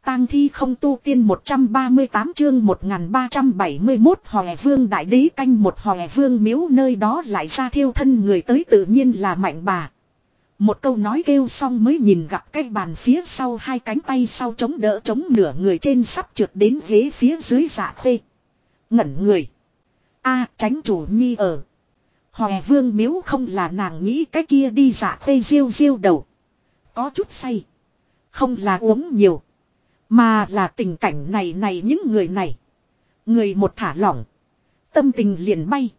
tang thi không tu tiên 138 chương 1371 Hòe Vương Đại Đế canh một Hòe Vương miếu nơi đó lại ra thiêu thân người tới tự nhiên là Mạnh Bà. Một câu nói kêu xong mới nhìn gặp cái bàn phía sau hai cánh tay sau chống đỡ chống nửa người trên sắp trượt đến ghế phía dưới Dạ Khê. Ngẩn người. A tránh chủ nhi ở. Hòe Vương miếu không là nàng nghĩ cái kia đi Dạ Khê riêu riêu đầu. Có chút say. Không là uống nhiều. Mà là tình cảnh này những người này. Người một thả lỏng. Tâm tình liền bay.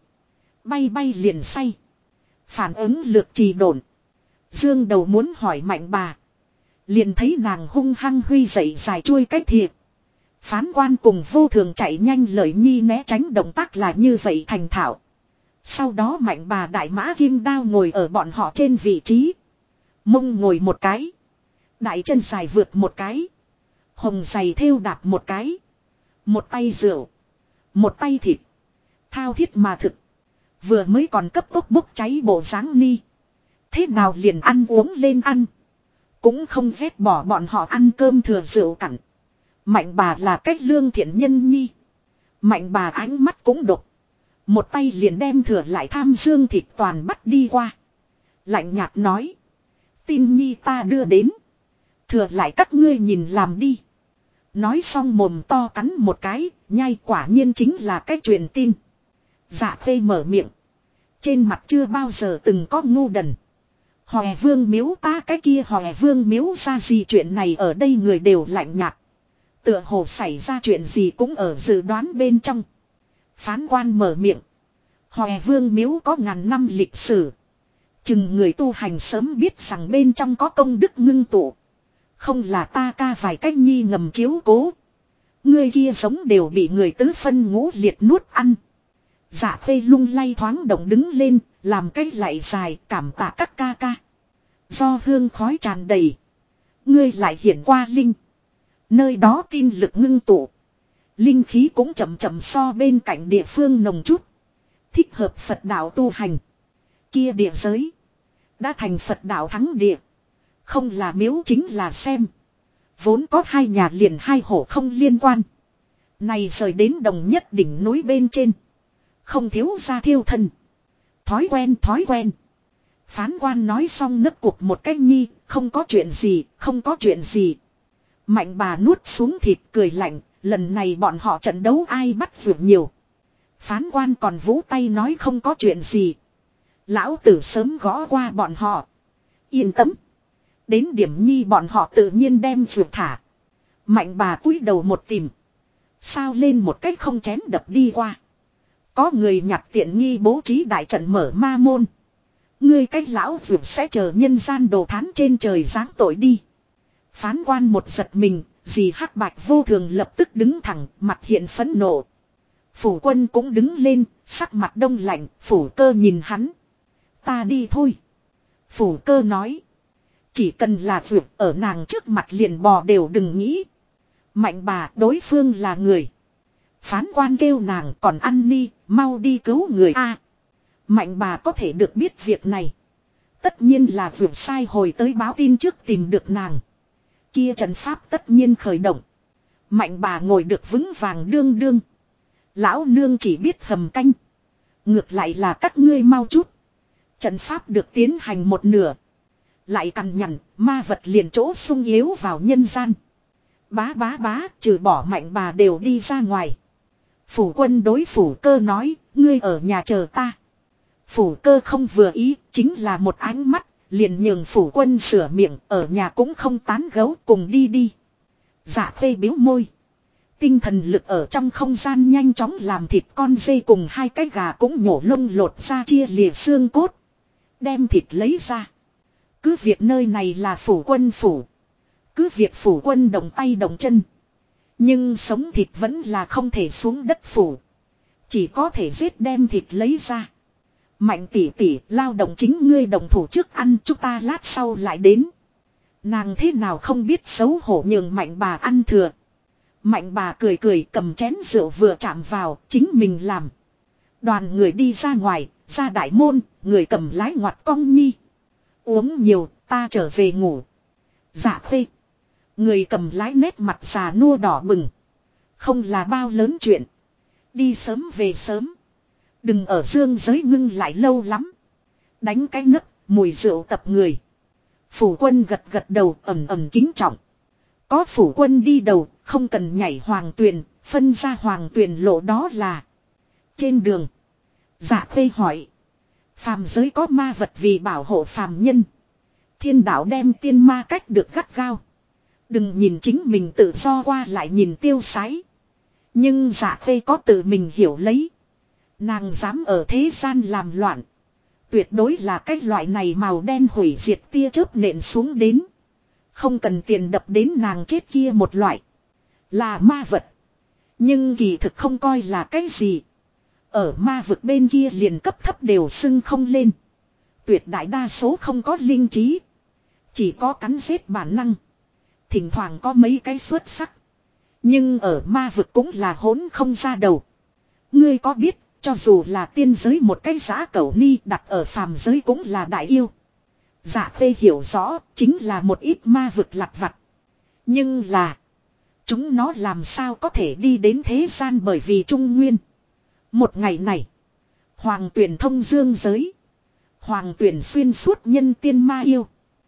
Bay liền say. Phản ứng lược trì độn. Dương đầu muốn hỏi Mạnh Bà. Liền thấy nàng hung hăng huy dậy dài chuôi cách thiệp. Phán quan cùng vô thường chạy nhanh lợi nhi né tránh động tác là như vậy thành thạo. Sau đó Mạnh Bà đại mã kim đao ngồi ở bọn họ trên vị trí. Mông ngồi một cái. Đại chân dài vượt một cái. Hồng giày thêu đạp một cái. Một tay rượu. Một tay thịt. Thao thiết mà thực. Vừa mới còn cấp tốc bốc cháy bộ dáng ni. Thế nào liền ăn uống lên ăn. Cũng không ghét bỏ bọn họ ăn cơm thừa rượu cặn. Mạnh Bà là cách lương thiện nhân nhi. Mạnh Bà ánh mắt cũng độc. Một tay liền đem thừa lại tham dương thịt toàn bắt đi qua. Lạnh nhạt nói. Tin nhi ta đưa đến. Thừa lại các ngươi nhìn làm đi. Nói xong mồm to cắn một cái, nhai quả nhiên chính là cái truyền tin. Dạ Khê mở miệng. Trên mặt chưa bao giờ từng có ngu đần. Hòe Vương miếu ta cái kia Hòe Vương miếu ra gì chuyện này ở đây người đều lạnh nhạt. Tựa hồ xảy ra chuyện gì cũng ở dự đoán bên trong. Phán quan mở miệng. Hòe Vương miếu có ngàn năm lịch sử. Chừng người tu hành sớm biết rằng bên trong có công đức ngưng tụ. Không là ta ca vài cách nhi ngầm chiếu cố. Người kia giống đều bị người tứ phân ngũ liệt nuốt ăn. Dạ Khê lung lay thoáng động đứng lên, làm cái lại dài cảm tạ các ca ca. Do hương khói tràn đầy. Ngươi lại hiển qua linh. Nơi đó tin lực ngưng tụ. Linh khí cũng chậm chậm so bên cạnh địa phương nồng chút. Thích hợp Phật đạo tu hành. Kia địa giới. Đã thành Phật đạo thắng địa. Không là miếu chính là xem. Vốn có hai nhà liền hai hổ không liên quan. Này rời đến đồng nhất đỉnh núi bên trên. Không thiếu ra thiêu thân. Thói quen. Phán quan nói xong nấc cục một cách nhi. Không có chuyện gì. Mạnh Bà nuốt xuống thịt cười lạnh. Lần này bọn họ trận đấu ai bắt vượt nhiều. Phán quan còn vỗ tay nói không có chuyện gì. Lão tử sớm gõ qua bọn họ. Yên tâm. Đến điểm nhi bọn họ tự nhiên đem vượt thả. Mạnh Bà cúi đầu một tìm. Sao lên một cách không chén đập đi qua. Có người nhặt tiện nghi bố trí đại trận mở ma môn. Ngươi cách lão vượt sẽ chờ nhân gian đồ thán trên trời giáng tội đi. Phán quan một giật mình. Dì hắc bạch vô thường lập tức đứng thẳng. Mặt hiện phẫn nộ. Phủ quân cũng đứng lên. Sắc mặt đông lạnh. Phủ cơ nhìn hắn. Ta đi thôi. Phủ cơ nói. Chỉ cần là vượt ở nàng trước mặt liền bò đều đừng nghĩ. Mạnh Bà đối phương là người. Phán quan kêu nàng còn ăn ni, mau đi cứu người a. Mạnh Bà có thể được biết việc này. Tất nhiên là vượt sai hồi tới báo tin trước tìm được nàng. Kia trận pháp tất nhiên khởi động. Mạnh Bà ngồi được vững vàng đương đương. Lão nương chỉ biết hầm canh. Ngược lại là các ngươi mau chút. Trận pháp được tiến hành một nửa. Lại cằn nhằn, ma vật liền chỗ sung yếu vào nhân gian. Bá, trừ bỏ Mạnh Bà đều đi ra ngoài. Phủ quân đối phủ cơ nói, ngươi ở nhà chờ ta. Phủ cơ không vừa ý, chính là một ánh mắt, liền nhường phủ quân sửa miệng, ở nhà cũng không tán gấu, cùng đi. Dạ Khê biếu môi. Tinh thần lực ở trong không gian nhanh chóng làm thịt con dê cùng hai cái gà cũng nhổ lông lột ra chia lìa xương cốt. Đem thịt lấy ra. Cứ việc nơi này là phủ quân phủ. Cứ việc phủ quân động tay động chân. Nhưng sống thịt vẫn là không thể xuống đất phủ. Chỉ có thể giết đem thịt lấy ra. Mạnh tỷ lao động chính ngươi đồng thủ trước ăn, chúng ta lát sau lại đến. Nàng thế nào không biết xấu hổ nhường Mạnh Bà ăn thừa. Mạnh Bà cười cầm chén rượu vừa chạm vào, chính mình làm. Đoàn người đi ra ngoài, ra đại môn, người cầm lái ngoặt cong nhi. Uống nhiều, ta trở về ngủ. Dạ Khê. Người cầm lái nét mặt già nua đỏ bừng. Không là bao lớn chuyện. Đi sớm về sớm. Đừng ở dương giới ngưng lại lâu lắm. Đánh cái nấc, mùi rượu tập người. Phủ quân gật gật đầu ầm ầm kính trọng. Có phủ quân đi đầu, không cần nhảy hoàng tuyền, phân ra hoàng tuyền lộ đó là. Trên đường. Dạ Khê hỏi. Phàm giới có ma vật vì bảo hộ phàm nhân. Thiên đạo đem tiên ma cách được gắt gao. Đừng nhìn chính mình tự do qua lại nhìn tiêu sái. Nhưng Dạ Khê có tự mình hiểu lấy. Nàng dám ở thế gian làm loạn. Tuyệt đối là cái loại này màu đen hủy diệt tia chớp nện xuống đến. Không cần tiền đập đến nàng chết kia một loại. Là ma vật. Nhưng kỳ thực không coi là cái gì. Ở ma vực bên kia liền cấp thấp đều xưng không lên. Tuyệt đại đa số không có linh trí. Chỉ có cắn giết bản năng. Thỉnh thoảng có mấy cái xuất sắc. Nhưng ở ma vực cũng là hỗn không ra đầu. Ngươi có biết, cho dù là tiên giới một cái giã cẩu ni đặt ở phàm giới cũng là đại yêu. Dạ Khê hiểu rõ, chính là một ít ma vực lặt vặt. Nhưng là, chúng nó làm sao có thể đi đến thế gian bởi vì Trung Nguyên. Một ngày này, Hoàng Tuyển thông dương giới. Hoàng Tuyển xuyên suốt nhân tiên ma yêu.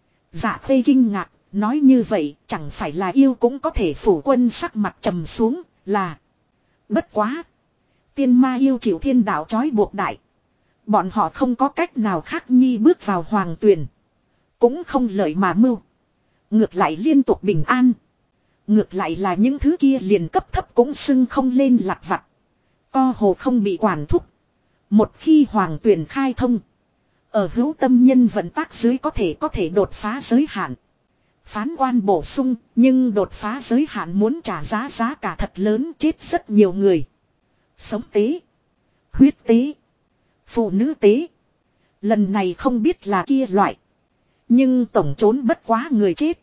Dạ Khê kinh ngạc, nói như vậy chẳng phải là yêu cũng có thể phủ quân sắc mặt trầm xuống, là. Bất quá. Tiên ma yêu chịu thiên đạo trói buộc đại. Bọn họ không có cách nào khác nhi bước vào Hoàng Tuyển. Cũng không lợi mà mưu. Ngược lại liên tục bình an. Ngược lại là những thứ kia liền cấp thấp cũng xưng không lên lặt vặt. Co hồ không bị quản thúc. Một khi Hoàng Tuyển khai thông. Ở hữu tâm nhân vận tác dưới có thể đột phá giới hạn. Phán quan bổ sung, nhưng đột phá giới hạn muốn trả giá cả thật lớn, chết rất nhiều người. Sống tế, huyết tế, phụ nữ tế. Lần này không biết là kia loại. Nhưng tổng trốn bất quá người chết.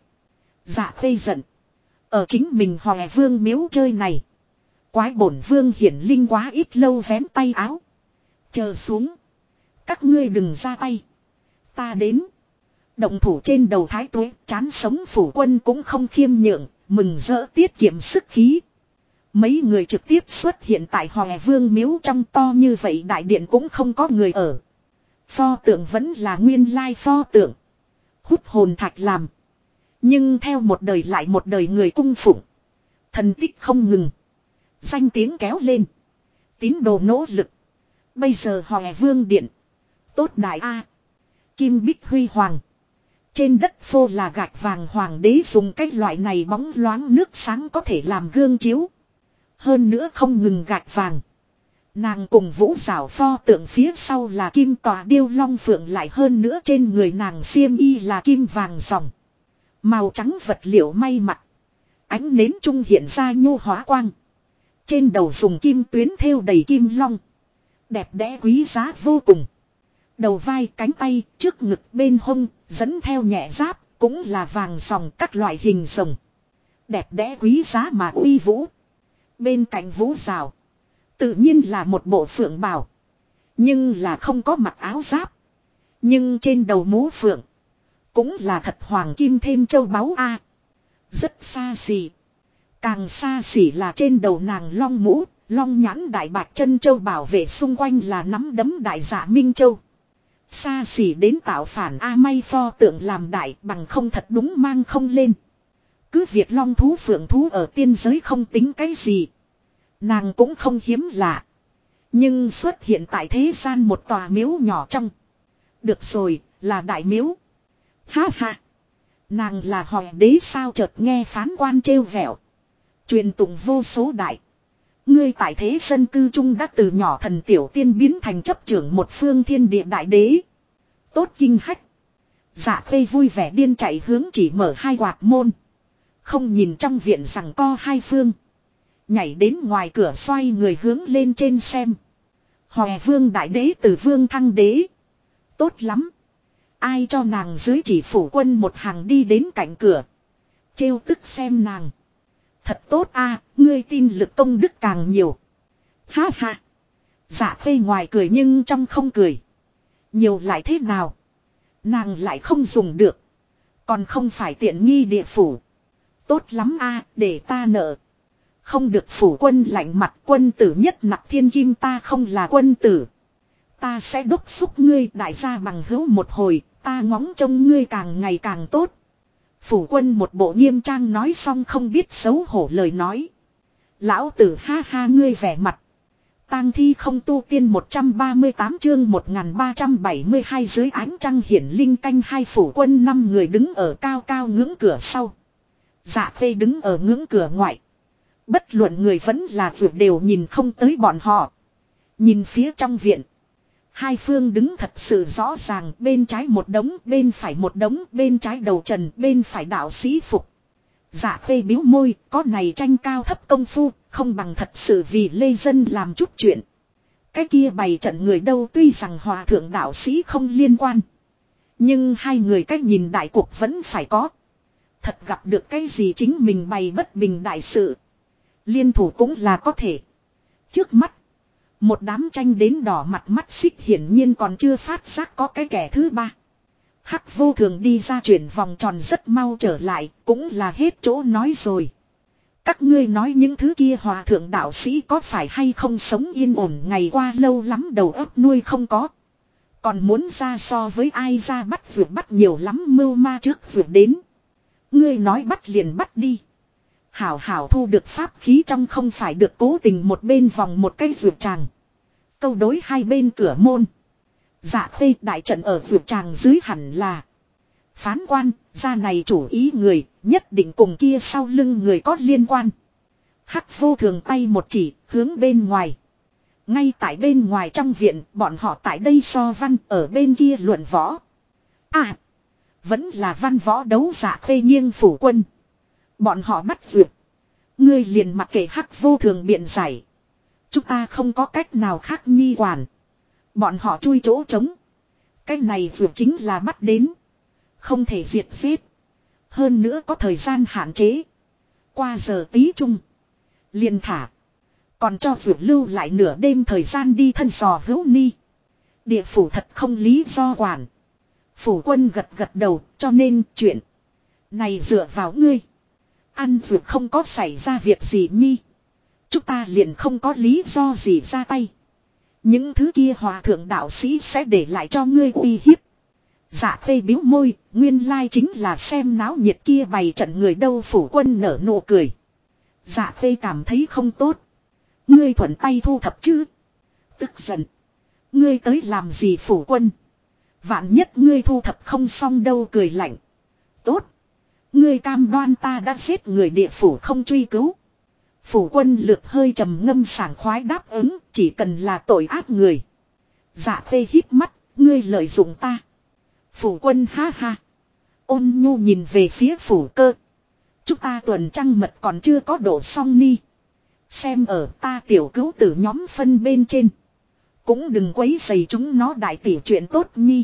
Dạ Khê giận. Ở chính mình Hòe Vương miếu chơi này. Quái bổn vương hiển linh quá ít lâu vén tay áo. Chờ xuống. Các ngươi đừng ra tay. Ta đến. Động thủ trên đầu thái tuế, chán sống phủ quân cũng không khiêm nhượng, mừng rỡ tiết kiệm sức khí. Mấy người trực tiếp xuất hiện tại Hòe Vương miếu trong to như vậy đại điện cũng không có người ở. Pho tượng vẫn là nguyên lai pho tượng. Hút hồn thạch làm. Nhưng theo một đời lại một đời người cung phụng. Thần tích không ngừng. Danh tiếng kéo lên. Tín đồ nỗ lực. Bây giờ Hòe Vương điện. Tốt đại A. Kim bích huy hoàng. Trên đất phô là gạch vàng hoàng đế dùng cái loại này bóng loáng nước sáng có thể làm gương chiếu. Hơn nữa không ngừng gạch vàng. Nàng cùng vũ rảo pho tượng phía sau là kim tòa điêu long phượng lại hơn nữa trên người nàng xiêm y là kim vàng ròng. Màu trắng vật liệu may mặc. Ánh nến trung hiện ra nhu hóa quang. Trên đầu dùng kim tuyến thêu đầy kim long. Đẹp đẽ quý giá vô cùng. Đầu vai cánh tay trước ngực bên hông dẫn theo nhẹ giáp cũng là vàng ròng các loại hình rồng. Đẹp đẽ quý giá mà uy vũ. Bên cạnh vũ rào. Tự nhiên là một bộ phượng bào. Nhưng là không có mặc áo giáp. Nhưng trên đầu mũ phượng. Cũng là thật hoàng kim thêm châu báu a. Rất xa xỉ. Càng xa xỉ là trên đầu nàng long mũ. Long nhãn đại bạch chân châu bảo vệ xung quanh là nắm đấm đại dạ minh châu. Xa xỉ đến tạo phản A may pho tượng làm đại bằng không thật đúng mang không lên. Cứ việc long thú phượng thú ở tiên giới không tính cái gì. Nàng cũng không hiếm lạ. Nhưng xuất hiện tại thế gian một tòa miếu nhỏ trong. Được rồi, là đại miếu. Ha ha. Nàng là Hòe đế sao chợt nghe phán quan trêu vẹo. Truyền tụng vô số đại. Ngươi tại thế dân cư trung đã từ nhỏ thần tiểu tiên biến thành chấp trưởng một phương thiên địa đại đế. Tốt kinh hách. Dạ Khê vui vẻ điên chạy hướng chỉ mở hai quạt môn. Không nhìn trong viện rằng co hai phương. Nhảy đến ngoài cửa xoay người hướng lên trên xem. Hòe Vương đại đế từ Vương thăng đế. Tốt lắm. Ai cho nàng dưới chỉ phủ quân một hàng đi đến cạnh cửa. Trêu tức xem nàng. Thật tốt a, ngươi tin lực công đức càng nhiều. Ha ha. Dạ Khê ngoài cười nhưng trong không cười. Nhiều lại thế nào? Nàng lại không dùng được. Còn không phải tiện nghi địa phủ. Tốt lắm a, để ta nợ. Không được phủ quân lạnh mặt, quân tử nhất nặc thiên kim, ta không là quân tử. Ta sẽ đốc xúc ngươi đại gia bằng hữu một hồi, ta ngóng trông ngươi càng ngày càng tốt. Phủ quân một bộ nghiêm trang nói xong không biết xấu hổ lời nói. Lão tử ha ha, ngươi vẻ mặt. Tang thi không tu tiên 138 chương 1372 dưới ánh trăng hiển linh canh hai, phủ quân 5 người đứng ở cao cao ngưỡng cửa sau. Dạ Khê đứng ở ngưỡng cửa ngoại. Bất luận người vẫn là vượt đều nhìn không tới bọn họ. Nhìn phía trong viện. Hai phương đứng thật sự rõ ràng, bên trái một đống, bên phải một đống, bên trái đầu trần, bên phải đạo sĩ phục. Dạ Khê biếu môi, có này tranh cao thấp công phu, không bằng thật sự vì lê dân làm chút chuyện. Cái kia bày trận người đâu, tuy rằng hòa thượng đạo sĩ không liên quan. Nhưng hai người cách nhìn đại cuộc vẫn phải có. Thật gặp được cái gì chính mình bày bất bình đại sự. Liên thủ cũng là có thể. Trước mắt. Một đám tranh đến đỏ mặt mắt xích hiển nhiên còn chưa phát giác có cái kẻ thứ ba. Hắc vô thường đi ra chuyển vòng tròn rất mau trở lại, cũng là hết chỗ nói rồi. Các ngươi nói những thứ kia hòa thượng đạo sĩ có phải hay không sống yên ổn ngày qua lâu lắm, đầu óc nuôi không có. Còn muốn ra so với ai ra bắt vượt bắt nhiều lắm, mưu ma trước vượt đến. Ngươi nói bắt liền bắt đi. Hảo hảo thu được pháp khí trong, không phải được cố tình một bên vòng một cái vượt tràng. Câu đối hai bên cửa môn. Dạ Khê, đại trận ở vượt tràng dưới hẳn là phán quan, ra này chủ ý người, nhất định cùng kia sau lưng người có liên quan. Hắc vô thường tay một chỉ, hướng bên ngoài. Ngay tại bên ngoài trong viện, bọn họ tại đây so văn, ở bên kia luận võ. À, vẫn là văn võ đấu. Dạ Khê nghiêng phủ quân. Bọn họ bắt vượt. Ngươi liền mặc kệ. Hắc vô thường biện giải. Chúng ta không có cách nào khác nhi quản. Bọn họ chui chỗ trống. Cái này vượt chính là bắt đến. Không thể diệt giết. Hơn nữa có thời gian hạn chế. Qua giờ tí chung. Liền thả. Còn cho vượt lưu lại nửa đêm thời gian đi thân dò hữu ni. Địa phủ thật không lý do quản. Phủ quân gật gật đầu, cho nên chuyện này dựa vào ngươi. Ăn vượt không có xảy ra việc gì nhi. Chúng ta liền không có lý do gì ra tay. Những thứ kia hòa thượng đạo sĩ sẽ để lại cho ngươi uy hiếp. Dạ Khê biếu môi, nguyên lai chính là xem náo nhiệt kia bày trận người đâu. Phủ quân nở nụ cười. Dạ Khê cảm thấy không tốt. Ngươi thuận tay thu thập chứ. Tức giận. Ngươi tới làm gì phủ quân. Vạn nhất ngươi thu thập không xong đâu. Cười lạnh. Tốt. Ngươi cam đoan ta đã giết người địa phủ không truy cứu. Phủ quân lược hơi trầm ngâm sảng khoái đáp ứng, chỉ cần là tội ác người. Dạ Khê hít mắt, ngươi lợi dụng ta. Phủ quân ha ha. Ôn nhu nhìn về phía phủ cơ. Chúng ta tuần trăng mật còn chưa có đổ xong ni. Xem ở ta tiểu cứu tử nhóm phân bên trên. Cũng đừng quấy rầy chúng nó đại tỷ chuyện tốt nhi.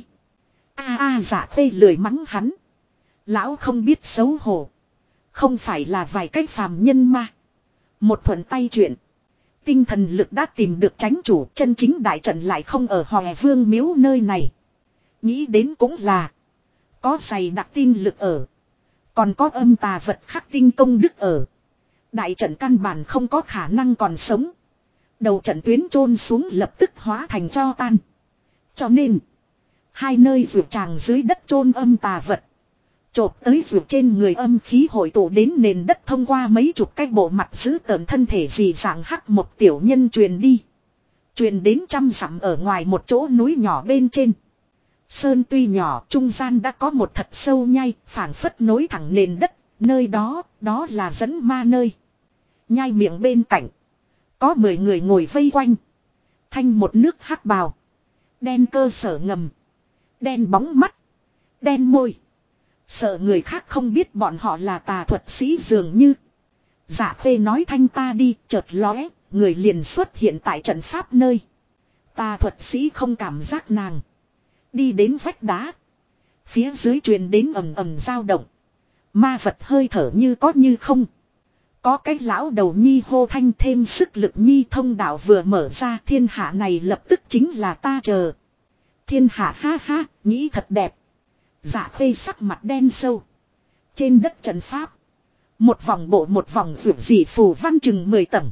Dạ Khê lười mắng hắn. Lão không biết xấu hổ. Không phải là vài cái phàm nhân mà. Một thuận tay chuyện. Tinh thần lực đã tìm được tránh chủ, chân chính đại trận lại không ở Hòe Vương miếu nơi này. Nghĩ đến cũng là. Có giày đặc tin lực ở. Còn có âm tà vật khắc tinh công đức ở. Đại trận căn bản không có khả năng còn sống. Đầu trận tuyến chôn xuống lập tức hóa thành tro tan. Cho nên. Hai nơi vượt tràng dưới đất chôn âm tà vật. Chộp tới vượt trên người âm khí hội tụ đến nền đất, thông qua mấy chục cái bộ mặt giữ tợn thân thể gì dạng hắc một tiểu nhân truyền đi. Truyền đến trăm dặm ở ngoài một chỗ núi nhỏ bên trên. Sơn tuy nhỏ, trung gian đã có một thật sâu nhai, phảng phất nối thẳng nền đất, nơi đó, đó là dẫn ma nơi. Nhai miệng bên cạnh. Có 10 người ngồi vây quanh. Thanh một nước hắc bào. Đen cơ sở ngầm. Đen bóng mắt. Đen môi. Sợ người khác không biết bọn họ là tà thuật sĩ dường như. Dạ Khê nói thanh ta đi, chợt lóe, người liền xuất hiện tại trận pháp nơi. Tà thuật sĩ không cảm giác nàng. Đi đến vách đá. Phía dưới truyền đến ầm ầm dao động. Ma vật hơi thở như có như không. Có cái lão đầu nhi hô thanh, thêm sức lực nhi, thông đạo vừa mở ra, thiên hạ này lập tức chính là ta chờ. Thiên hạ ha ha, nghĩ thật đẹp. Dạ Khê sắc mặt đen sâu. Trên đất trận pháp. Một vòng vượt dị phù văn chừng 10 tầng.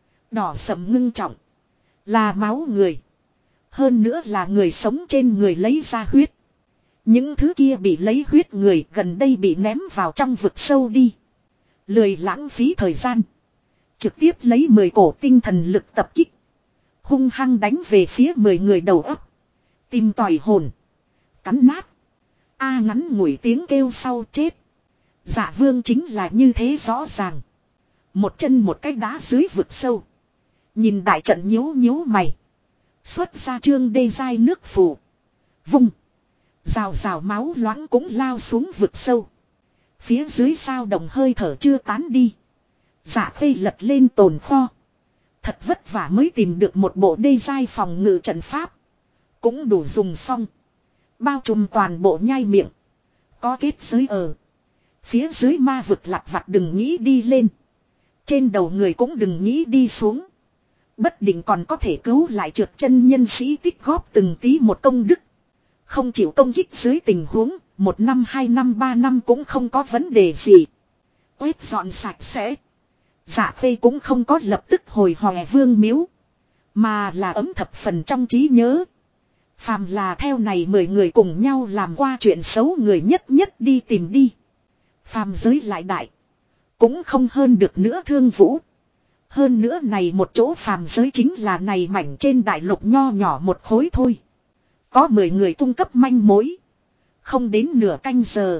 Đỏ sẫm ngưng trọng. Là máu người. Hơn nữa là người sống trên người lấy ra huyết. Những thứ kia bị lấy huyết người gần đây bị ném vào trong vực sâu đi. Lười lãng phí thời gian. Trực tiếp lấy 10 cổ tinh thần lực tập kích. Hung hăng đánh về phía 10 người đầu óc. Tìm tỏi hồn. Cắn nát. Ngắn ngủi tiếng kêu sau chết. Dạ vương chính là như thế rõ ràng. Một chân một cái đá dưới vực sâu. Nhìn đại trận nhíu nhíu mày. Xuất ra trương đê dai nước phù. Vung. Rào rào máu loãng cũng lao xuống vực sâu. Phía dưới sao đồng hơi thở chưa tán đi. Dạ khê lật lên tồn kho. Thật vất vả mới tìm được một bộ đê dai phòng ngự trận pháp. Cũng đủ dùng xong. Bao trùm toàn bộ nhai miệng. Có kết giới ở. Phía dưới ma vực lặt vặt đừng nghĩ đi lên. Trên đầu người cũng đừng nghĩ đi xuống. Bất định còn có thể cứu lại trượt chân nhân sĩ tích góp từng tí một công đức. Không chịu công kích dưới tình huống, 1 năm 2 năm 3 năm cũng không có vấn đề gì. Quét dọn sạch sẽ. Dạ phê cũng không có lập tức hồi hòe vương miếu. Mà là ấm thập phần trong trí nhớ. Phàm là theo này 10 người cùng nhau làm qua chuyện xấu người nhất nhất đi tìm đi. Phàm giới lại đại. Cũng không hơn được nữa thương vũ. Hơn nữa này một chỗ phàm giới chính là này mảnh trên đại lục nho nhỏ một khối thôi. Có 10 người cung cấp manh mối. Không đến nửa canh giờ.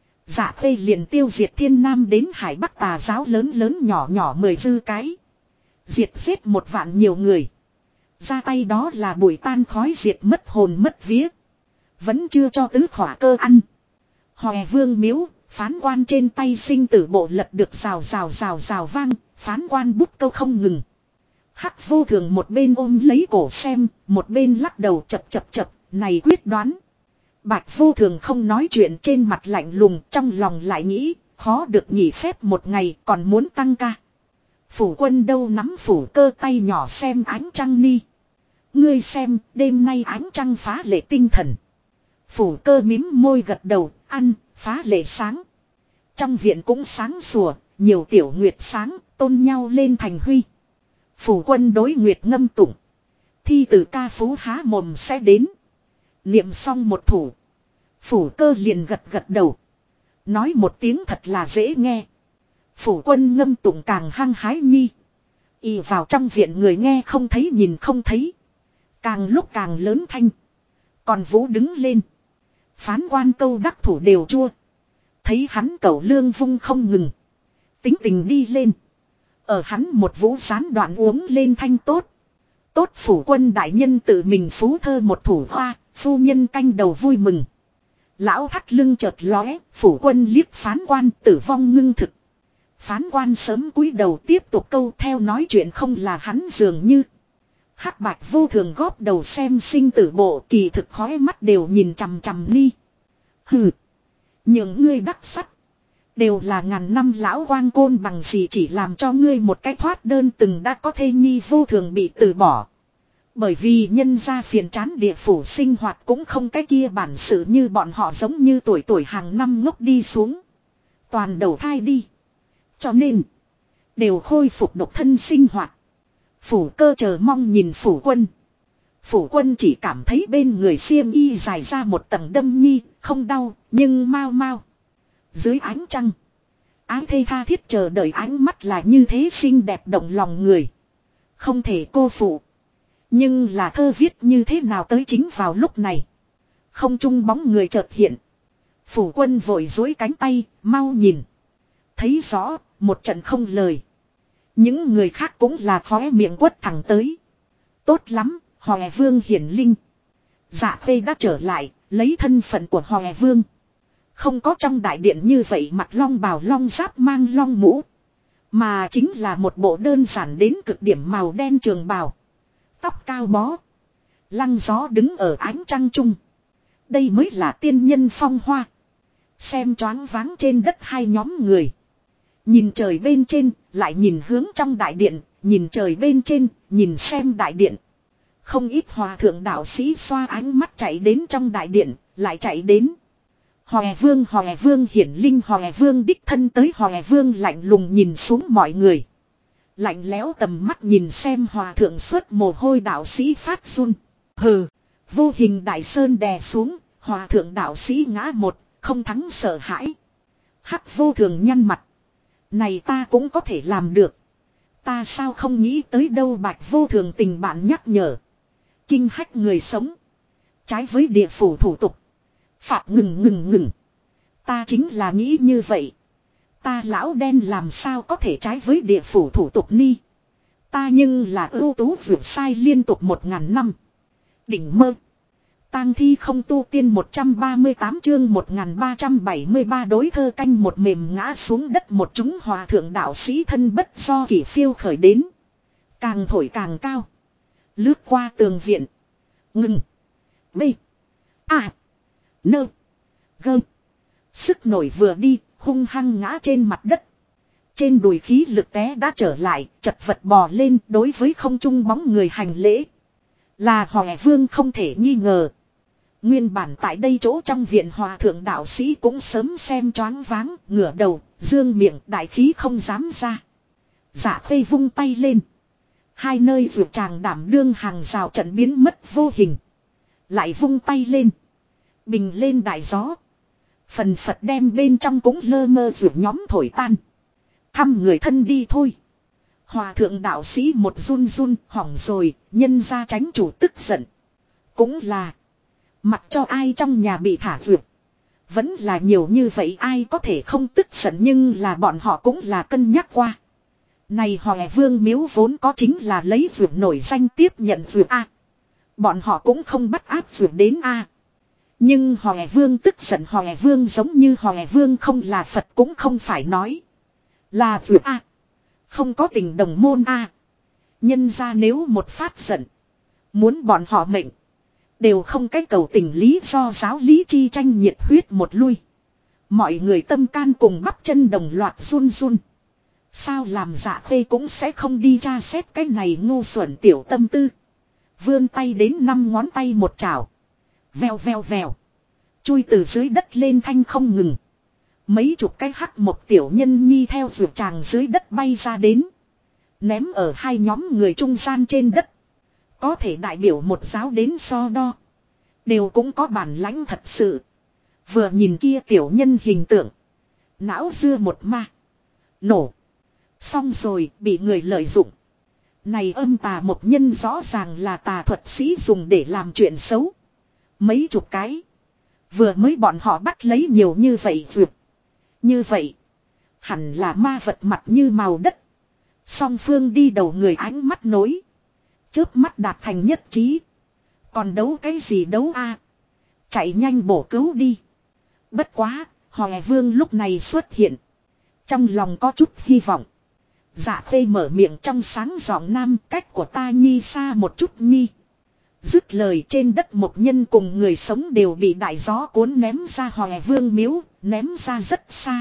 Dạ phê liền tiêu diệt thiên nam đến hải bắc tà giáo lớn lớn nhỏ nhỏ 10 dư cái. Diệt giết 1 vạn nhiều người. Ra tay đó là bụi tan khói diệt mất hồn mất vía. Vẫn chưa cho tứ khỏa cơ ăn. Hòe vương miếu, phán quan trên tay sinh tử bộ lật được rào rào vang, phán quan bút câu không ngừng. Hắc vô thường một bên ôm lấy cổ xem, một bên lắc đầu chập, này quyết đoán. Bạch vô thường không nói chuyện trên mặt lạnh lùng, trong lòng lại nghĩ, khó được nghỉ phép 1 ngày còn muốn tăng ca. Phủ quân đâu nắm phủ cơ tay nhỏ xem ánh trăng ni. Ngươi xem, đêm nay ánh trăng phá lệ tinh thần. Phủ cơ mím môi gật đầu, ăn, phá lệ sáng. Trong viện cũng sáng sủa, nhiều tiểu nguyệt sáng, tôn nhau lên thành huy. Phủ quân đối nguyệt ngâm tụng. Thi từ ca phú há mồm sẽ đến. Niệm xong một thủ. Phủ cơ liền gật đầu. Nói một tiếng thật là dễ nghe. Phủ quân ngâm tụng càng hăng hái nhi. Y vào trong viện người nghe không thấy nhìn không thấy. Càng lúc càng lớn thanh. Còn vũ đứng lên. Phán quan câu đắc thủ đều chua. Thấy hắn cẩu lương vung không ngừng. Tính tình đi lên. Ở hắn một vũ gián đoạn uống lên thanh tốt. Tốt phủ quân đại nhân tự mình phú thơ một thủ hoa. Phu nhân canh đầu vui mừng. Lão thắt lưng chợt lóe. Phủ quân liếc phán quan tử vong ngưng thực. Phán quan sớm cúi đầu tiếp tục câu theo nói chuyện không là hắn dường như. Hắc bạch vô thường góp đầu xem sinh tử bộ kỳ thực khói mắt đều nhìn chằm chằm ni. Hừ. Những ngươi đắc sắt. Đều là ngàn năm lão quang côn bằng gì chỉ làm cho ngươi một cái thoát đơn từng đã có thê nhi vô thường bị từ bỏ. Bởi vì nhân gia phiền chán địa phủ sinh hoạt cũng không cái kia bản sự như bọn họ giống như tuổi hàng năm ngốc đi xuống. Toàn đầu thai đi. Cho nên. Đều khôi phục độc thân sinh hoạt. Phủ cơ chờ mong nhìn phủ quân. Phủ quân chỉ cảm thấy bên người xiêm y dài ra một tầng đâm nhi. Không đau nhưng mau mau. Dưới ánh trăng. Ái thê tha thiết chờ đợi ánh mắt là như thế xinh đẹp động lòng người. Không thể cô phụ. Nhưng là thơ viết như thế nào tới chính vào lúc này. Không trung bóng người chợt hiện. Phủ quân vội duỗi cánh tay, mau nhìn. Thấy rõ, một trận không lời. Những người khác cũng là khóe miệng quất thẳng tới. Tốt lắm, Hòe Vương hiển linh. Dạ phê đã trở lại, lấy thân phận của Hòe Vương. Không có trong đại điện như vậy mặt long bào long giáp mang long mũ. Mà chính là một bộ đơn giản đến cực điểm màu đen trường bào. Tóc cao bó. Lăng gió đứng ở ánh trăng trung. Đây mới là tiên nhân phong hoa. Xem choáng váng trên đất hai nhóm người. Nhìn trời bên trên, lại nhìn hướng trong đại điện, nhìn trời bên trên, nhìn xem đại điện. Không ít hòa thượng đạo sĩ xoa ánh mắt chạy đến trong đại điện, lại chạy đến. Hòe vương hiển linh hòe vương đích thân tới hòe vương lạnh lùng nhìn xuống mọi người. Lạnh lẽo tầm mắt nhìn xem hòa thượng xuất mồ hôi đạo sĩ phát run. Hừ, vô hình đại sơn đè xuống, hòa thượng đạo sĩ ngã một, không thắng sợ hãi. Hắc vô thường nhăn mặt. Này ta cũng có thể làm được. Ta sao không nghĩ tới đâu bạch vô thường tình bạn nhắc nhở. Kinh hách người sống. Trái với địa phủ thủ tục. Phạt ngừng. Ta chính là nghĩ như vậy. Ta lão đen làm sao có thể trái với địa phủ thủ tục ni. Ta nhưng là ưu tú vượt sai liên tục 1000 năm. Đỉnh mơ. Tang thi không tu tiên 138 chương 1373 đối thơ canh một mềm ngã xuống đất một chúng hòa thượng đạo sĩ thân bất do kỷ phiêu khởi đến. Càng thổi càng cao. Lướt qua tường viện. Ngừng. Bê. À. Nơ. Gơ. Sức nổi vừa đi, hung hăng ngã trên mặt đất. Trên đùi khí lực té đã trở lại, chật vật bò lên đối với không trung bóng người hành lễ. Là Hòe Vương không thể nghi ngờ. Nguyên bản tại đây chỗ trong viện hòa thượng đạo sĩ cũng sớm xem choáng váng, ngửa đầu, dương miệng đại khí không dám ra. Dạ Khê vung tay lên. Hai nơi vượt tràng đảm đương hàng rào trận biến mất vô hình. Lại vung tay lên. Bình lên đại gió. Phần phật đem bên trong cũng lơ mơ vượt nhóm thổi tan. Thăm người thân đi thôi. Hòa thượng đạo sĩ một run hỏng rồi, nhân ra tránh chủ tức giận. Cũng là. Mặc cho ai trong nhà bị thả vượt. Vẫn là nhiều như vậy ai có thể không tức giận nhưng là bọn họ cũng là cân nhắc qua. Này Hòe Vương miếu vốn có chính là lấy vượt nổi danh tiếp nhận vượt A. Bọn họ cũng không bắt áp vượt đến A. Nhưng Hòe Vương tức giận Hòe Vương giống như Hòe Vương không là Phật cũng không phải nói. Là vượt A. Không có tình đồng môn A. Nhân ra nếu một phát giận. Muốn bọn họ mệnh. Đều không cái cầu tình lý do giáo lý chi tranh nhiệt huyết một lui. Mọi người tâm can cùng bắp chân đồng loạt run. Sao làm Dạ Khê cũng sẽ không đi tra xét cái này ngu xuẩn tiểu tâm tư. Vươn tay đến 5 ngón tay một chảo. Vèo. Chui từ dưới đất lên thanh không ngừng. Mấy chục cái hắc một tiểu nhân nhi theo vượt tràng dưới đất bay ra đến. Ném ở hai nhóm người trung gian trên đất. Có thể đại biểu một giáo đến so đo. Đều cũng có bản lãnh thật sự. Vừa nhìn kia tiểu nhân hình tượng. Não dưa một ma. Nổ. Xong rồi bị người lợi dụng. Này âm tà một nhân rõ ràng là tà thuật sĩ dùng để làm chuyện xấu. Mấy chục cái. Vừa mới bọn họ bắt lấy nhiều như vậy vượt. Như vậy. Hẳn là ma vật mặt như màu đất. Song phương đi đầu người ánh mắt nối. Chớp mắt đạt thành nhất trí. Còn đấu cái gì đấu a? Chạy nhanh bổ cứu đi. Bất quá, Hòe Vương lúc này xuất hiện. Trong lòng có chút hy vọng. Dạ Khê mở miệng trong sáng giọng nam cách của ta nhi xa một chút nhi. Dứt lời trên đất một nhân cùng người sống đều bị đại gió cuốn ném ra Hòe Vương miếu, ném ra rất xa.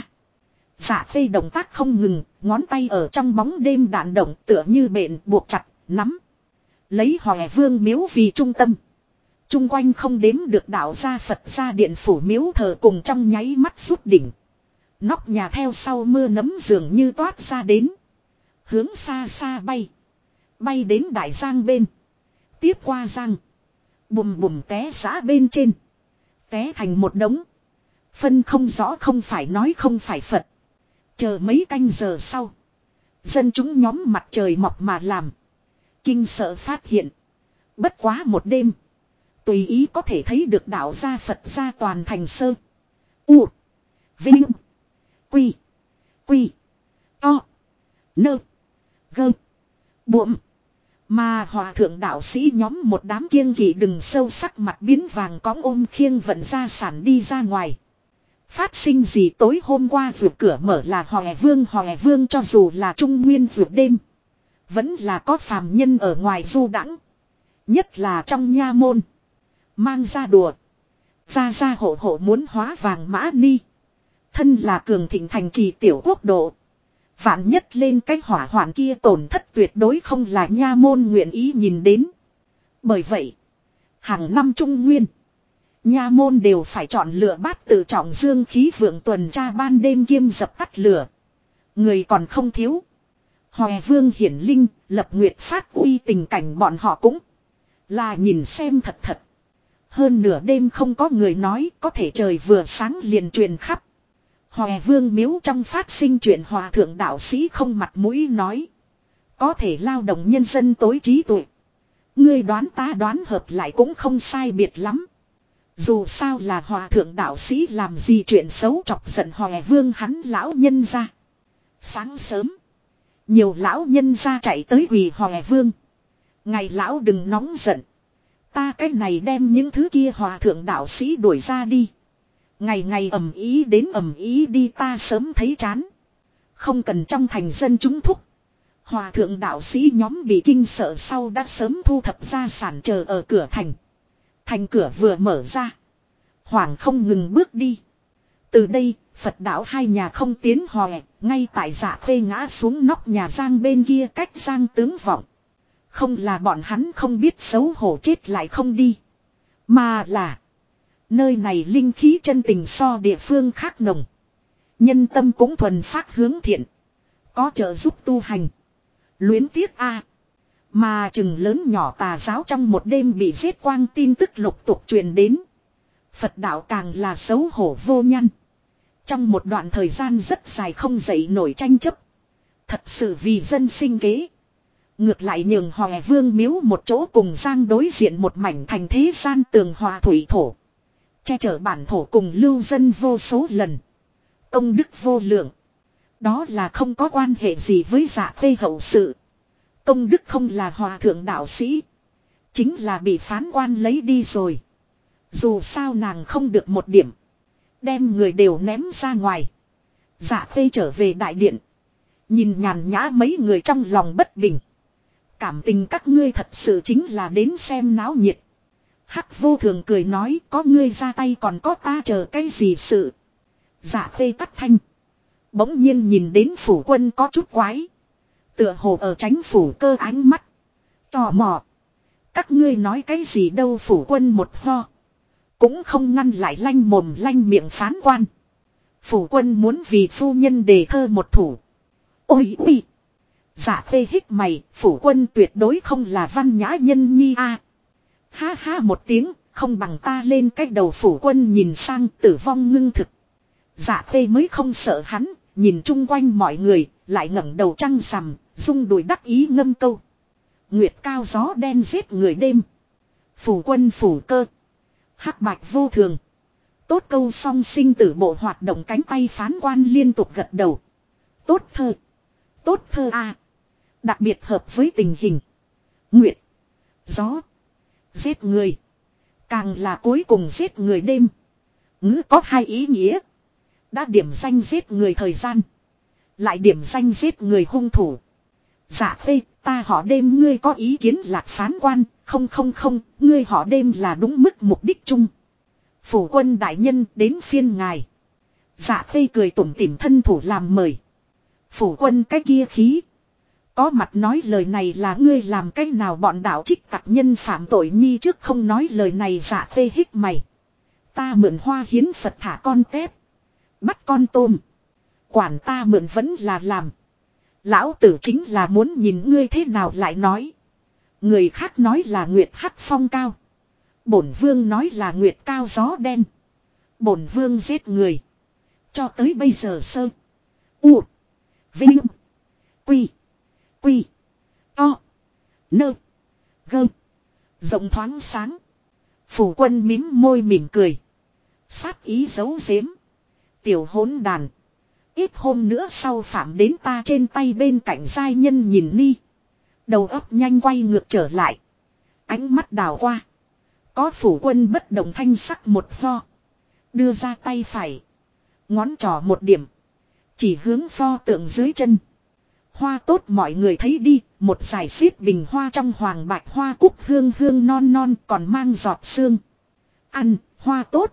Dạ Khê động tác không ngừng, ngón tay ở trong bóng đêm đạn động tựa như bện buộc chặt, nắm. Lấy Hòe Vương miếu vì trung tâm. Trung quanh không đếm được đạo gia Phật gia điện phủ miếu thờ cùng trong nháy mắt rút đỉnh. Nóc nhà theo sau mưa nấm dường như toát ra đến. Hướng xa xa bay. Bay đến đại giang bên. Tiếp qua giang. Bùm té giã bên trên. Té thành một đống. Phân không rõ không phải nói không phải Phật. Chờ mấy canh giờ sau. Dân chúng nhóm mặt trời mọc mà làm. Kinh sợ phát hiện. Bất quá một đêm. Tùy ý có thể thấy được đạo gia Phật gia toàn thành sơ. U. Vinh. Quy. Quy. To. Nơ. Gơ. Buộm. Mà hòa thượng đạo sĩ nhóm một đám kiêng kỵ đừng sâu sắc mặt biến vàng cõng ôm khiêng vận gia sản đi ra ngoài. Phát sinh gì tối hôm qua vượt cửa mở là Hòe Vương cho dù là trung nguyên vượt đêm. Vẫn là có phàm nhân ở ngoài du đãng. Nhất là trong nha môn. Mang ra đùa. Ra hộ muốn hóa vàng mã ni. Thân là cường thịnh thành trì tiểu quốc độ. Vạn nhất lên cái hỏa hoạn kia tổn thất tuyệt đối không là nha môn nguyện ý nhìn đến. Bởi vậy. Hàng năm trung nguyên. Nha môn đều phải chọn lựa bát tự trọng dương khí vượng tuần tra ban đêm kiêm dập tắt lửa. Người còn không thiếu. Hòe Vương hiển linh, lập nguyệt phát uy, tình cảnh bọn họ cũng là nhìn xem thật thật. Hơn nửa đêm không có người nói, có thể trời vừa sáng liền truyền khắp. Hòe Vương miếu trong phát sinh chuyện, hòa thượng đạo sĩ không mặt mũi nói. Có thể lao động nhân dân tối trí tuệ. Ngươi đoán ta đoán hợp lại cũng không sai biệt lắm. Dù sao là hòa thượng đạo sĩ làm gì chuyện xấu chọc giận Hòe Vương hắn lão nhân ra. Sáng sớm, nhiều lão nhân ra chạy tới quỳ Hòe Vương. Ngày lão đừng nóng giận. Ta cái này đem những thứ kia hòa thượng đạo sĩ đuổi ra đi. Ngày ngày ầm ý đến ầm ý đi, ta sớm thấy chán. Không cần trong thành dân chúng thúc. Hòa thượng đạo sĩ nhóm bị kinh sợ sau đã sớm thu thập gia sản chờ ở cửa thành. Thành cửa vừa mở ra, Hoàng không ngừng bước đi. Từ đây, Phật đạo hai nhà không tiến Hòe, ngay tại Dạ Khê ngã xuống nóc nhà Giang bên kia cách Giang tướng vọng. Không là bọn hắn không biết xấu hổ chết lại không đi, mà là nơi này linh khí chân tình so địa phương khác nồng. Nhân tâm cũng thuần phát hướng thiện, có trợ giúp tu hành. Luyến tiếc a. Mà chừng lớn nhỏ tà giáo trong một đêm bị giết quang tin tức lục tục truyền đến. Phật đạo càng là xấu hổ vô nhăn. Trong một đoạn thời gian rất dài không dậy nổi tranh chấp. Thật sự vì dân sinh kế. Ngược lại nhường Hòe Vương miếu một chỗ cùng Giang đối diện một mảnh thành thế gian tường hòa thủy thổ. Che chở bản thổ cùng lưu dân vô số lần. Công đức vô lượng. Đó là không có quan hệ gì với Dạ Khê hậu sự. Công đức không là hòa thượng đạo sĩ, chính là bị phán quan lấy đi rồi. Dù sao nàng không được một điểm, đem người đều ném ra ngoài. Dạ Khê trở về đại điện, nhìn nhàn nhã mấy người trong lòng bất bình. Cảm tình các ngươi thật sự chính là đến xem náo nhiệt. Hắc Vô Thường cười nói, có ngươi ra tay còn có ta chờ cái gì sự. Dạ Khê cắt thanh, bỗng nhiên nhìn đến phủ quân có chút quái. Tựa hồ ở tránh phủ cơ ánh mắt. Tò mò. Các ngươi nói cái gì đâu, phủ quân một ho. Cũng không ngăn lại lanh mồm lanh miệng phán quan. Phủ quân muốn vì phu nhân đề thơ một thủ. Ôi ui. Dạ Khê hít mày, phủ quân tuyệt đối không là văn nhã nhân nhi a. Ha ha một tiếng, không bằng ta lên cách đầu. Phủ quân nhìn sang tử vong ngưng thực. Dạ Khê mới không sợ hắn, nhìn chung quanh mọi người, lại ngẩng đầu trăng rằm, rung đùi đắc ý ngâm câu. Nguyệt cao gió đen giết người đêm. Phủ quân phủ cơ. Hắc Bạch Vô Thường. Tốt câu song sinh tử bộ hoạt động cánh tay phán quan liên tục gật đầu. Tốt thơ. Tốt thơ a. Đặc biệt hợp với tình hình. Nguyệt. Gió. Giết người. Càng là cuối cùng giết người đêm. Ngữ có hai ý nghĩa. Đã điểm danh giết người thời gian, lại điểm danh giết người hung thủ. Dạ Khê, ta họ Đêm ngươi có ý kiến lạc phán quan. Không, ngươi họ Đêm là đúng mức mục đích chung. Phủ quân đại nhân đến phiên ngài. Dạ Khê cười tủm tỉm thân thủ làm mời. Phủ quân cái kia khí. Có mặt nói lời này là ngươi làm cách nào bọn đạo trích tặc nhân phạm tội nhi trước không nói lời này. Dạ Khê hít mày. Ta mượn hoa hiến Phật thả con tép, bắt con tôm. Quản ta mượn vẫn là làm. Lão tử chính là muốn nhìn ngươi thế nào lại nói. Người khác nói là nguyệt hắc phong cao, bổn vương nói là nguyệt cao gió đen. Bổn vương giết người, cho tới bây giờ sơ u vinh quy quy to nơ gơ rộng thoáng sáng. Phủ quân mím môi mỉm cười, sát ý giấu giếm. Tiểu hỗn đàn, ít hôm nữa sau phạm đến ta trên tay. Bên cạnh giai nhân nhìn ni, đầu óc nhanh quay ngược trở lại, ánh mắt đảo qua. Có phủ quân bất động thanh sắc một ho, đưa ra tay phải, ngón trỏ một điểm, chỉ hướng pho tượng dưới chân. Hoa tốt mọi người thấy đi, một dải xiết bình hoa trong hoàng bạch hoa cúc hương hương non non còn mang giọt sương. Ăn, hoa tốt.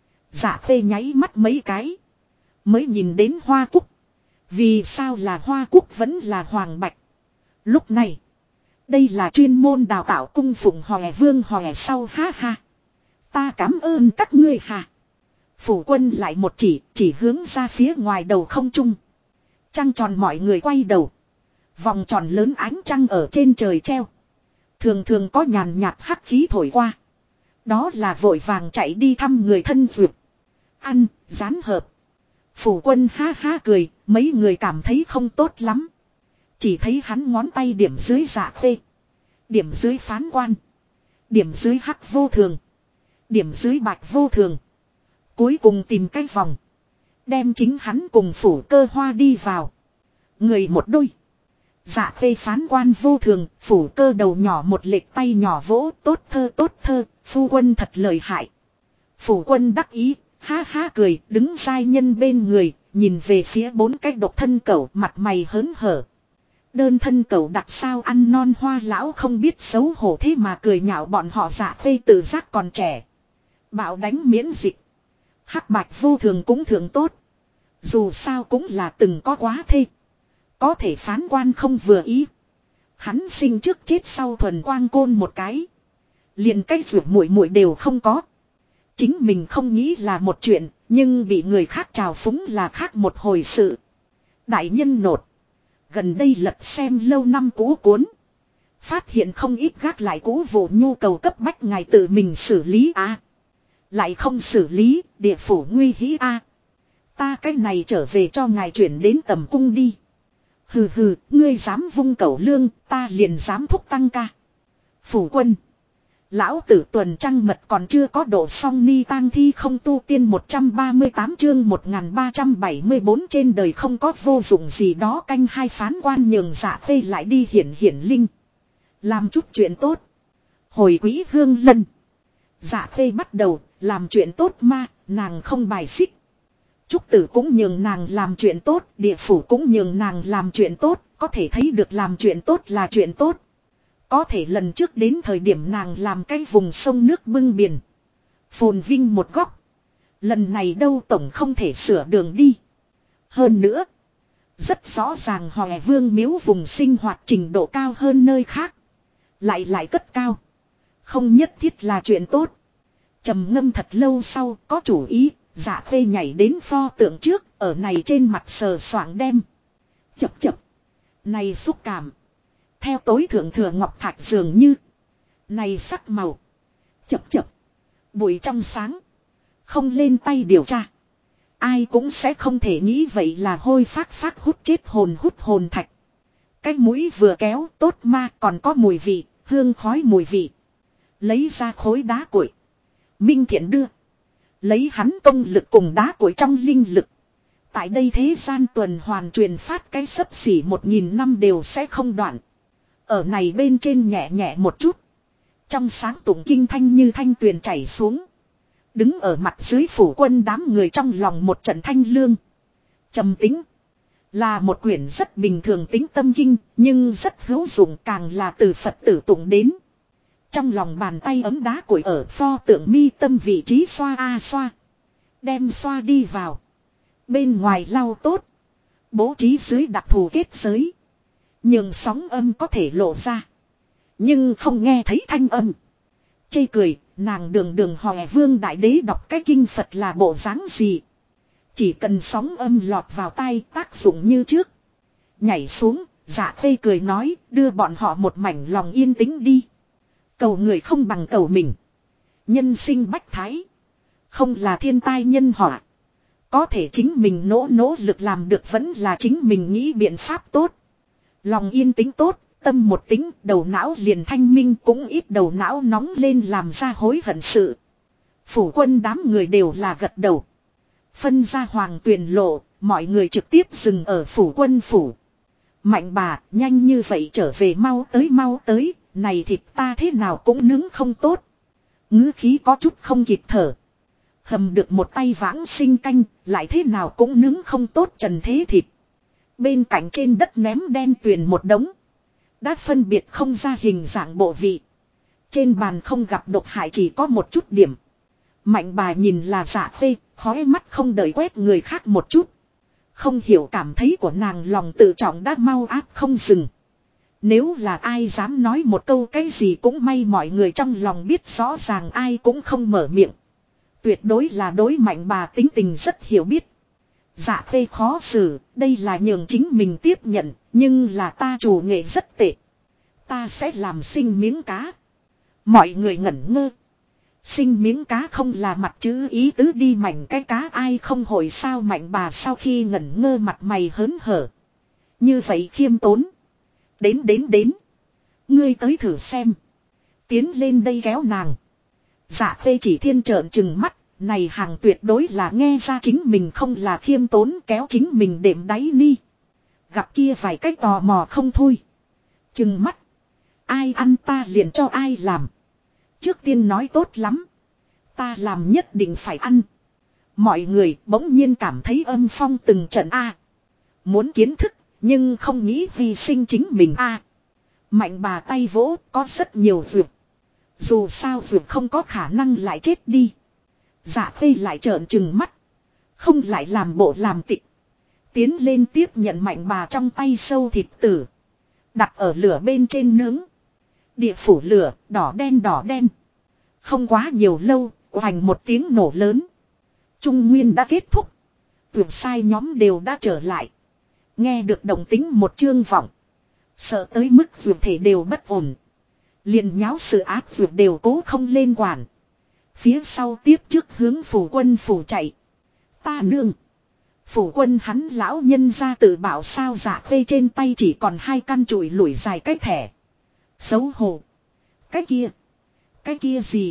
Dạ Khê nháy mắt mấy cái, mới nhìn đến hoa cúc. Vì sao là hoa cúc vẫn là hoàng bạch? Lúc này, đây là chuyên môn đào tạo cung phụng Hòe Vương Hòe sau ha ha. Ta cảm ơn các ngươi hà. Phủ quân lại một chỉ hướng ra phía ngoài đầu không trung. Trăng tròn mọi người quay đầu. Vòng tròn lớn ánh trăng ở trên trời treo. Thường thường có nhàn nhạt hắc khí thổi qua. Đó là vội vàng chạy đi thăm người thân duyệt. Ăn, gián hợp. Phủ quân ha ha cười, mấy người cảm thấy không tốt lắm. Chỉ thấy hắn ngón tay điểm dưới Dạ Khê. Điểm dưới Phán Quan. Điểm dưới Hắc Vô Thường. Điểm dưới Bạch Vô Thường. Cuối cùng tìm cái vòng. Đem chính hắn cùng Phủ Cơ Hoa đi vào. Người một đôi. Dạ Khê Phán Quan Vô Thường, Phủ Cơ đầu nhỏ một lệch tay nhỏ vỗ, tốt thơ, phu quân thật lợi hại. Phủ quân đắc ý, ha ha cười, đứng giai nhân bên người, nhìn về phía bốn cái độc thân cẩu, mặt mày hớn hở. Đơn thân cẩu đặt sao ăn non Hoa lão không biết xấu hổ thế mà cười nhạo bọn họ. Dạ Khê tự giác còn trẻ. Bạo đánh miễn dịch. Hắc Bạch Vô Thường cũng thường tốt. Dù sao cũng là từng có quá thê. Có thể Phán Quan không vừa ý. Hắn sinh trước chết sau thuần quang côn một cái. Liền cái ruột muội muội đều không có. Chính mình không nghĩ là một chuyện, nhưng bị người khác trào phúng là khác một hồi sự. Đại nhân nột. Gần đây lật xem lâu năm cũ cuốn. Phát hiện không ít gác lại cũ vụ nhu cầu cấp bách ngài tự mình xử lý lại không xử lý, địa phủ nguy hĩ Ta cái này trở về cho ngài chuyển đến tầm cung đi. Hừ, ngươi dám vung cẩu lương, ta liền dám thúc tăng ca. Phủ quân. Lão tử tuần trăng mật còn chưa có độ song ni tang thi không tu tiên 138 chương 1374 trên đời không có vô dụng gì đó. Canh hai Phán Quan nhường Dạ Khê lại đi hiển linh. Làm chút chuyện tốt. Hồi quý hương lân. Dạ Khê bắt đầu làm chuyện tốt mà nàng không bài xích. Trúc Tử cũng nhường nàng làm chuyện tốt, địa phủ cũng nhường nàng làm chuyện tốt, có thể thấy được làm chuyện tốt là chuyện tốt. Có thể lần trước đến thời điểm nàng làm cái vùng sông nước bưng biển. Phồn vinh một góc. Lần này đâu tổng không thể sửa đường đi. Hơn nữa. Rất rõ ràng Hòe Vương miếu vùng sinh hoạt trình độ cao hơn nơi khác. Lại cất cao. Không nhất thiết là chuyện tốt. Trầm ngâm thật lâu sau có chủ ý. Dạ Khê nhảy đến pho tượng trước. Ở này trên mặt sờ soạng đem. Chập. Này xúc cảm. Theo tối thượng thừa ngọc thạch dường như. Này sắc màu. Chập. Bụi trong sáng. Không lên tay điều tra. Ai cũng sẽ không thể nghĩ vậy là hôi phát hút chết hút hồn thạch. Cái mũi vừa kéo tốt mà còn có mùi vị, hương khói mùi vị. Lấy ra khối đá cuội. Minh Thiện đưa. Lấy hắn công lực cùng đá cuội trong linh lực. Tại đây thế gian tuần hoàn truyền phát cái xấp xỉ 1000 năm đều sẽ không đoạn. Ở này bên trên nhẹ một chút. Trong sáng tụng kinh thanh như thanh tuyền chảy xuống. Đứng ở mặt dưới phủ quân đám người trong lòng một trận thanh lương. Trầm tĩnh. Là một quyển rất bình thường tính tâm kinh. Nhưng rất hữu dụng càng là từ Phật tử tụng đến. Trong lòng bàn tay ấm đá củi ở pho tượng mi tâm vị trí xoa xoa. Đem xoa đi vào. Bên ngoài lau tốt. Bố trí dưới đặc thù kết giới. Nhưng sóng âm có thể lộ ra. Nhưng không nghe thấy thanh âm. Chê cười, nàng đường Hòe Vương Đại Đế đọc cái kinh Phật là bộ dáng gì. Chỉ cần sóng âm lọt vào tai tác dụng như trước. Nhảy xuống, Dạ Khê cười nói, đưa bọn họ một mảnh lòng yên tĩnh đi. Cầu người không bằng cầu mình. Nhân sinh bách thái. Không là thiên tai nhân họa. Có thể chính mình nỗ lực làm được vẫn là chính mình nghĩ biện pháp tốt. Lòng yên tĩnh tốt, tâm một tính, đầu não liền thanh minh cũng ít đầu não nóng lên làm ra hối hận sự. Phủ quân đám người đều là gật đầu. Phân ra hoàng tuyền lộ, mọi người trực tiếp dừng ở phủ quân phủ. Mạnh bà, nhanh như vậy trở về mau tới, này thịt ta thế nào cũng nướng không tốt. Ngữ khí có chút không kịp thở. Hầm được một tay vãng sinh canh, lại thế nào cũng nướng không tốt trần thế thịt. Bên cạnh trên đất ném đen tuyền một đống. Đã phân biệt không ra hình dạng bộ vị. Trên bàn không gặp độc hại chỉ có một chút điểm. Mạnh bà nhìn là Dạ Khê, khói mắt không đợi quét người khác một chút. Không hiểu cảm thấy của nàng lòng tự trọng đã mau áp không dừng. Nếu là ai dám nói một câu cái gì cũng may mọi người trong lòng biết rõ ràng ai cũng không mở miệng. Tuyệt đối là đối Mạnh Bà tính tình rất hiểu biết. Dạ Khê khó xử, đây là nhường chính mình tiếp nhận, nhưng là ta chủ nghệ rất tệ. Ta sẽ làm sinh miếng cá. Mọi người ngẩn ngơ. Sinh miếng cá không là mặt chữ ý tứ đi mảnh cái cá ai không hồi sao Mạnh Bà sau khi ngẩn ngơ mặt mày hớn hở. Như vậy khiêm tốn. Đến. Ngươi tới thử xem. Tiến lên đây kéo nàng. Dạ Khê chỉ thiên trợn trừng mắt. Này hàng tuyệt đối là nghe ra chính mình không là khiêm tốn kéo chính mình đệm đáy ni. Gặp kia vài cái tò mò không thôi. Trừng mắt. Ai ăn ta liền cho ai làm. Trước tiên nói tốt lắm. Ta làm nhất định phải ăn. Mọi người bỗng nhiên cảm thấy âm phong từng trận A. Muốn kiến thức nhưng không nghĩ hy sinh chính mình A. Mạnh Bà tay vỗ có rất nhiều việc. Dù sao việc không có khả năng lại chết đi. Dạ Khê lại trợn trừng mắt. Không lại làm bộ làm tịch. Tiến lên tiếp nhận Mạnh Bà trong tay sâu thịt tử. Đặt ở lửa bên trên nướng. Địa phủ lửa đỏ đen. Không quá nhiều lâu, oành một tiếng nổ lớn. Trung nguyên đã kết thúc. Vượt sai nhóm đều đã trở lại. Nghe được động tính một chương vọng. Sợ tới mức vượt thể đều bất ổn. Liền nháo sự ác vượt đều cố không lên quản. Phía sau tiếp trước hướng phủ quân phủ chạy. Ta nương. Phủ quân hắn lão nhân ra tự bảo sao Dạ Khê trên tay chỉ còn 2 căn chùi lủi dài cái thẻ. Xấu hổ. Cái kia gì.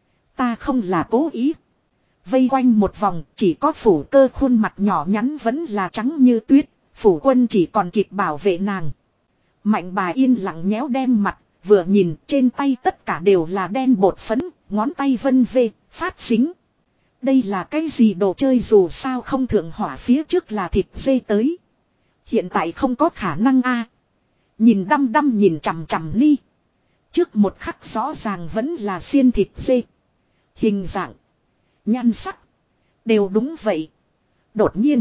Ta không là cố ý. Vây quanh một vòng chỉ có phủ cơ khuôn mặt nhỏ nhắn vẫn là trắng như tuyết. Phủ quân chỉ còn kịp bảo vệ nàng. Mạnh Bà yên lặng nhéo đem mặt. Vừa nhìn trên tay tất cả đều là đen bột phấn. Ngón tay vân vê phát xính. Đây là cái gì đồ chơi dù sao không thượng hỏa phía trước là thịt dê tới. Hiện tại không có khả năng a. Nhìn đăm nhìn chằm ni. Trước một khắc rõ ràng vẫn là xiên thịt dê. Hình dạng. Nhan sắc. Đều đúng vậy. Đột nhiên.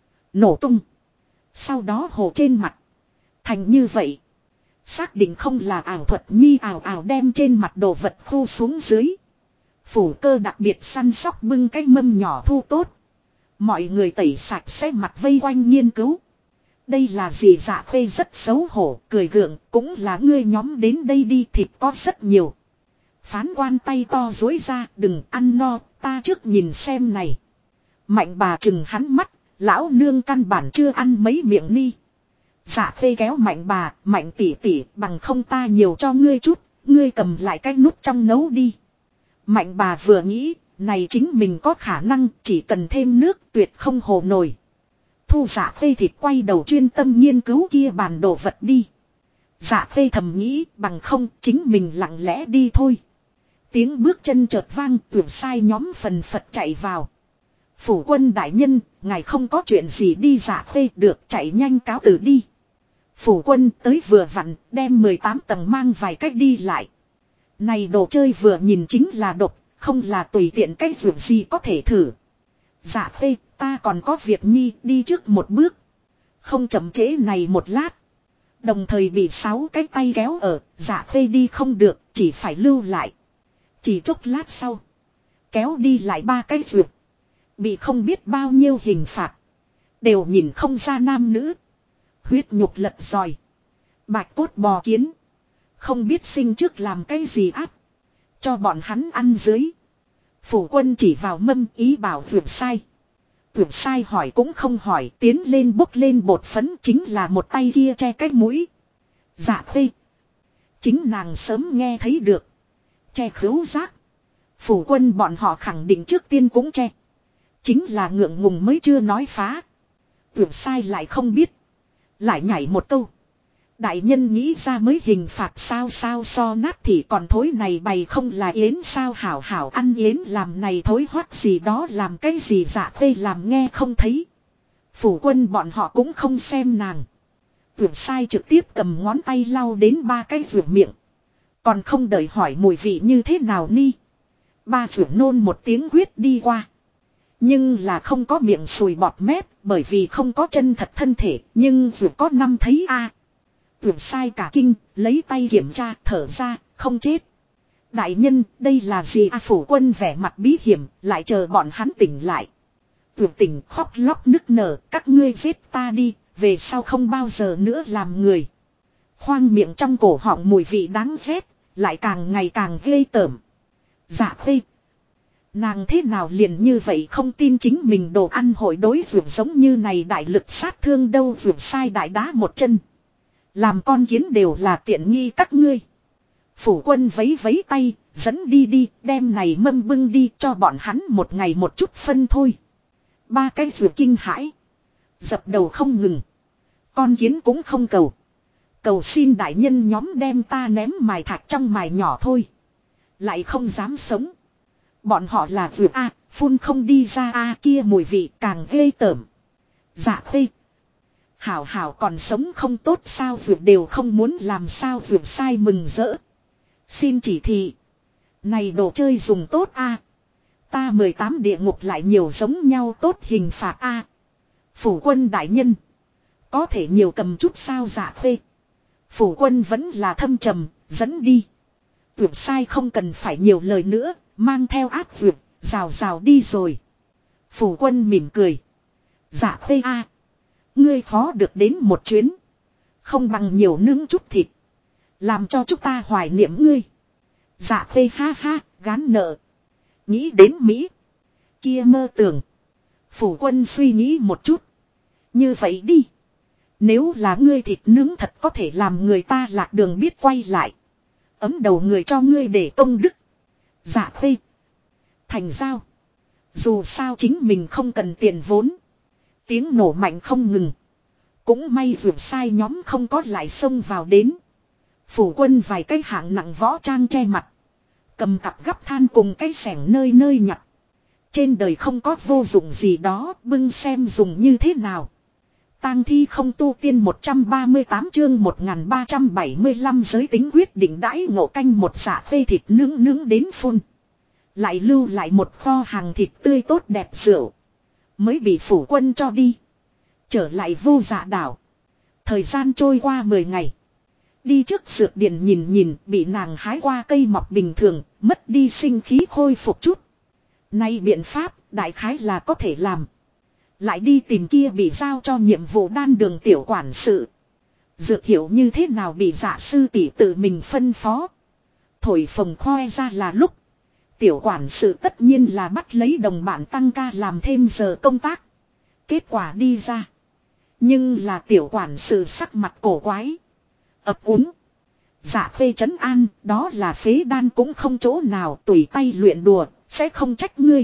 Nổ tung. Sau đó hồ trên mặt. Thành như vậy. Xác định không là ảo thuật nhi ảo đem trên mặt đồ vật thu xuống dưới. Phủ cơ đặc biệt săn sóc bưng cái mâm nhỏ thu tốt. Mọi người tẩy sạch sẽ mặt vây quanh nghiên cứu. Đây là gì Dạ Khê rất xấu hổ, cười gượng, cũng là ngươi nhóm đến đây đi thịt có rất nhiều. Phán quan tay to dối ra, đừng ăn no, ta trước nhìn xem này. Mạnh Bà chừng hắn mắt, lão nương căn bản chưa ăn mấy miệng ni. Dạ Khê kéo Mạnh Bà, Mạnh tỷ bằng không ta nhiều cho ngươi chút, ngươi cầm lại cái nút trong nấu đi. Mạnh Bà vừa nghĩ, này chính mình có khả năng, chỉ cần thêm nước tuyệt không hồ nổi. Thu Dạ Khê thịt quay đầu chuyên tâm nghiên cứu kia bàn đồ vật đi. Dạ Khê thầm nghĩ, bằng không chính mình lặng lẽ đi thôi. Tiếng bước chân chợt vang, tuyển sai nhóm phần phật chạy vào. Phủ quân đại nhân, ngài không có chuyện gì đi Dạ Khê được chạy nhanh cáo từ đi. Phủ quân tới vừa vặn, đem 18 tầng mang vài cách đi lại. Này đồ chơi vừa nhìn chính là độc, không là tùy tiện cách việc gì có thể thử. Dạ Khê, ta còn có việc nhi đi trước một bước. Không chậm trễ này một lát. Đồng thời bị 6 cái tay kéo ở, Dạ Khê đi không được, chỉ phải lưu lại. Chỉ chốc lát sau. Kéo đi lại 3 cái việc. Bị không biết bao nhiêu hình phạt. Đều nhìn không ra nam nữ. Huyết nhục lật dòi. Bạch cốt bò kiến. Không biết sinh trước làm cái gì áp. Cho bọn hắn ăn dưới. Phủ quân chỉ vào mâm ý bảo vượt sai. Vượt sai hỏi cũng không hỏi. Tiến lên bốc lên bột phấn chính là một tay kia che cái mũi. Dạ Khê. Chính nàng sớm nghe thấy được. Che khứu giác. Phủ quân bọn họ khẳng định trước tiên cũng che. Chính là ngượng ngùng mới chưa nói phá. Vượt sai lại không biết. Lại nhảy một câu. Đại nhân nghĩ ra mới hình phạt sao so nát thì còn thối này bày không là yến sao hảo hảo ăn yến làm này thối hoắt gì đó làm cái gì Dạ Khê làm nghe không thấy. Phủ quân bọn họ cũng không xem nàng. Vượt sai trực tiếp cầm ngón tay lau đến 3 cái vượt miệng. Còn không đợi hỏi mùi vị như thế nào ni. 3 vượt nôn một tiếng huyết đi qua. Nhưng là không có miệng sùi bọt mép bởi vì không có chân thật thân thể nhưng vượt có 5 thấy a. Vượt sai cả kinh, lấy tay kiểm tra, thở ra, không chết. Đại nhân, đây là gì à? Phủ quân vẻ mặt bí hiểm, lại chờ bọn hắn tỉnh lại. Vượt tỉnh khóc lóc nức nở, các ngươi giết ta đi, về sau không bao giờ nữa làm người. Khoang miệng trong cổ họng mùi vị đáng ghét, lại càng ngày càng ghê tởm. Dạ Khê. Nàng thế nào liền như vậy không tin chính mình đồ ăn hội đối vượt giống như này đại lực sát thương đâu, vượt sai đại đá một chân. Làm con kiến đều là tiện nghi các ngươi. Phủ quân vấy vấy tay, dẫn đi, đem này mâm bưng đi cho bọn hắn một ngày một chút phân thôi. Ba cái vượt kinh hãi. Dập đầu không ngừng. Con kiến cũng không cầu. Cầu xin đại nhân nhóm đem ta ném mài thạch trong mài nhỏ thôi. Lại không dám sống. Bọn họ là vượt A, phun không đi ra A, kia mùi vị càng ghê tởm. Dạ Khê. Hảo hảo còn sống không tốt sao, vượt đều không muốn làm sao, vượt sai mừng rỡ. Xin chỉ thị. Này đồ chơi dùng tốt A. Ta 18 địa ngục lại nhiều giống nhau tốt hình phạt A. Phủ quân đại nhân. Có thể nhiều cầm chút sao. Dạ Khê. Phủ quân vẫn là thâm trầm, dẫn đi. Vượt sai không cần phải nhiều lời nữa, mang theo ác vượt, rào đi rồi. Phủ quân mỉm cười. Dạ Khê A. Ngươi khó được đến một chuyến. Không bằng nhiều nướng chút thịt. Làm cho chúng ta hoài niệm ngươi. Dạ Khê ha ha, gán nợ. Nghĩ đến Mỹ. Kia mơ tưởng. Phủ quân suy nghĩ một chút. Như vậy đi. Nếu là ngươi thịt nướng thật có thể làm người ta lạc đường biết quay lại. Ấm đầu người cho ngươi để công đức. Dạ Khê. Thành giao. Dù sao chính mình không cần tiền vốn. Tiếng nổ mạnh không ngừng. Cũng may vượt sai nhóm không có lại xông vào đến. Phủ quân vài cái hạng nặng võ trang che mặt. Cầm cặp gắp than cùng cái sẻng nơi nơi nhặt. Trên đời không có vô dụng gì đó, bưng xem dùng như thế nào. Tang thi không tu tiên 138 chương 1375 giới tính quyết định đãi ngộ canh một dạ phê thịt nướng đến phun. Lại lưu lại một kho hàng thịt tươi tốt đẹp rượu. Mới bị phủ quân cho đi. Trở lại vô dạ đảo. Thời gian trôi qua 10 ngày. Đi trước dược điện nhìn bị nàng hái qua cây mọc bình thường, mất đi sinh khí khôi phục chút. Nay biện pháp, đại khái là có thể làm. Lại đi tìm kia bị giao cho nhiệm vụ đan đường tiểu quản sự. Dược hiểu như thế nào bị dạ sư tỷ tự mình phân phó. Thổi phồng khoe ra là lúc. Tiểu quản sự tất nhiên là bắt lấy đồng bạn tăng ca làm thêm giờ công tác. Kết quả đi ra. Nhưng là tiểu quản sự sắc mặt cổ quái. Ấp úng. Dạ phê trấn an, đó là phế đan cũng không chỗ nào tùy tay luyện đùa, sẽ không trách ngươi.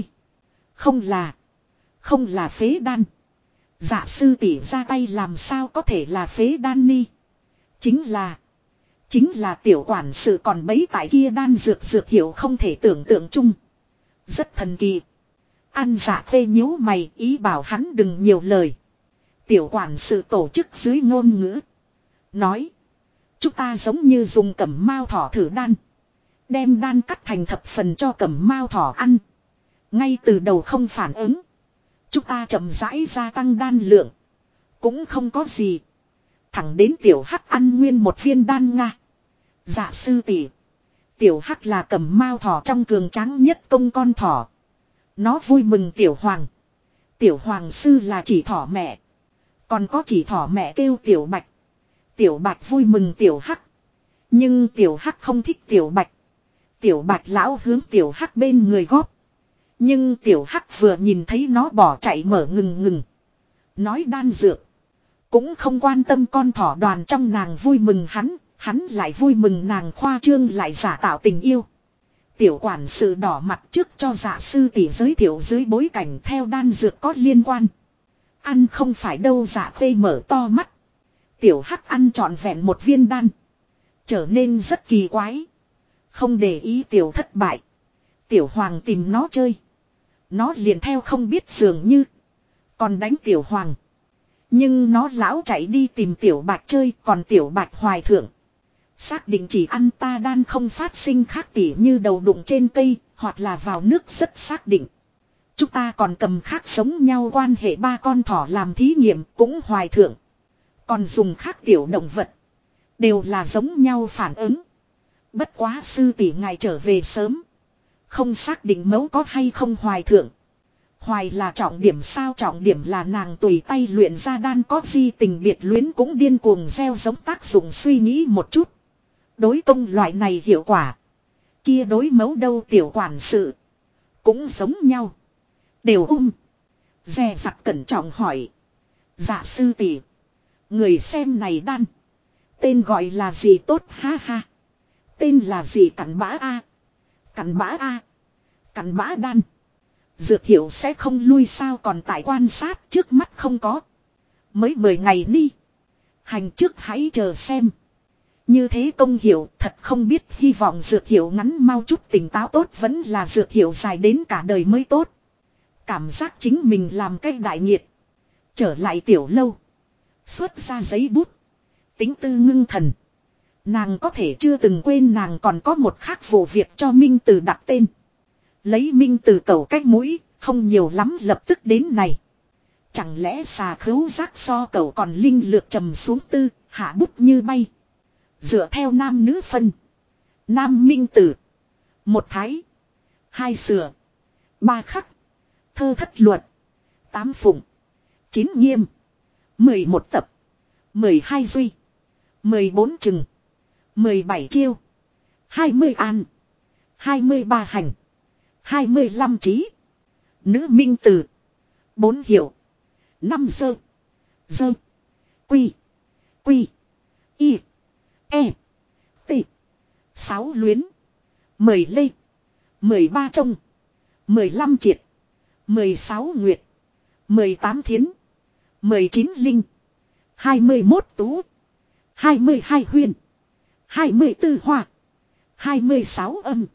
Không là phế đan. Dạ sư tỷ ra tay làm sao có thể là phế đan ni. Chính là tiểu quản sự còn bấy tại kia đan dược hiểu không thể tưởng tượng chung. Rất thần kỳ. Ăn dạ phê nhíu mày ý bảo hắn đừng nhiều lời. Tiểu quản sự tổ chức dưới ngôn ngữ. Nói. Chúng ta giống như dùng cẩm mao thỏ thử đan. Đem đan cắt thành thập phần cho cẩm mao thỏ ăn. Ngay từ đầu không phản ứng. Chúng ta chậm rãi gia tăng đan lượng. Cũng không có gì. Thẳng đến tiểu hắc ăn nguyên một viên đan nga. Dạ sư tỷ. Tiểu hắc là cẩm mao thỏ trong cường tráng nhất công con thỏ. Nó vui mừng tiểu hoàng. Tiểu hoàng sư là chỉ thỏ mẹ. Còn có chỉ thỏ mẹ kêu tiểu bạch. Tiểu bạch vui mừng tiểu hắc. Nhưng tiểu hắc không thích tiểu bạch. Tiểu bạch lão hướng tiểu hắc bên người góp. Nhưng tiểu hắc vừa nhìn thấy nó bỏ chạy mở ngừng. Nói đan dược. Cũng không quan tâm con thỏ đoàn trong nàng vui mừng hắn lại vui mừng nàng khoa trương lại giả tạo tình yêu. Tiểu quản sự đỏ mặt trước cho dạ sư tỷ giới thiệu dưới bối cảnh theo đan dược có liên quan. Ăn không phải đâu dạ phê mở to mắt. Tiểu hắc ăn trọn vẹn một viên đan. Trở nên rất kỳ quái. Không để ý tiểu thất bại. Tiểu hoàng tìm nó chơi. Nó liền theo không biết dường như. Còn đánh tiểu hoàng. Nhưng nó lão chạy đi tìm tiểu bạch chơi. Còn tiểu bạch hoài thượng. Xác định chỉ ăn ta đan không phát sinh khác tỉ như đầu đụng trên cây. Hoặc là vào nước rất xác định. Chúng ta còn cầm khác sống nhau quan hệ ba con thỏ làm thí nghiệm cũng hoài thượng. Còn dùng khác tiểu động vật. Đều là giống nhau phản ứng. Bất quá sư tỷ ngài trở về sớm. Không xác định mẫu có hay không hoài thượng. Hoài là trọng điểm sao, trọng điểm là nàng tùy tay luyện ra đan có di tình biệt luyến cũng điên cuồng gieo giống tác dụng suy nghĩ một chút. Đối công loại này hiệu quả. Kia đối mẫu đâu tiểu quản sự. Cũng giống nhau. Đều dè dặt cẩn trọng hỏi. Dạ sư tỷ, người xem này đan. Tên gọi là gì tốt ha ha. Tên là gì cặn bã a. Cặn bã a. Cặn bã đan. Dược hiệu sẽ không lui sao, còn tại quan sát trước mắt không có. Mới 10 ngày đi. Hành trước hãy chờ xem. Như thế công hiệu thật không biết, hy vọng dược hiệu ngắn mau chút tỉnh táo tốt vẫn là dược hiệu dài đến cả đời mới tốt. Cảm giác chính mình làm cái đại nghiệt. Trở lại tiểu lâu. Xuất ra giấy bút. Tính tư ngưng thần. Nàng có thể chưa từng quên nàng còn có một khác vụ việc cho Minh Từ đặt tên. Lấy Minh Từ cầu cách mũi, không nhiều lắm lập tức đến này. Chẳng lẽ xà khứu giác so cầu còn linh lược trầm xuống tư, hạ bút như bay. Dựa theo nam nữ phân. Nam Minh Từ. 1 thái. 2 sửa. 3 khắc. Thơ thất luật. 8 phụng. 9 nghiêm. 11 tập. 12 duy. 14 chừng. 17 chiêu. 20 an. 23 hành. 25 trí. Nữ Minh Từ. 4 hiệu. 5 sơ. Dơ. Quy. Quy. Y. E. T. 6 luyến. 10 lê. 13 trông. 15 triệt. 16 nguyệt. 18 thiến. 19 linh. 21 tú. 22 huyền. 24 hoa. 26 âm.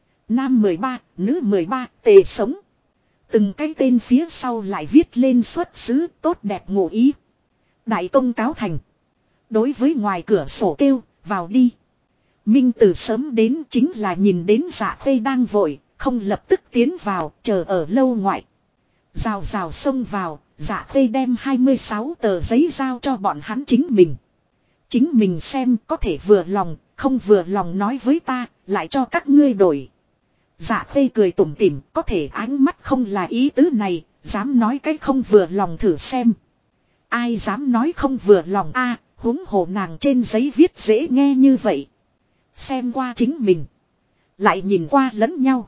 Nam 13, nữ 13, tề sống. Từng cái tên phía sau lại viết lên xuất xứ tốt đẹp ngụ ý. Đại công cáo thành. Đối với ngoài cửa sổ kêu, vào đi. Minh Từ sớm đến chính là nhìn đến Dạ Khê đang vội, không lập tức tiến vào, chờ ở lâu ngoại. Rào rào xông vào, Dạ Khê đem 26 tờ giấy giao cho bọn hắn chính mình. Chính mình xem có thể vừa lòng, không vừa lòng nói với ta, lại cho các ngươi đổi. Dạ Khê cười tủm tỉm, có thể ánh mắt không là ý tứ này, dám nói cái không vừa lòng thử xem. Ai dám nói không vừa lòng a, huống hồ nàng trên giấy viết dễ nghe như vậy. Xem qua chính mình, lại nhìn qua lẫn nhau.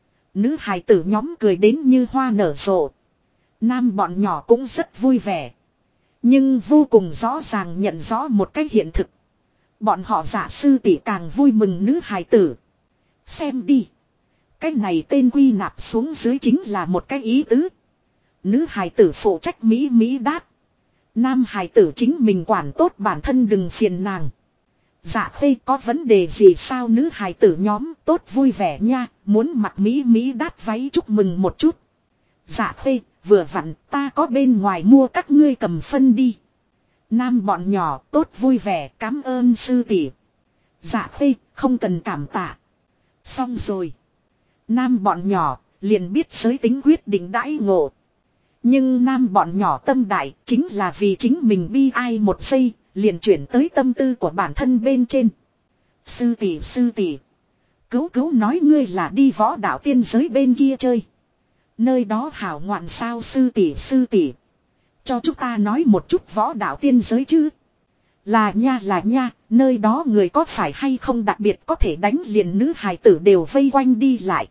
Nữ hài tử nhóm cười đến như hoa nở rộ. Nam bọn nhỏ cũng rất vui vẻ. Nhưng vô cùng rõ ràng nhận rõ một cái hiện thực. Bọn họ Dạ sư tỷ càng vui mừng nữ hài tử. Xem đi. Cái này tên quy nạp xuống dưới chính là một cái ý tứ. Nữ hài tử phụ trách mỹ mỹ đát. Nam hài tử chính mình quản tốt bản thân đừng phiền nàng. Dạ Khê có vấn đề gì sao, nữ hài tử nhóm tốt vui vẻ nha, muốn mặc mỹ mỹ đát váy chúc mừng một chút. Dạ Khê, vừa vặn ta có bên ngoài mua các ngươi cầm phân đi. Nam bọn nhỏ tốt vui vẻ cảm ơn sư tỷ. Dạ Khê, không cần cảm tạ. Xong rồi. Nam bọn nhỏ liền biết giới tính quyết định đãi ngộ. Nhưng nam bọn nhỏ tâm đại chính là vì chính mình bi ai một giây, liền chuyển tới tâm tư của bản thân bên trên. Sư tỷ. Cứu cứu nói ngươi là đi võ đạo tiên giới bên kia chơi. Nơi đó hảo ngoạn sao sư tỷ. Cho chúng ta nói một chút võ đạo tiên giới chứ. Là nha, nơi đó người có phải hay không đặc biệt có thể đánh liền nữ hài tử đều vây quanh đi lại.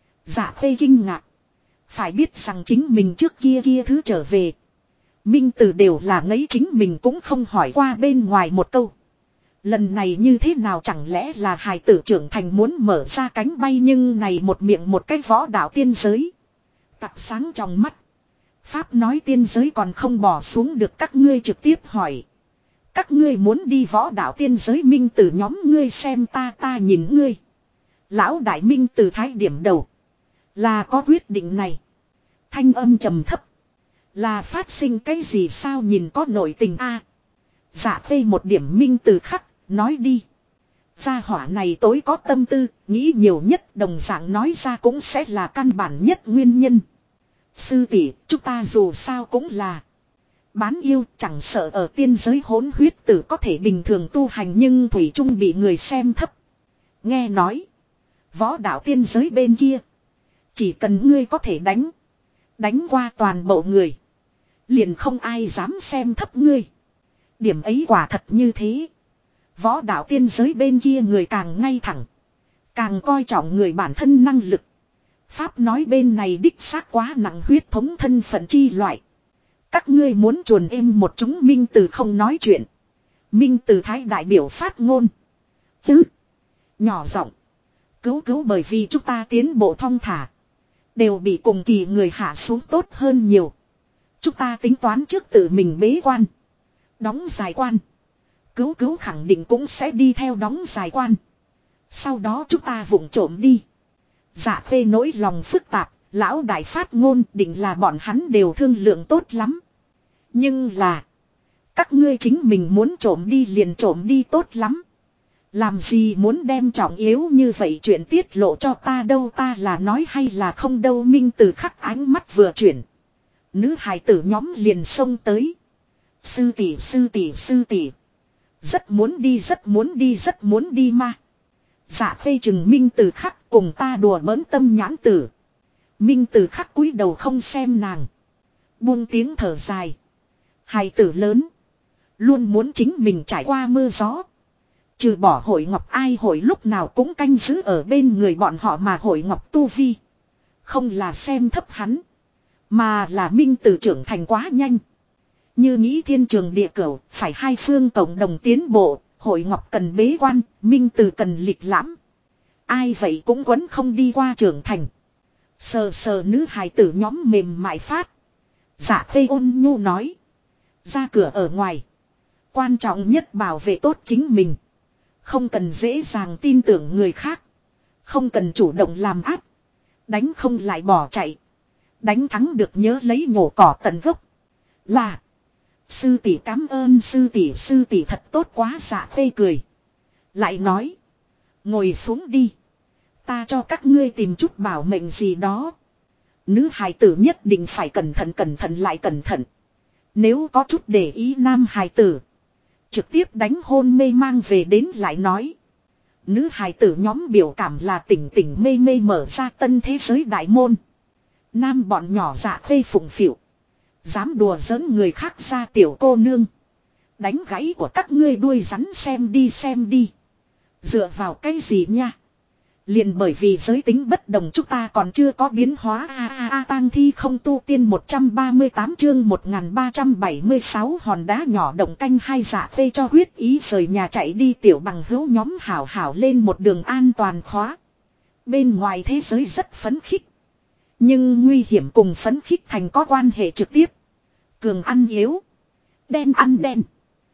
Dạ Khê kinh ngạc. Phải biết rằng chính mình trước kia thứ trở về. Minh Từ đều là ngấy chính mình cũng không hỏi qua bên ngoài một câu. Lần này như thế nào, chẳng lẽ là hài tử trưởng thành muốn mở ra cánh bay, nhưng này một miệng một cái võ đạo tiên giới. Tặc sáng trong mắt. Pháp nói tiên giới còn không bỏ xuống được, các ngươi trực tiếp hỏi. Các ngươi muốn đi võ đạo tiên giới, Minh Từ nhóm ngươi xem ta nhìn ngươi. Lão đại Minh Từ thái điểm đầu. Là có quyết định này. Thanh âm trầm thấp. Là phát sinh cái gì sao, nhìn có nội tình a. Dạ Khê một điểm Minh Từ khắc, nói đi. Gia hỏa này tối có tâm tư, nghĩ nhiều nhất, đồng dạng nói ra cũng sẽ là căn bản nhất nguyên nhân. Sư tỷ, chúng ta dù sao cũng là Bán yêu chẳng sợ ở tiên giới hỗn huyết tử có thể bình thường tu hành nhưng thủy chung bị người xem thấp. Nghe nói. Võ đạo tiên giới bên kia. Chỉ cần ngươi có thể đánh. Đánh qua toàn bộ người. Liền không ai dám xem thấp ngươi. Điểm ấy quả thật như thế. Võ đạo tiên giới bên kia người càng ngay thẳng. Càng coi trọng người bản thân năng lực. Pháp nói bên này đích xác quá nặng huyết thống thân phận chi loại. Các ngươi muốn chuồn êm một chúng Minh Từ không nói chuyện. Minh Từ thái đại biểu phát ngôn. Tứ. Nhỏ giọng. Cứu bởi vì chúng ta tiến bộ thong thả. Đều bị cùng kỳ người hạ xuống tốt hơn nhiều. Chúng ta tính toán trước tự mình bế quan. Đóng dài quan. Cứu khẳng định cũng sẽ đi theo đóng dài quan. Sau đó chúng ta vụng trộm đi. Dạ Khê nỗi lòng phức tạp. Lão đại phát ngôn định là bọn hắn đều thương lượng tốt lắm. Nhưng là. Các ngươi chính mình muốn trộm đi liền trộm đi tốt lắm. Làm gì muốn đem trọng yếu như vậy chuyện tiết lộ cho ta đâu, ta là nói hay là không đâu. Minh Từ khắc ánh mắt vừa chuyển. Nữ hài tử nhóm liền xông tới. Sư tỷ. Rất muốn đi mà. Dạ Khê chừng Minh Từ khắc cùng ta đùa bỡn tâm nhãn tử. Minh Từ khắc cúi đầu không xem nàng. Buông tiếng thở dài. Hài tử lớn. Luôn muốn chính mình trải qua mưa gió. Trừ bỏ Hội Ngọc ai Hội lúc nào cũng canh giữ ở bên người bọn họ mà Hội Ngọc tu vi. Không là xem thấp hắn. Mà là Minh Từ trưởng thành quá nhanh. Như nghĩ thiên trường địa cửu, phải hai phương cộng đồng tiến bộ. Hội Ngọc cần bế quan, Minh Từ cần lịch lãm. Ai vậy cũng quấn không đi qua trưởng thành. Sờ nữ hài tử nhóm mềm mại phát. Dạ Khê ôn nhu nói. Ra cửa ở ngoài. Quan trọng nhất bảo vệ tốt chính mình. Không cần dễ dàng tin tưởng người khác. Không cần chủ động làm áp. Đánh không lại bỏ chạy. Đánh thắng được nhớ lấy nhổ cỏ tận gốc. Là. Sư tỷ cảm ơn sư tỷ thật tốt quá. Dạ Khê cười. Lại nói. Ngồi xuống đi. Ta cho các ngươi tìm chút bảo mệnh gì đó. Nữ hài tử nhất định phải cẩn thận lại cẩn thận. Nếu có chút để ý nam hài tử. Trực tiếp đánh hôn mê mang về đến lại nói. Nữ hài tử nhóm biểu cảm là tỉnh mê mở ra tân thế giới đại môn. Nam bọn nhỏ Dạ Khê phụng phịu. Dám đùa giỡn người khác ra tiểu cô nương. Đánh gãy của các ngươi đuôi rắn xem đi. Dựa vào cái gì nha? Liền bởi vì giới tính bất đồng chúng ta còn chưa có biến hóa. Tang thi không tu tiên 138 chương 1376 hòn đá nhỏ động canh hai. Dạ Khê cho huyết ý rời nhà chạy đi tiểu bằng hữu nhóm hảo hảo lên một đường an toàn khóa. Bên ngoài thế giới rất phấn khích. Nhưng nguy hiểm cùng phấn khích thành có quan hệ trực tiếp. Cường ăn yếu. Đen ăn đen.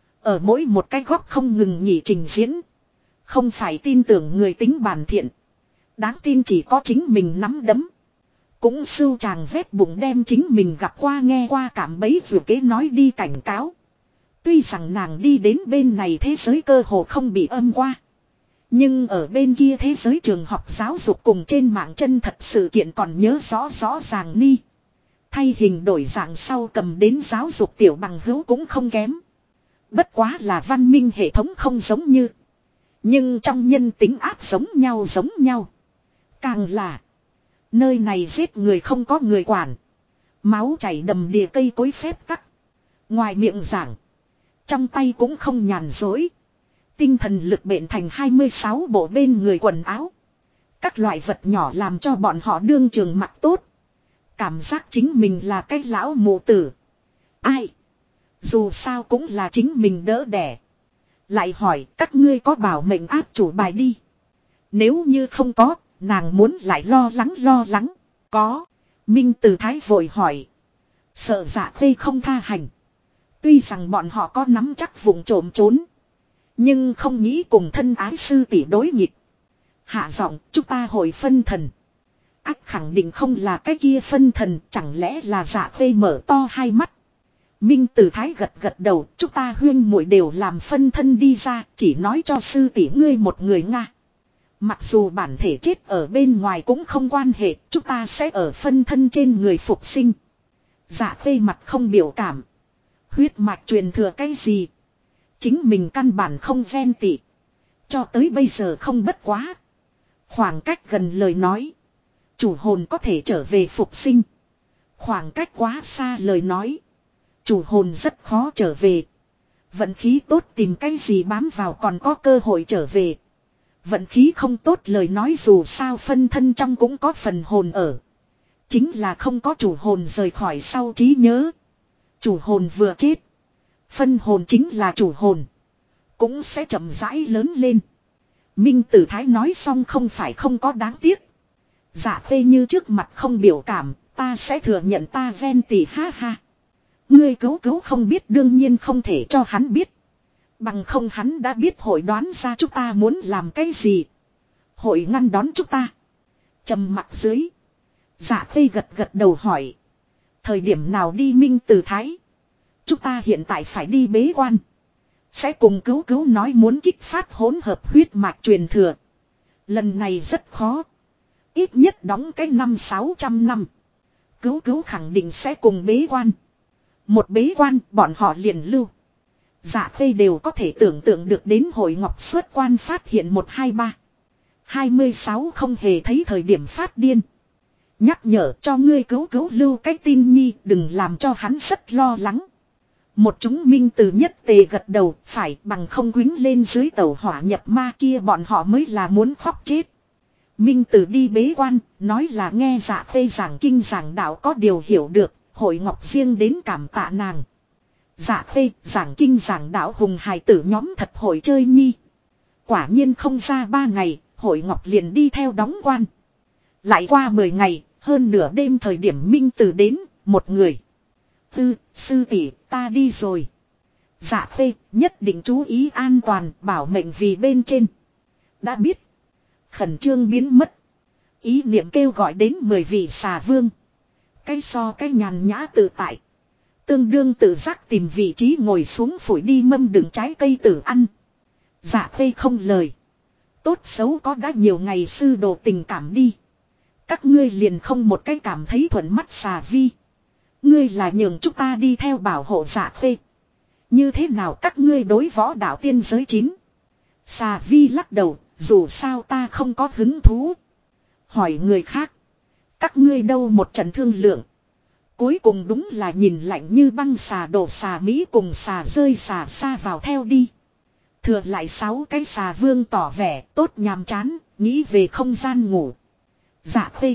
Ở mỗi một cái góc không ngừng nghỉ trình diễn. Không phải tin tưởng người tính bản thiện. Đáng tin chỉ có chính mình nắm đấm. Cũng sưu chàng vét bụng đem chính mình gặp qua nghe qua cảm bấy vừa kế nói đi cảnh cáo. Tuy rằng nàng đi đến bên này thế giới cơ hồ không bị âm qua. Nhưng ở bên kia thế giới trường học giáo dục cùng trên mạng chân thật sự kiện còn nhớ rõ ràng ni. Thay hình đổi dạng sau cầm đến giáo dục tiểu bằng hữu cũng không kém. Bất quá là văn minh hệ thống không giống như. Nhưng trong nhân tính ác giống nhau. Càng là. Nơi này giết người không có người quản. Máu chảy đầm đìa cây cối phép tắc. Ngoài miệng giảng. Trong tay cũng không nhàn dối. Tinh thần lực bệnh thành 26 bộ bên người quần áo. Các loại vật nhỏ làm cho bọn họ đương trường mặt tốt. Cảm giác chính mình là cái lão mụ tử. Ai? Dù sao cũng là chính mình đỡ đẻ. Lại hỏi các ngươi có bảo mệnh áp chủ bài đi. Nếu như không có, nàng muốn lại lo lắng. Có. Minh Từ thái vội hỏi. Sợ Dạ Khê không tha hành. Tuy rằng bọn họ có nắm chắc vùng trộm trốn. Nhưng không nghĩ cùng thân ái sư tỷ đối nghịch. Hạ giọng chúng ta hồi phân thần. Ác khẳng định không là cái kia phân thần. Chẳng lẽ là Dạ Khê mở to hai mắt. Minh Từ thái gật đầu. Chúng ta huyên muội đều làm phân thân đi ra. Chỉ nói cho sư tỷ ngươi một người Nga. Mặc dù bản thể chết ở bên ngoài cũng không quan hệ. Chúng ta sẽ ở phân thân trên người phục sinh. Dạ Khê mặt không biểu cảm. Huyết mạch truyền thừa cái gì? Chính mình căn bản không ghen tị. Cho tới bây giờ không bất quá. Khoảng cách gần lời nói. Chủ hồn có thể trở về phục sinh. Khoảng cách quá xa lời nói. Chủ hồn rất khó trở về. Vận khí tốt tìm cái gì bám vào còn có cơ hội trở về. Vận khí không tốt lời nói dù sao phân thân trong cũng có phần hồn ở. Chính là không có chủ hồn rời khỏi sau trí nhớ. Chủ hồn vừa chết. Phân hồn chính là chủ hồn. Cũng sẽ chậm rãi lớn lên. Minh Tử Thái nói xong không phải không có đáng tiếc. Dạ phê như trước mặt không biểu cảm. Ta sẽ thừa nhận ta ghen tị ha ha. Ngươi cứu không biết đương nhiên không thể cho hắn biết. Bằng không hắn đã biết hội đoán ra chúng ta muốn làm cái gì. Hội ngăn đón chúng ta. Trầm mặc dưới. Dạ phê gật đầu hỏi. Thời điểm nào đi Minh Tử Thái? Chúng ta hiện tại phải đi bế quan. Sẽ cùng cứu nói muốn kích phát hỗn hợp huyết mạch truyền thừa. Lần này rất khó. Ít nhất đóng cái 500-600 năm. Cứu khẳng định sẽ cùng bế quan. Một bế quan bọn họ liền lưu. Dạ phê đều có thể tưởng tượng được đến hội ngọc xuất quan phát hiện 123. 26 không hề thấy thời điểm phát điên. Nhắc nhở cho ngươi cứu lưu cái tin nhi đừng làm cho hắn rất lo lắng. Một chúng minh từ nhất tề gật đầu phải bằng không quính lên dưới tàu hỏa nhập ma kia bọn họ mới là muốn khóc chết. Minh từ đi bế quan nói là nghe dạ phê giảng kinh giảng đạo có điều hiểu được. Hội ngọc riêng đến cảm tạ nàng. Dạ phê giảng kinh giảng đạo hùng hài tử nhóm thật hội chơi nhi. Quả nhiên không ra 3 ngày, hội ngọc liền đi theo đóng quan. Lại qua 10 ngày, hơn nửa đêm thời điểm Minh Tử đến, một người. Sư tỷ, ta đi rồi. Dạ phê, nhất định chú ý an toàn, bảo mệnh vì bên trên. Đã biết. Khẩn trương biến mất. Ý niệm kêu gọi đến 10 vị xà vương. Cái nhàn nhã tự tại. Tương đương tự giác tìm vị trí ngồi xuống phủi đi mâm đựng trái cây tử ăn. Dạ phê không lời. Tốt xấu có đã nhiều ngày sư đồ tình cảm đi. Các ngươi liền không một cái cảm thấy thuận mắt xà vi. Ngươi là nhường chúng ta đi theo bảo hộ dạ phê. Như thế nào các ngươi đối võ đạo tiên giới chín. Xà vi lắc đầu, dù sao ta không có hứng thú. Hỏi người khác. Các ngươi đâu một trận thương lượng. Cuối cùng đúng là nhìn lạnh như băng xà đổ xà Mỹ cùng xà rơi xà xa vào theo đi. Thừa lại 6 cái xà vương tỏ vẻ tốt nhàm chán, nghĩ về không gian ngủ. Dạ phê.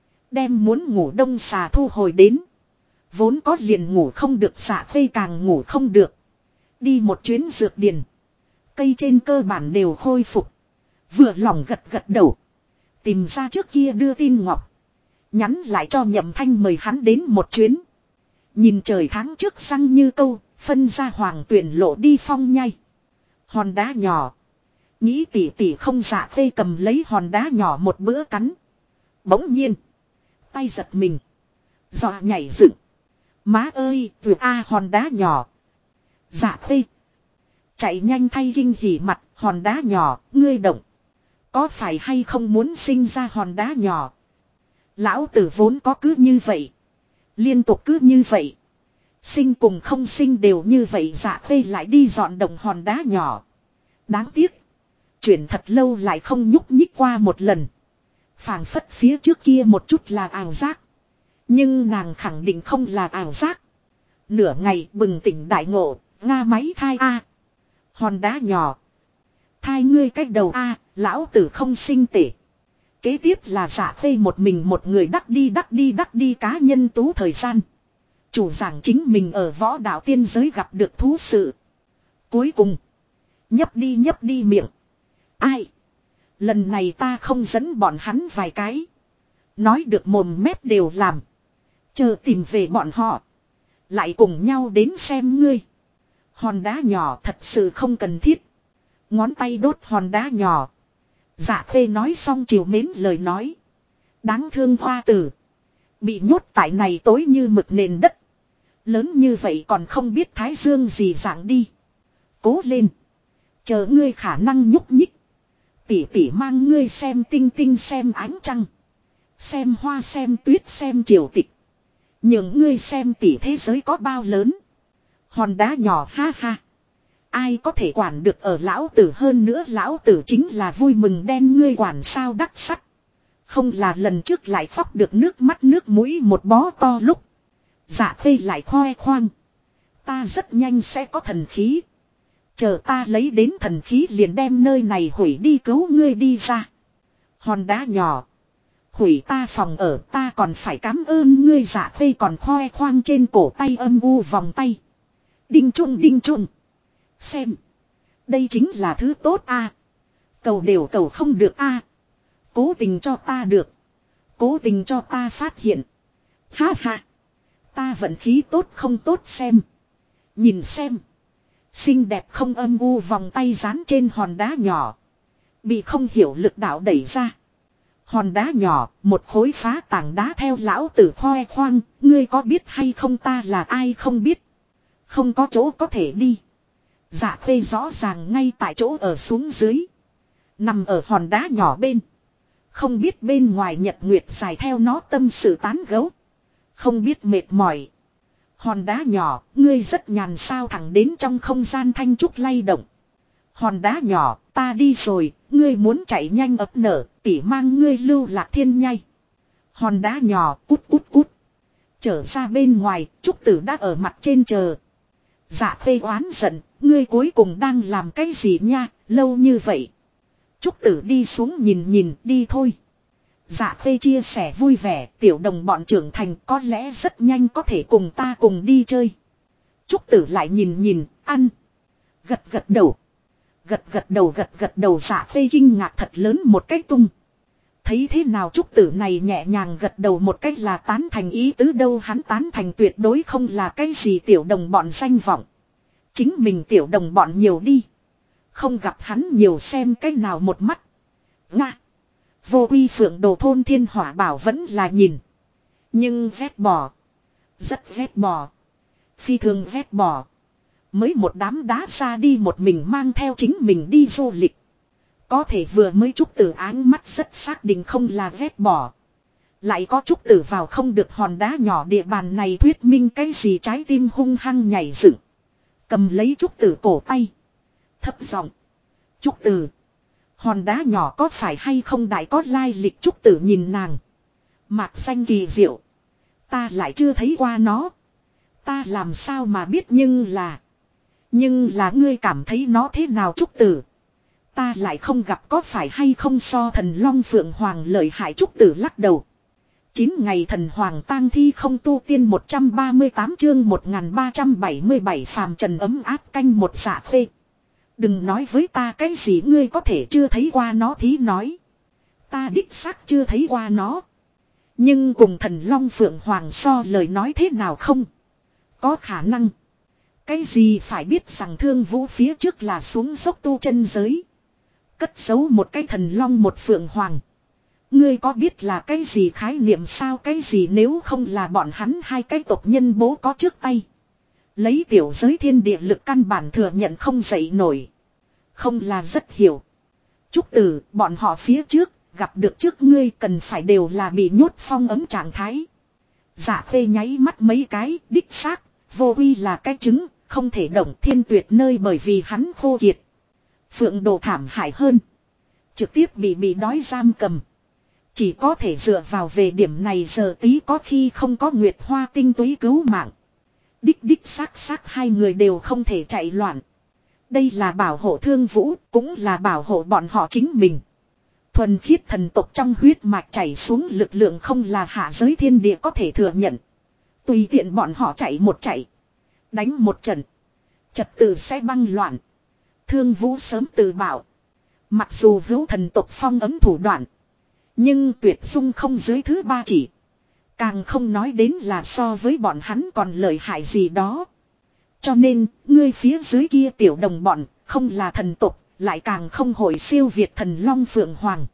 Đem muốn ngủ đông xà thu hồi đến. Vốn có liền ngủ không được dạ phê càng ngủ không được. Đi một chuyến dược điền. Cây trên cơ bản đều khôi phục. Vừa lòng gật đầu. Tìm ra trước kia đưa tin ngọc. Nhắn lại cho Nhậm Thanh mời hắn đến một chuyến. Nhìn trời tháng trước răng như câu, phân ra hoàng tuyển lộ đi phong nhai. Hòn đá nhỏ. Nghĩ tỉ không dạ phê cầm lấy hòn đá nhỏ một bữa cắn. Bỗng nhiên. Tay giật mình. Dọa nhảy dựng. Má ơi, vừa hòn đá nhỏ. Dạ phê. Chạy nhanh thay kinh hỉ mặt, hòn đá nhỏ, ngươi động. Có phải hay không muốn sinh ra hòn đá nhỏ? Lão tử vốn có cứ như vậy. Liên tục cứ như vậy. Sinh cùng không sinh đều như vậy dạ phê lại đi dọn đồng hòn đá nhỏ. Đáng tiếc. Chuyển thật lâu lại không nhúc nhích qua một lần. Phảng phất phía trước kia một chút là ảo giác. Nhưng nàng khẳng định không là ảo giác. Nửa ngày bừng tỉnh đại ngộ, Nga máy thai A. Hòn đá nhỏ. Thai ngươi cách đầu A, lão tử không sinh tể. Kế tiếp là dạ phê một mình một người đắc đi cá nhân tú thời gian. Chủ giảng chính mình ở võ đạo tiên giới gặp được thú sự. Cuối cùng. Nhấp đi miệng. Ai? Lần này ta không dẫn bọn hắn vài cái. Nói được mồm mép đều làm. Chờ tìm về bọn họ. Lại cùng nhau đến xem ngươi. Hòn đá nhỏ thật sự không cần thiết. Ngón tay đốt hòn đá nhỏ. Dạ phê nói xong chiều mến lời nói. Đáng thương hoa tử. Bị nhốt tại này tối như mực nền đất. Lớn như vậy còn không biết thái dương gì dạng đi. Cố lên. Chờ ngươi khả năng nhúc nhích. Tỷ mang ngươi xem tinh tinh xem ánh trăng. Xem hoa xem tuyết xem triều tịch. Nhường ngươi xem tỷ thế giới có bao lớn. Hòn đá nhỏ ha ha. Ai có thể quản được ở lão tử, hơn nữa lão tử chính là vui mừng đen, ngươi quản sao đắc sắt. Không là lần trước lại phóc được nước mắt nước mũi một bó to lúc. Dạ Khê lại khoe khoang. Ta rất nhanh sẽ có thần khí. Chờ ta lấy đến thần khí liền đem nơi này hủy đi cứu ngươi đi ra. Hòn đá nhỏ. Hủy ta phòng ở, ta còn phải cảm ơn ngươi. Dạ Khê còn khoe khoang trên cổ tay âm u vòng tay. Đinh trung đinh trung. Xem. Đây chính là thứ tốt a. Cầu đều cầu không được a. Cố tình cho ta được. Cố tình cho ta phát hiện. Ha ha. Ta vận khí tốt không tốt xem. Nhìn xem. Xinh đẹp không, âm u vòng tay dán trên hòn đá nhỏ. Bị không hiểu lực đạo đẩy ra. Hòn đá nhỏ, một khối phá tảng đá theo lão tử khoe khoang. Ngươi có biết hay không ta là ai không biết. Không có chỗ có thể đi. Dạ Khê rõ ràng ngay tại chỗ ở xuống dưới. Nằm ở hòn đá nhỏ bên. Không biết bên ngoài nhật nguyệt dài theo nó tâm sự tán gấu. Không biết mệt mỏi. Hòn đá nhỏ, ngươi rất nhàn sao, thẳng đến trong không gian thanh trúc lay động. Hòn đá nhỏ, ta đi rồi, ngươi muốn chạy nhanh ấp nở, tỉ mang ngươi lưu lạc thiên nhai. Hòn đá nhỏ, cút cút cút. Trở ra bên ngoài, Trúc Tử đã ở mặt trên chờ. Dạ Khê oán giận, ngươi cuối cùng đang làm cái gì nha, lâu như vậy. Trúc Tử đi xuống nhìn nhìn, đi thôi. Dạ Khê chia sẻ vui vẻ, tiểu đồng bọn trưởng thành có lẽ rất nhanh có thể cùng ta cùng đi chơi. Trúc Tử lại nhìn nhìn, ăn. Gật gật đầu. Gật gật đầu, Dạ Khê kinh ngạc thật lớn một cái tung. Thấy thế nào Trúc Tử này nhẹ nhàng gật đầu một cách là tán thành ý tứ đâu, hắn tán thành tuyệt đối không là cái gì tiểu đồng bọn danh vọng. Chính mình tiểu đồng bọn nhiều đi. Không gặp hắn nhiều xem cái nào một mắt. Nga. Vô Uy Phượng Đồ thôn Thiên Hỏa Bảo vẫn là nhìn. Nhưng vét bỏ. Rất vét bỏ. Phi thường vét bỏ. Mới một đám đá ra đi một mình mang theo chính mình đi du lịch. Có thể vừa mới Trúc Tử áng mắt rất xác định không là vét bỏ. Lại có Trúc Tử vào không được hòn đá nhỏ địa bàn này thuyết minh cái gì, trái tim hung hăng nhảy dựng. Cầm lấy Trúc Tử cổ tay. Thấp giọng. Trúc Tử. Hòn đá nhỏ có phải hay không đại có lai lịch. Trúc Tử nhìn nàng. Mạc xanh kỳ diệu. Ta lại chưa thấy qua nó. Ta làm sao mà biết, nhưng là ngươi cảm thấy nó thế nào Trúc Tử. Ta lại không gặp, có phải hay không so thần Long Phượng Hoàng lợi hại. Trúc Tử lắc đầu. 9 ngày thần hoàng tang thi không tu tiên, 138 chương 1377 phàm trần ấm áp canh một. Dạ Khê. Đừng nói với ta cái gì ngươi có thể chưa thấy qua nó thí nói. Ta đích xác chưa thấy qua nó. Nhưng cùng thần Long Phượng Hoàng so lời nói thế nào không? Có khả năng. Cái gì phải biết rằng Thương Vũ phía trước là xuống dốc tu chân giới. Cất giấu một cái thần Long một Phượng Hoàng. Ngươi có biết là cái gì khái niệm sao? Cái gì nếu không là bọn hắn hai cái tộc nhân bố có trước tay. Lấy tiểu giới thiên địa lực căn bản thừa nhận không dậy nổi. Không là rất hiểu. Trúc Tử, bọn họ phía trước, gặp được trước ngươi cần phải đều là bị nhốt phong ấm trạng thái. Dạ Khê nháy mắt mấy cái, đích xác, Vô Uy là cái trứng, không thể động Thiên Tuyệt nơi bởi vì hắn khô kiệt. Phượng Đồ thảm hại hơn. Trực tiếp bị đói giam cầm. Chỉ có thể dựa vào về điểm này giờ tí có khi không có Nguyệt Hoa tinh túy cứu mạng. Đích xác hai người đều không thể chạy loạn. Đây là bảo hộ Thương Vũ, cũng là bảo hộ bọn họ chính mình. Thuần khiết thần tộc trong huyết mạch chảy xuống lực lượng không là hạ giới thiên địa có thể thừa nhận. Tùy tiện bọn họ chạy một chạy. Đánh một trận. Trật tự sẽ băng loạn. Thương Vũ sớm từ bảo. Mặc dù hữu thần tộc phong ấm thủ đoạn. Nhưng tuyệt dung không dưới thứ ba chỉ. Càng không nói đến là so với bọn hắn còn lợi hại gì đó. Cho nên, ngươi phía dưới kia tiểu đồng bọn, không là thần tộc, lại càng không hội siêu việt thần Long Phượng Hoàng.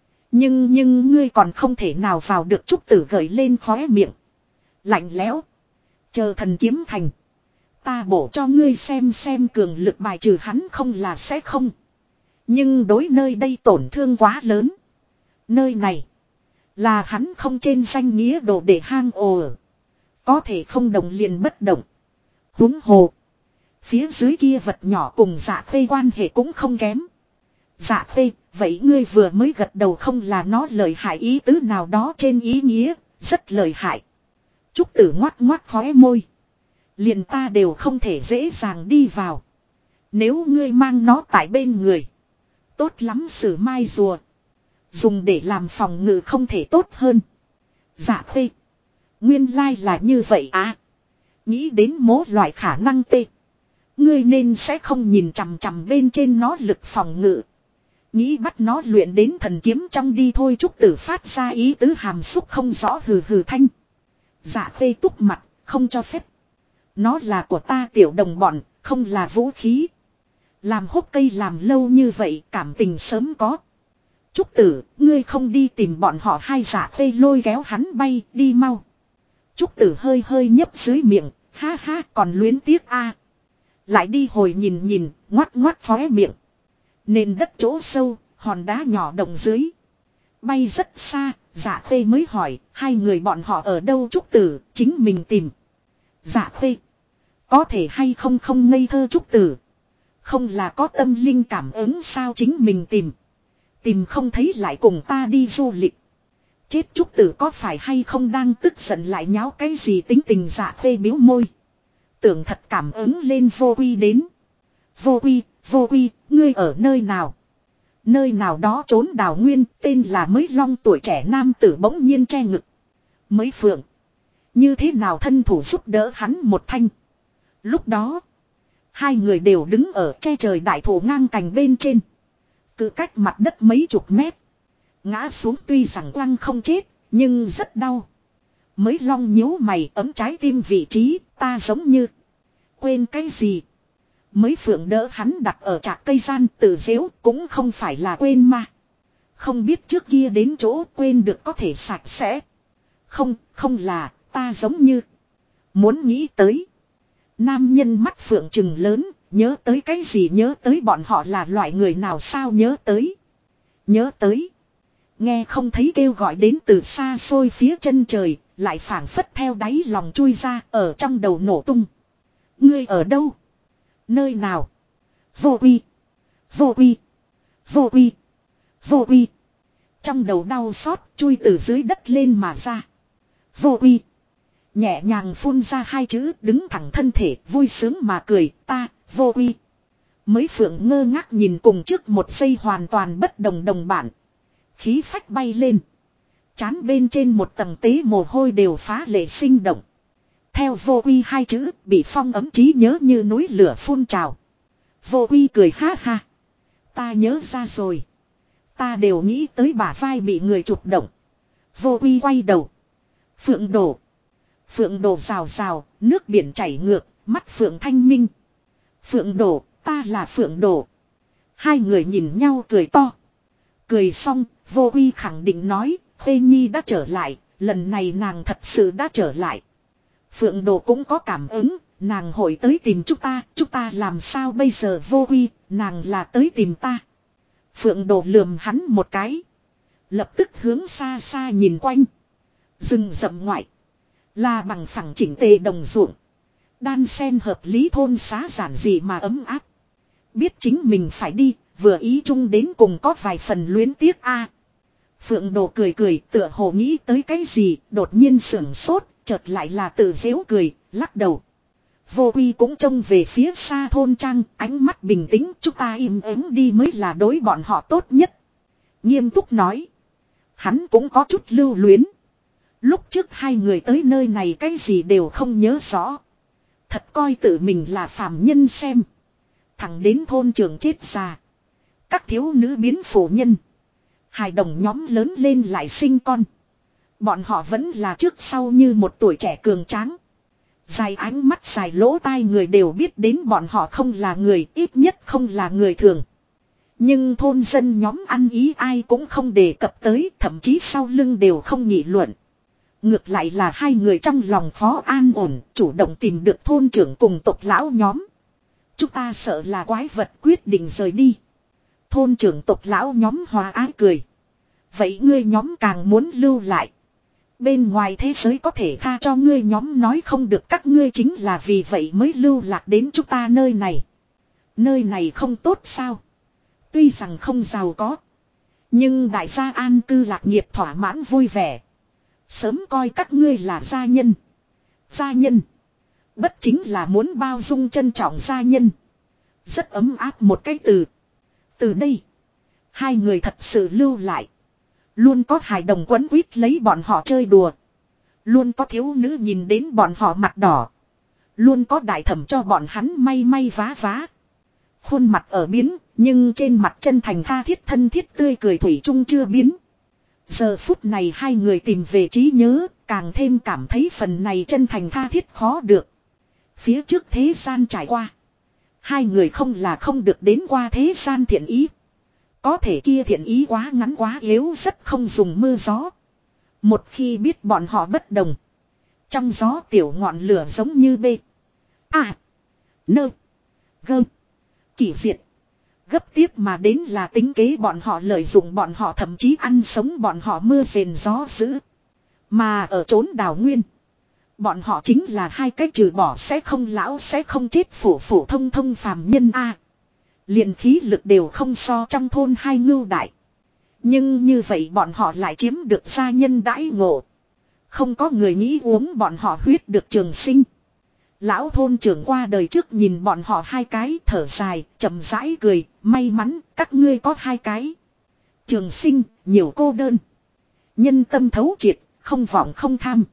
Nhưng ngươi còn không thể nào vào được. Trúc Tử gợi lên khóe miệng. Lạnh lẽo. Chờ thần kiếm thành. Ta bổ cho ngươi xem cường lực bài trừ hắn không là sẽ không. Nhưng đối nơi đây tổn thương quá lớn. Nơi này. Là hắn không trên danh nghĩa đồ để hang ổ. Có thể không động liền bất động. Huống hồ. Phía dưới kia vật nhỏ cùng Dạ Khê quan hệ cũng không kém. Dạ Khê, vậy ngươi vừa mới gật đầu không là nó lợi hại ý tứ nào đó trên ý nghĩa, rất lợi hại. Trúc Tử ngoát ngoát khóe môi. Liền ta đều không thể dễ dàng đi vào. Nếu ngươi mang nó tại bên người. Tốt lắm sử mai rùa. Dùng để làm phòng ngự không thể tốt hơn. Dạ Khê. Nguyên lai là như vậy à. Nghĩ đến mố loại khả năng tê. Ngươi nên sẽ không nhìn chằm chằm bên trên nó lực phòng ngự. Nghĩ bắt nó luyện đến thần kiếm trong đi thôi. Trúc Tử phát ra ý tứ hàm xúc không rõ hừ hừ thanh. Dạ Khê túc mặt, không cho phép. Nó là của ta tiểu đồng bọn, không là vũ khí. Làm hốc cây làm lâu như vậy cảm tình sớm có. Trúc Tử, ngươi không đi tìm bọn họ hai. Dạ Khê lôi kéo hắn bay đi mau. Trúc Tử hơi hơi nhấp dưới miệng, ha ha còn luyến tiếc a. Lại đi hồi nhìn nhìn, ngoắt ngoắt khóe miệng. Nền đất chỗ sâu, hòn đá nhỏ đồng dưới. Bay rất xa, Dạ Khê mới hỏi, hai người bọn họ ở đâu? Trúc Tử, chính mình tìm. Dạ Khê, có thể hay không không ngây thơ. Trúc Tử, không là có tâm linh cảm ứng sao chính mình tìm. Tìm không thấy lại cùng ta đi du lịch. Chết Trúc Tử có phải hay không đang tức giận lại nháo cái gì tính tình. Dạ Khê biếu môi. Tưởng thật cảm ứng lên Vô Quy đến. Vô Quy, ngươi ở nơi nào? Nơi nào đó trốn đào nguyên, tên là Mới Long tuổi trẻ nam tử bỗng nhiên che ngực. Mới Phượng. Như thế nào thân thủ giúp đỡ hắn một thanh. Lúc đó, hai người đều đứng ở che trời đại thụ ngang cành bên trên. Cứ cách mặt đất mấy chục mét. Ngã xuống tuy rằng lăng không chết, nhưng rất đau. Mới Long nhíu mày ấm trái tim vị trí, ta giống như quên cái gì. Mới Phượng đỡ hắn đặt ở trạc cây gian tự dễu cũng không phải là quên mà. Không biết trước kia đến chỗ quên được có thể sạch sẽ. Không là ta giống như muốn nghĩ tới. Nam nhân mắt Phượng trừng lớn, nhớ tới cái gì? Nhớ tới bọn họ là loại người nào sao? Nhớ tới. Nghe không thấy kêu gọi đến từ xa xôi phía chân trời, lại phảng phất theo đáy lòng chui ra ở trong đầu nổ tung. Ngươi ở đâu? Nơi nào? Vô Quy. Trong đầu đau xót chui từ dưới đất lên mà ra. Vô Quy. Nhẹ nhàng phun ra hai chữ, đứng thẳng thân thể vui sướng mà cười. Ta, Vô Quy. Mới Phượng ngơ ngác nhìn cùng trước một giây hoàn toàn bất đồng đồng bản. Khí phách bay lên. Trán bên trên một tầng tế mồ hôi đều phá lệ sinh động. Theo Vô Quy hai chữ bị phong ấm trí nhớ như núi lửa phun trào. Vô Quy cười ha ha. Ta nhớ ra rồi. Ta đều nghĩ tới bả vai bị người chụp động. Vô Quy quay đầu. Phượng đổ. Phượng đổ rào rào, nước biển chảy ngược, mắt Phượng thanh minh. Phượng đổ, ta là Phượng đổ. Hai người nhìn nhau cười to. Cười xong, Vô Quy khẳng định nói, Khê Nhi đã trở lại, lần này nàng thật sự đã trở lại. Phượng Đồ cũng có cảm ứng, nàng hội tới tìm chúng ta làm sao bây giờ? Vô Quy, nàng là tới tìm ta. Phượng Đồ lườm hắn một cái. Lập tức hướng xa xa nhìn quanh. Rừng rậm ngoại. Là bằng phẳng chỉnh tề đồng ruộng. Đan sen hợp lý thôn xá giản dị mà ấm áp. Biết chính mình phải đi, vừa ý chung đến cùng có vài phần luyến tiếc a. Phượng Đồ cười cười tựa hồ nghĩ tới cái gì, đột nhiên sưởng sốt, chợt lại là tự giễu cười, lắc đầu. Vô Quy cũng trông về phía xa thôn trang, ánh mắt bình tĩnh, chúng ta im ắng đi mới là đối bọn họ tốt nhất. Nghiêm túc nói. Hắn cũng có chút lưu luyến. Lúc trước hai người tới nơi này cái gì đều không nhớ rõ. Thật coi tự mình là phàm nhân xem. Thẳng đến thôn trường chết già. Các thiếu nữ biến phổ nhân. Hài đồng nhóm lớn lên lại sinh con. Bọn họ vẫn là trước sau như một tuổi trẻ cường tráng. Dài ánh mắt dài lỗ tai người đều biết đến bọn họ không là người, ít nhất không là người thường. Nhưng thôn dân nhóm ăn ý ai cũng không đề cập tới, thậm chí sau lưng đều không nghị luận. Ngược lại là hai người trong lòng khó an ổn, chủ động tìm được thôn trưởng cùng tộc lão nhóm. Chúng ta sợ là quái vật, quyết định rời đi. Thôn trưởng tộc lão nhóm hòa ái cười. Vậy ngươi nhóm càng muốn lưu lại. Bên ngoài thế giới có thể tha cho ngươi nhóm nói không được, các ngươi chính là vì vậy mới lưu lạc đến chúng ta nơi này. Nơi này không tốt sao? Tuy rằng không giàu có, nhưng đại gia an cư lạc nghiệp thỏa mãn vui vẻ. Sớm coi các ngươi là gia nhân. Gia nhân. Bất chính là muốn bao dung trân trọng gia nhân. Rất ấm áp một cái từ. Từ đây, hai người thật sự lưu lại. Luôn có hài đồng quấn quýt lấy bọn họ chơi đùa. Luôn có thiếu nữ nhìn đến bọn họ mặt đỏ. Luôn có đại thẩm cho bọn hắn may may vá vá. Khuôn mặt ở biến, nhưng trên mặt chân thành tha thiết thân thiết tươi cười thủy chung chưa biến. Giờ phút này hai người tìm về trí nhớ, càng thêm cảm thấy phần này chân thành tha thiết khó được. Phía trước thế gian trải qua, hai người không là không được đến qua thế gian thiện ý. Có thể kia thiện ý quá ngắn quá yếu, rất không dùng mưa gió. Một khi biết bọn họ bất đồng, trong gió tiểu ngọn lửa giống như bê a nơ gơ kỷ diệt. Gấp tiếp mà đến là tính kế bọn họ, lợi dụng bọn họ, thậm chí ăn sống bọn họ, mưa rền gió dữ. Mà ở chốn đào nguyên, bọn họ chính là hai cái trừ bỏ sẽ không lão sẽ không chết phổ thông thông phàm nhân a. Liền khí lực đều không so trong thôn hai ngưu đại. Nhưng như vậy bọn họ lại chiếm được gia nhân đãi ngộ. Không có người nghĩ uống bọn họ huyết được trường sinh. Lão thôn trưởng qua đời trước nhìn bọn họ hai cái, thở dài, chậm rãi cười, may mắn các ngươi có hai cái. Trường sinh, nhiều cô đơn. Nhân tâm thấu triệt, không vọng không tham.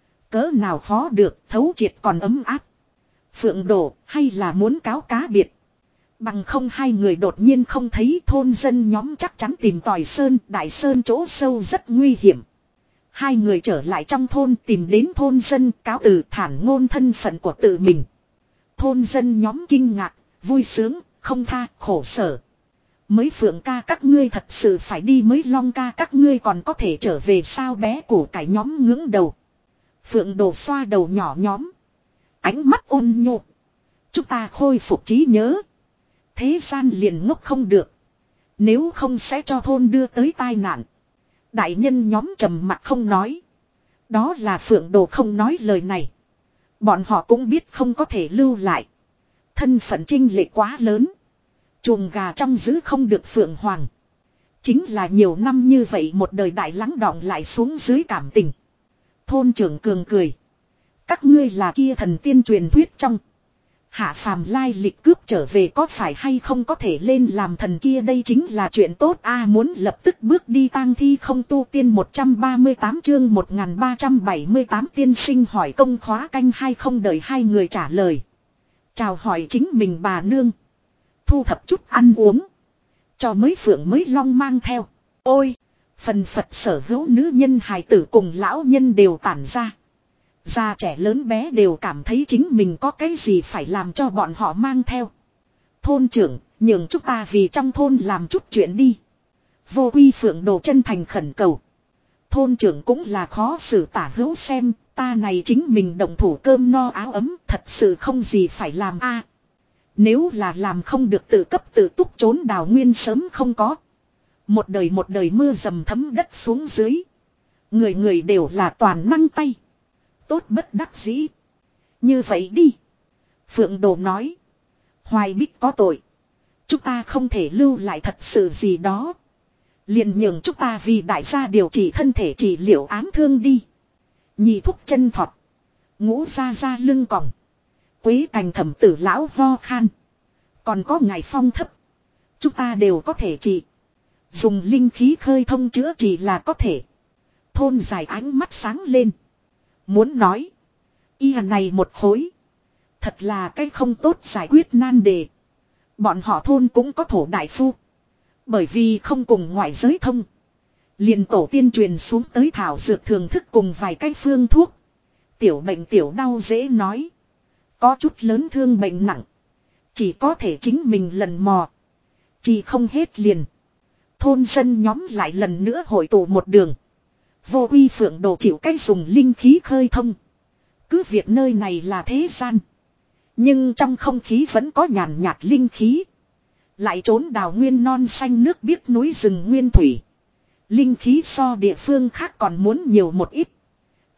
Cỡ nào khó được, thấu triệt còn ấm áp. Phượng đổ, hay là muốn cáo cá biệt. Bằng không hai người đột nhiên không thấy, thôn dân nhóm chắc chắn tìm tòi sơn, đại sơn chỗ sâu rất nguy hiểm. Hai người trở lại trong thôn, tìm đến thôn dân cáo từ thản ngôn thân phận của tự mình. Thôn dân nhóm kinh ngạc, vui sướng, không tha, khổ sở. Mới Phượng ca các ngươi thật sự phải đi, mới Long ca các ngươi còn có thể trở về sao, bé củ cải nhóm ngưỡng đầu. Phượng đồ xoa đầu nhỏ nhóm, ánh mắt ôn nhu. Chúng ta khôi phục trí nhớ. Thế gian liền ngốc không được. Nếu không sẽ cho thôn đưa tới tai nạn. Đại nhân nhóm trầm mặc không nói. Đó là Phượng đồ không nói lời này. Bọn họ cũng biết không có thể lưu lại. Thân phận chênh lệch quá lớn. Chuồng gà trong giữ không được Phượng Hoàng. Chính là nhiều năm như vậy, một đời đại lắng đọng lại xuống dưới cảm tình. Thôn trưởng cường cười. Các ngươi là kia thần tiên truyền thuyết trong hạ phàm lai lịch cướp trở về, có phải hay không có thể lên làm thần kia, đây chính là chuyện tốt a. Muốn lập tức bước đi tang thi không tu tiên. 138 chương 1378 tiên sinh hỏi công khóa canh hai. Không đợi hai người trả lời, chào hỏi chính mình bà nương, thu thập chút ăn uống, cho mới Phượng mới Long mang theo. Ôi, phần phật sở hữu nữ nhân hài tử cùng lão nhân đều tản ra. Già trẻ lớn bé đều cảm thấy chính mình có cái gì phải làm cho bọn họ mang theo. Thôn trưởng, nhường chúng ta vì trong thôn làm chút chuyện đi. Vô Quy Phượng đồ chân thành khẩn cầu. Thôn trưởng cũng là khó xử tả hữu, xem ta này chính mình động thủ cơm no áo ấm, thật sự không gì phải làm a. Nếu là làm không được tự cấp tự túc, trốn đào nguyên sớm không có. Một đời mưa dầm thấm đất xuống dưới. Người người đều là toàn năng tay. Tốt bất đắc dĩ. Như vậy đi. Phượng đồ nói. Hoài Bích có tội. Chúng ta không thể lưu lại thật sự gì đó. Liền nhường chúng ta vì đại gia điều trị thân thể, trị liệu ám thương đi. Nhị thúc chân thọt. Ngũ ra ra lưng còng. Quế cành thẩm tử lão ho khan. Còn có ngài phong thấp. Chúng ta đều có thể trị. Dùng linh khí khơi thông chữa trị là có thể. Thôn dài ánh mắt sáng lên. Muốn nói. Y này một khối. Thật là cái không tốt giải quyết nan đề. Bọn họ thôn cũng có thổ đại phu. Bởi vì không cùng ngoại giới thông. Liền tổ tiên truyền xuống tới thảo dược thường thức cùng vài cái phương thuốc. Tiểu bệnh tiểu đau dễ nói. Có chút lớn thương bệnh nặng. Chỉ có thể chính mình lần mò. Chỉ không hết liền. Thôn dân nhóm lại lần nữa hội tụ một đường. Vô Quy Phượng đồ chịu cách dùng linh khí khơi thông. Cứ việc nơi này là thế gian. Nhưng trong không khí vẫn có nhàn nhạt linh khí. Lại trốn đào nguyên non xanh nước biếc núi rừng nguyên thủy. Linh khí so địa phương khác còn muốn nhiều một ít.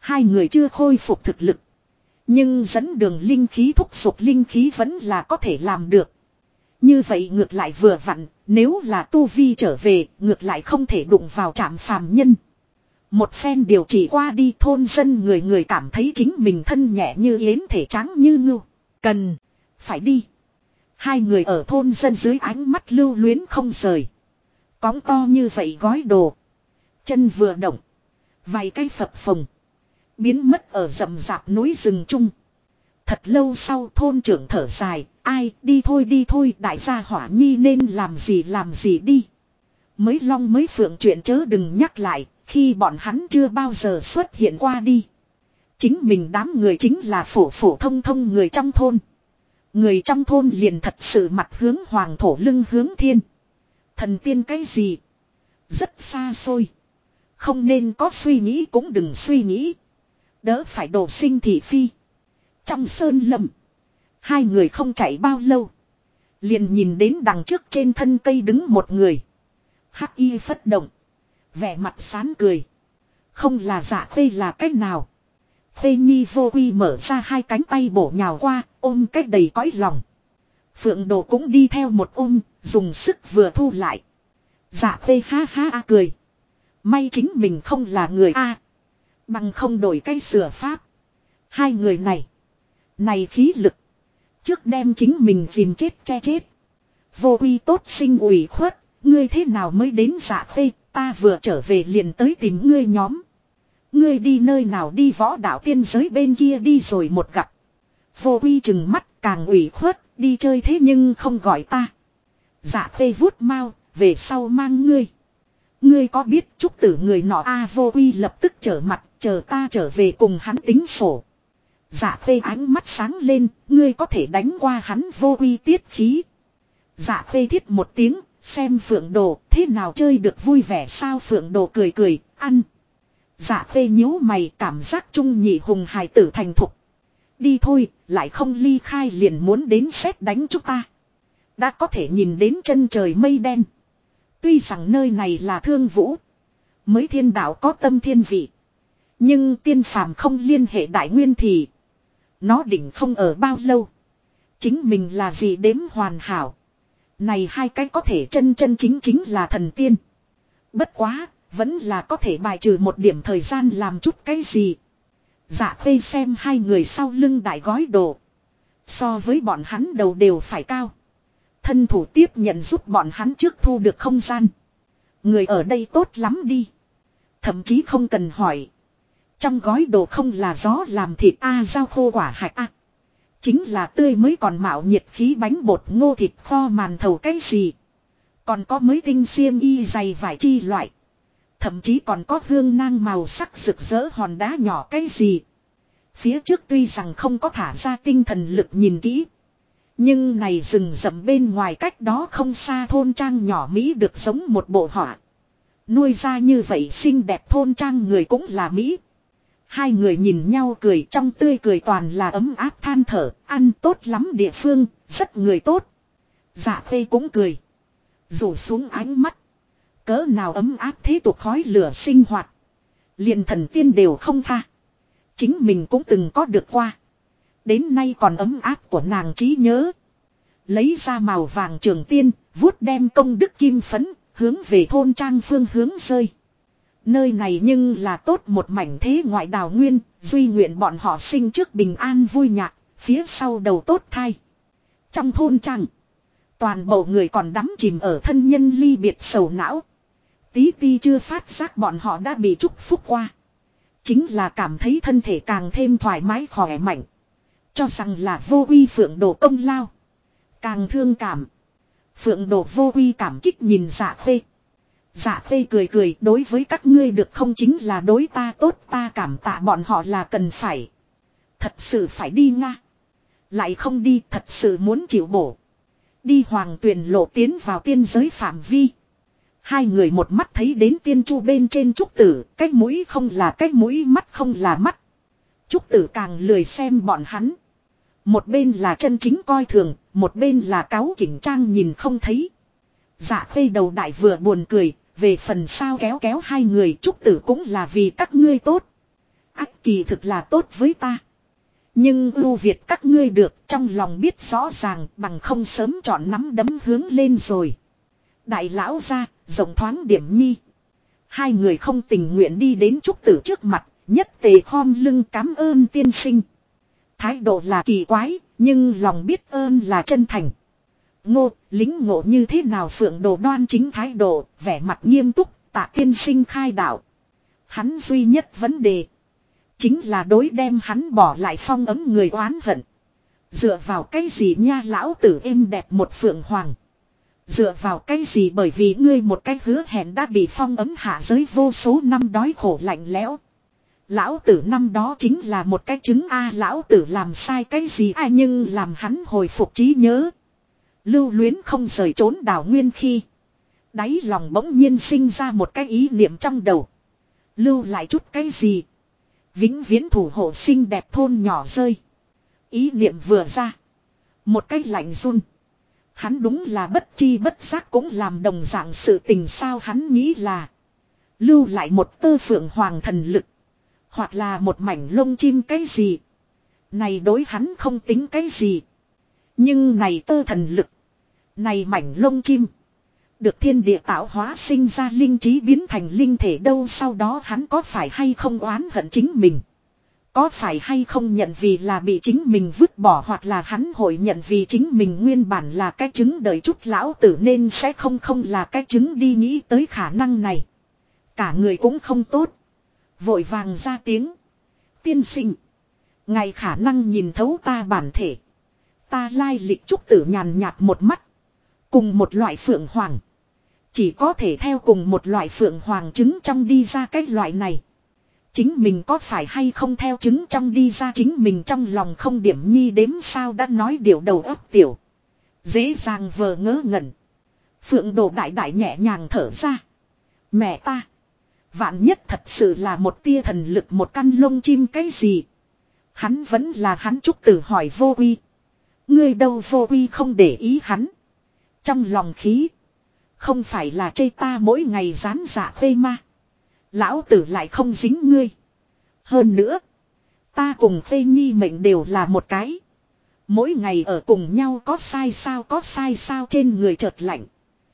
Hai người chưa khôi phục thực lực. Nhưng dẫn đường linh khí thúc giục linh khí vẫn là có thể làm được. Như vậy ngược lại vừa vặn, nếu là tu vi trở về, ngược lại không thể đụng vào trạm phàm nhân. Một phen điều trị qua đi, thôn dân người người cảm thấy chính mình thân nhẹ như yến, thể trắng như ngưu. Cần, phải đi. Hai người ở thôn dân dưới ánh mắt lưu luyến không rời. Cóng to như vậy gói đồ. Chân vừa động. Vài cái phập phồng. Biến mất ở rậm rạp núi rừng chung. Thật lâu sau thôn trưởng thở dài. Ai đi thôi đại gia hỏa nhi nên làm gì đi. Mới long mới phượng chuyện chớ đừng nhắc lại. Khi bọn hắn chưa bao giờ xuất hiện qua đi. Chính mình đám người chính là phổ thông người trong thôn. Người trong thôn liền thật sự mặt hướng hoàng thổ lưng hướng thiên. Thần tiên cái gì? Rất xa xôi. Không nên có suy nghĩ cũng đừng suy nghĩ. Đỡ phải đổ sinh thị phi. Trong sơn lâm. Hai người không chạy bao lâu. Liền nhìn đến đằng trước trên thân cây đứng một người. Hắc y phất động. Vẻ mặt sán cười. Không là Dạ Khê là cách nào. Khê Nhi vô quy mở ra hai cánh tay bổ nhào qua, ôm cách đầy cõi lòng. Phượng Đồ cũng đi theo một ôm, dùng sức vừa thu lại. Dạ Khê ha ha cười. May chính mình không là người A. Bằng không đổi cái sửa pháp. Hai người này. Này khí lực. Trước đem chính mình dìm chết che chết. Vô quy tốt sinh ủy khuất. Ngươi thế nào mới đến Dạ Khê. Ta vừa trở về liền tới tìm ngươi nhóm. Ngươi đi nơi nào đi võ đạo tiên giới bên kia đi rồi một gặp. Vô quy chừng mắt càng ủy khuất. Đi chơi thế nhưng không gọi ta. Dạ Khê vuốt mau. Về sau mang ngươi. Ngươi có biết trúc tử người nọ a vô quy lập tức trở mặt. Chờ ta trở về cùng hắn tính sổ. Dạ Khê ánh mắt sáng lên. Ngươi có thể đánh qua hắn vô quy tiết khí. Dạ Khê thiết một tiếng. Xem Phượng Đồ thế nào chơi được vui vẻ sao Phượng Đồ cười cười ăn. Dạ Khê nhíu mày cảm giác trung nhị hùng hài tử thành thục. Đi thôi lại không ly khai liền muốn đến xét đánh chúng ta. Đã có thể nhìn đến chân trời mây đen. Tuy rằng nơi này là Thương Vũ. Mới thiên đạo có tâm thiên vị. Nhưng tiên phàm không liên hệ đại nguyên thì. Nó định không ở bao lâu. Chính mình là gì đếm hoàn hảo. Này hai cái có thể chân chính là thần tiên. Bất quá, vẫn là có thể bài trừ một điểm thời gian làm chút cái gì. Dạ Khê xem hai người sau lưng đại gói đồ. So với bọn hắn đầu đều phải cao. Thân thủ tiếp nhận giúp bọn hắn trước thu được không gian. Người ở đây tốt lắm đi. Thậm chí không cần hỏi. Trong gói đồ không là gió làm thịt rau khô quả hạch chính là tươi mới còn mạo nhiệt khí bánh bột ngô thịt kho màn thầu cái gì. Còn có mới tinh xiêm y dày vải chi loại. Thậm chí còn có hương nang màu sắc rực rỡ hòn đá nhỏ cái gì. Phía trước tuy rằng không có thả ra tinh thần lực nhìn kỹ. Nhưng này rừng rậm bên ngoài cách đó không xa thôn trang nhỏ Mỹ được sống một bộ họa. Nuôi ra như vậy xinh đẹp thôn trang người cũng là Mỹ. Hai người nhìn nhau cười trong tươi cười toàn là ấm áp than thở, ăn tốt lắm địa phương, rất người tốt. Dạ Khê cũng cười. Rủ xuống ánh mắt. Cỡ nào ấm áp thế tục khói lửa sinh hoạt. Liền thần tiên đều không tha. Chính mình cũng từng có được qua. Đến nay còn ấm áp của nàng trí nhớ. Lấy ra màu vàng trường tiên, vuốt đem công đức kim phấn, hướng về thôn trang phương hướng rơi. Nơi này nhưng là tốt một mảnh thế ngoại đào nguyên, duy nguyện bọn họ sinh trước bình an vui nhạc, phía sau đầu tốt thai. Trong thôn trang, toàn bộ người còn đắm chìm ở thân nhân ly biệt sầu não. Tí ti chưa phát giác bọn họ đã bị chúc phúc qua. Chính là cảm thấy thân thể càng thêm thoải mái khỏe mạnh. Cho rằng là vô quy Phượng Đồ công lao. Càng thương cảm. Phượng Đồ vô quy cảm kích nhìn Dạ Khê. Dạ Khê cười cười đối với các ngươi được không chính là đối ta tốt ta cảm tạ bọn họ là cần phải. Thật sự phải đi Nga. Lại không đi thật sự muốn chịu bổ. Đi Hoàng Tuyền lộ tiến vào tiên giới phạm vi. Hai người một mắt thấy đến tiên chu bên trên trúc tử. Cái mũi không là cái mũi mắt không là mắt. Trúc tử càng lười xem bọn hắn. Một bên là chân chính coi thường. Một bên là cáu kỉnh trang nhìn không thấy. Dạ Khê đầu đại vừa buồn cười. Về phần sao kéo kéo hai người trúc tử cũng là vì các ngươi tốt. Ách kỳ thực là tốt với ta. Nhưng ưu việt các ngươi được trong lòng biết rõ ràng bằng không sớm chọn nắm đấm hướng lên rồi. Đại lão ra, rộng thoáng điểm nhi. Hai người không tình nguyện đi đến Trúc Tử trước mặt, nhất tề khom lưng cám ơn tiên sinh. Thái độ là kỳ quái, nhưng lòng biết ơn là chân thành. Ngô, lính ngộ như thế nào Phượng Đồ đoan chính thái độ, vẻ mặt nghiêm túc, Tạ tiên sinh khai đạo. Hắn duy nhất vấn đề chính là đối đem hắn bỏ lại phong ấm người oán hận. Dựa vào cái gì nha lão tử êm đẹp một Phượng Hoàng. Dựa vào cái gì bởi vì ngươi một cái hứa hẹn đã bị phong ấm hạ giới vô số năm đói khổ lạnh lẽo. Lão tử năm đó chính là một cái chứng A lão tử làm sai cái gì ai nhưng làm hắn hồi phục trí nhớ. Lưu luyến không rời trốn đảo nguyên khi. Đáy lòng bỗng nhiên sinh ra một cái ý niệm trong đầu. Lưu lại chút cái gì. Vĩnh viễn thủ hộ xinh đẹp thôn nhỏ rơi. Ý niệm vừa ra. Một cái lạnh run. Hắn đúng là bất chi bất giác cũng làm đồng dạng sự tình sao hắn nghĩ là. Lưu lại một tơ phượng hoàng thần lực. Hoặc là một mảnh lông chim cái gì. Này đối hắn không tính cái gì. Nhưng này tơ thần lực. Này mảnh lông chim. Được thiên địa tạo hóa sinh ra linh trí biến thành linh thể đâu sau đó hắn có phải hay không oán hận chính mình. Có phải hay không nhận vì là bị chính mình vứt bỏ hoặc là hắn hội nhận vì chính mình nguyên bản là cái trứng đợi chút lão tử nên sẽ không là cái trứng đi nghĩ tới khả năng này. Cả người cũng không tốt. Vội vàng ra tiếng. Tiên sinh. Ngài khả năng nhìn thấu ta bản thể. Ta lai lịch Trúc Tử nhàn nhạt một mắt. Cùng một loại phượng hoàng. Chỉ có thể theo cùng một loại phượng hoàng trứng trong đi ra cái loại này. Chính mình có phải hay không theo trứng trong đi ra chính mình trong lòng không điểm nhi đếm sao đã nói điều đầu óc tiểu. Dễ dàng vờ ngớ ngẩn. Phượng Đồ đại đại nhẹ nhàng thở ra. Mẹ ta. Vạn nhất thật sự là một tia thần lực một căn lông chim cái gì. Hắn vẫn là hắn Trúc Tử hỏi Vô Uy. Ngươi đâu Vô Uy không để ý hắn. Trong lòng khí. Không phải là chê ta mỗi ngày rán dạ phê ma. Lão tử lại không dính ngươi. Hơn nữa. Ta cùng Phê Nhi mệnh đều là một cái. Mỗi ngày ở cùng nhau có sai sao trên người chợt lạnh.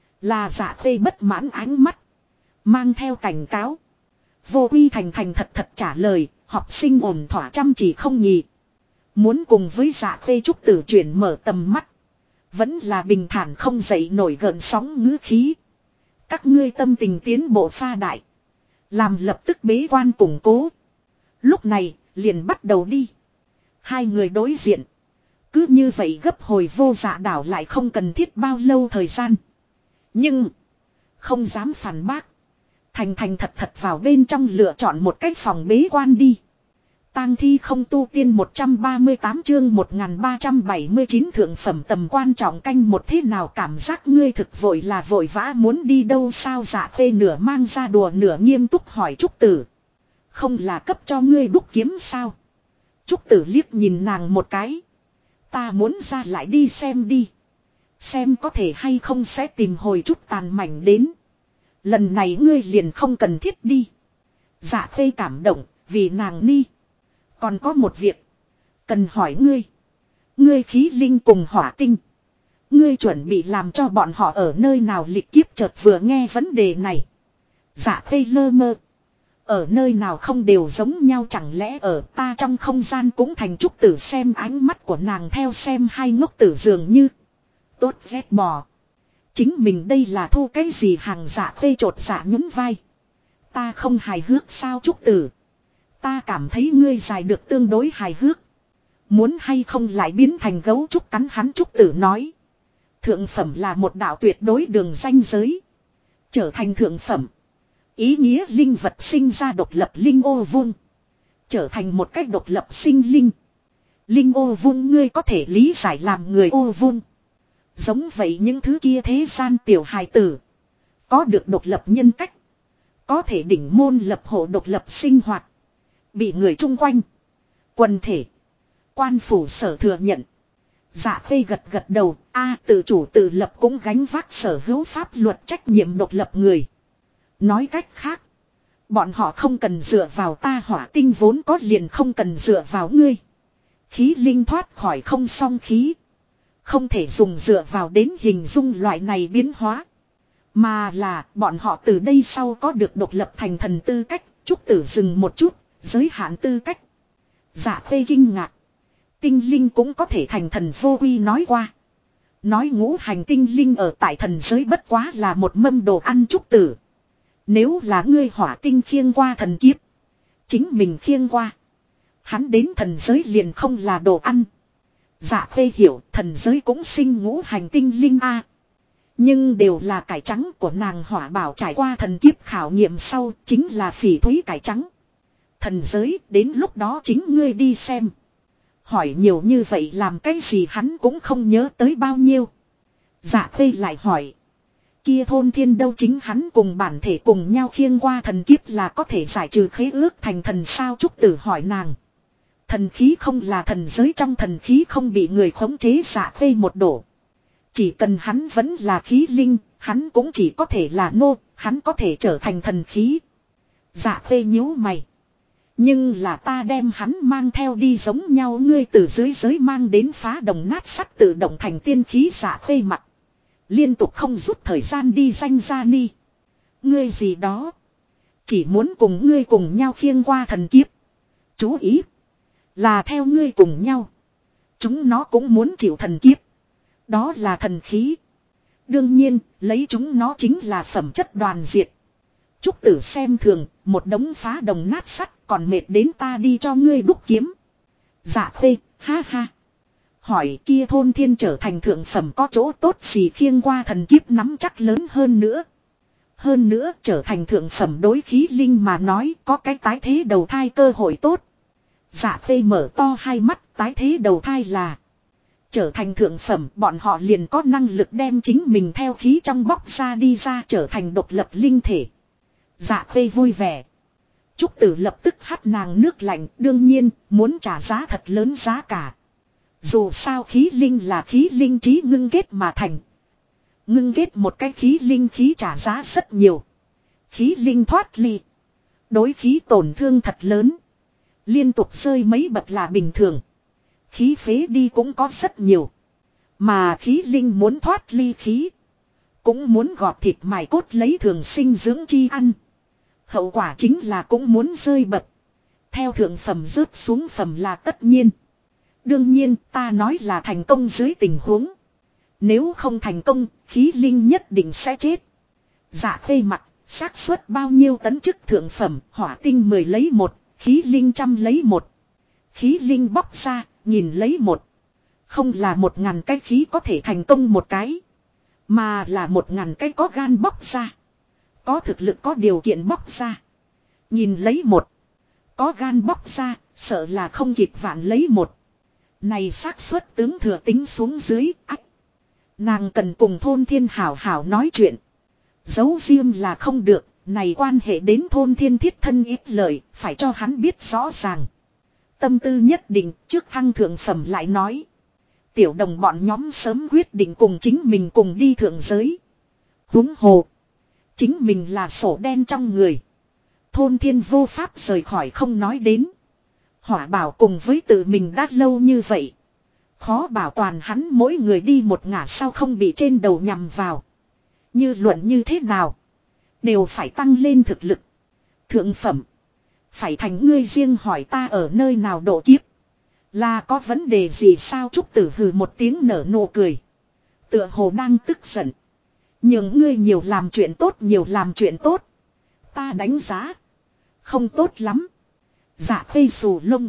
Là dạ phê bất mãn ánh mắt. Mang theo cảnh cáo. Vô Uy thành thành thật thật trả lời. Học sinh ổn thỏa chăm chỉ không nhì. Muốn cùng với dạ phê Trúc Tử chuyển mở tầm mắt. Vẫn là bình thản không dậy nổi gợn sóng ngữ khí. Các ngươi tâm tình tiến bộ pha đại. Làm lập tức bế quan củng cố. Lúc này liền bắt đầu đi. Hai người đối diện. Cứ như vậy gấp hồi Vô Dạ đảo lại không cần thiết bao lâu thời gian. Nhưng. Không dám phản bác. Thành thành thật thật vào bên trong lựa chọn một cách phòng bế quan đi. Tang thi không tu tiên 138 chương 1379 thượng phẩm tầm quan trọng canh một thế nào cảm giác ngươi thực vội là vội vã muốn đi đâu sao Dạ Phê nửa mang ra đùa nửa nghiêm túc hỏi Trúc Tử. Không là cấp cho ngươi đúc kiếm sao? Trúc Tử liếc nhìn nàng một cái. Ta muốn ra lại đi xem đi. Xem có thể hay không sẽ tìm hồi chút tàn mảnh đến. Lần này ngươi liền không cần thiết đi. Dạ Phê cảm động vì nàng ni. Còn có một việc. Cần hỏi ngươi. Ngươi khí linh cùng hỏa tinh. Ngươi chuẩn bị làm cho bọn họ ở nơi nào lịch kiếp chợt vừa nghe vấn đề này. Dạ Phê lơ mơ. Ở nơi nào không đều giống nhau chẳng lẽ ở ta trong không gian cũng thành Trúc Tử xem ánh mắt của nàng theo xem hai ngốc tử dường như. Tốt ghét bò. Chính mình đây là thu cái gì hàng Dạ Phê trột dạ nhún vai. Ta không hài hước sao Trúc Tử. Ta cảm thấy ngươi dài được tương đối hài hước. Muốn hay không lại biến thành gấu trúc cắn hắn Trúc Tử nói. Thượng phẩm là một đạo tuyệt đối đường ranh giới. Trở thành thượng phẩm. Ý nghĩa linh vật sinh ra độc lập linh ô vuông. Trở thành một cách độc lập sinh linh. Linh ô vuông ngươi có thể lý giải làm người ô vuông. Giống vậy những thứ kia thế gian tiểu hài tử. Có được độc lập nhân cách. Có thể đỉnh môn lập hộ độc lập sinh hoạt. Bị người chung quanh. Quần thể. Quan phủ sở thừa nhận. Dạ Phê gật gật đầu. Tự chủ tự lập cũng gánh vác sở hữu pháp luật trách nhiệm độc lập người. Nói cách khác. Bọn họ không cần dựa vào ta, hỏa tinh vốn có liền không cần dựa vào ngươi. Khí linh thoát khỏi không song khí. Không thể dùng dựa vào đến hình dung loại này biến hóa. Mà là bọn họ từ đây sau có được độc lập thành thần tư cách. Trúc Tử dừng một chút, giới hạn tư cách. Dạ Khê kinh ngạc. Tinh linh cũng có thể thành thần, Vô Quy nói qua. Nói ngũ hành tinh linh ở tại thần giới bất quá là một mâm đồ ăn. Trúc Tử, nếu là ngươi hỏa tinh khiêng qua thần kiếp, chính mình khiêng qua, hắn đến thần giới liền không là đồ ăn. Dạ Khê hiểu, thần giới cũng sinh ngũ hành tinh linh a, nhưng đều là cải trắng của nàng hỏa bảo trải qua thần kiếp khảo nghiệm sau chính là phỉ thúy cải trắng. Thần giới đến lúc đó chính ngươi đi xem. Hỏi nhiều như vậy làm cái gì hắn cũng không nhớ tới bao nhiêu. Dạ Khê lại hỏi. Kia thôn thiên đâu, chính hắn cùng bản thể cùng nhau khiêng qua thần kiếp là có thể giải trừ khế ước thành thần sao? Trúc Tử hỏi nàng. Thần khí không là thần giới trong thần khí không bị người khống chế. Dạ Khê một đổ. Chỉ cần hắn vẫn là khí linh, hắn cũng chỉ có thể là nô, hắn có thể trở thành thần khí. Dạ Khê nhíu mày. Nhưng là ta đem hắn mang theo đi giống nhau, ngươi từ dưới giới mang đến phá đồng nát sắt tự động thành tiên khí. Dạ Khê mặt liên tục không rút thời gian đi danh gia ni. Ngươi gì đó. Chỉ muốn cùng ngươi cùng nhau khiêng qua thần kiếp. Chú ý. Là theo ngươi cùng nhau. Chúng nó cũng muốn chịu thần kiếp. Đó là thần khí. Đương nhiên, lấy chúng nó chính là phẩm chất đoàn diệt. Trúc Tử xem thường, một đống phá đồng nát sắt còn mệt đến ta đi cho ngươi đúc kiếm. Dạ Khê, ha ha. Hỏi kia thôn thiên trở thành thượng phẩm có chỗ tốt gì? Khiêng qua thần kiếp nắm chắc lớn hơn nữa. Hơn nữa trở thành thượng phẩm đối khí linh mà nói có cái tái thế đầu thai cơ hội tốt. Dạ Khê mở to hai mắt. Tái thế đầu thai là trở thành thượng phẩm, bọn họ liền có năng lực đem chính mình theo khí trong bóc ra đi ra, trở thành độc lập linh thể. Dạ Khê vui vẻ. Trúc Tử lập tức hắt nàng nước lạnh, đương nhiên muốn trả giá thật lớn giá cả. Dù sao khí linh là khí linh trí ngưng kết mà thành. Ngưng kết một cái khí linh khí trả giá rất nhiều. Khí linh thoát ly, đối khí tổn thương thật lớn. Liên tục rơi mấy bậc là bình thường. Khí phế đi cũng có rất nhiều. Mà khí linh muốn thoát ly khí, cũng muốn gọt thịt mài cốt lấy thường sinh dưỡng chi ăn. Hậu quả chính là cũng muốn rơi bậc. Theo thượng phẩm rớt xuống phẩm là tất nhiên. Đương nhiên ta nói là thành công dưới tình huống. Nếu không thành công, khí linh nhất định sẽ chết. Dạ Khê mặt, xác suất bao nhiêu tấn chức thượng phẩm, hỏa tinh 10 lấy 1, khí linh 100 lấy 1. Khí linh bóc ra, nhìn lấy 1. Không là 1000 cái khí có thể thành công một cái, mà là 1000 cái có gan bóc ra. Có thực lực có điều kiện bóc ra. Nhìn lấy 1. Có gan bóc ra, sợ là không kịp vạn lấy 1. Này xác suất tướng thừa tính xuống dưới ách. Nàng cần cùng thôn thiên hảo hảo nói chuyện. Giấu riêng là không được, này quan hệ đến thôn thiên thiết thân ít lợi, phải cho hắn biết rõ ràng. Tâm tư nhất định, trước thăng thượng phẩm lại nói. Tiểu đồng bọn nhóm sớm quyết định cùng chính mình cùng đi thượng giới. Huống hồ, chính mình là sổ đen trong người. Thôn thiên vô pháp rời khỏi không nói đến. Hỏa bảo cùng với tự mình đã lâu như vậy. Khó bảo toàn hắn mỗi người đi một ngả sau không bị trên đầu nhằm vào. Như luận như thế nào, đều phải tăng lên thực lực. Thượng phẩm, phải thành ngươi riêng hỏi ta ở nơi nào độ kiếp. Là có vấn đề gì sao? Trúc Tử hừ một tiếng nở nụ cười. Tựa hồ đang tức giận. Nhưng ngươi nhiều làm chuyện tốt, nhiều làm chuyện tốt. Ta đánh giá không tốt lắm. Dạ Khê xù lông.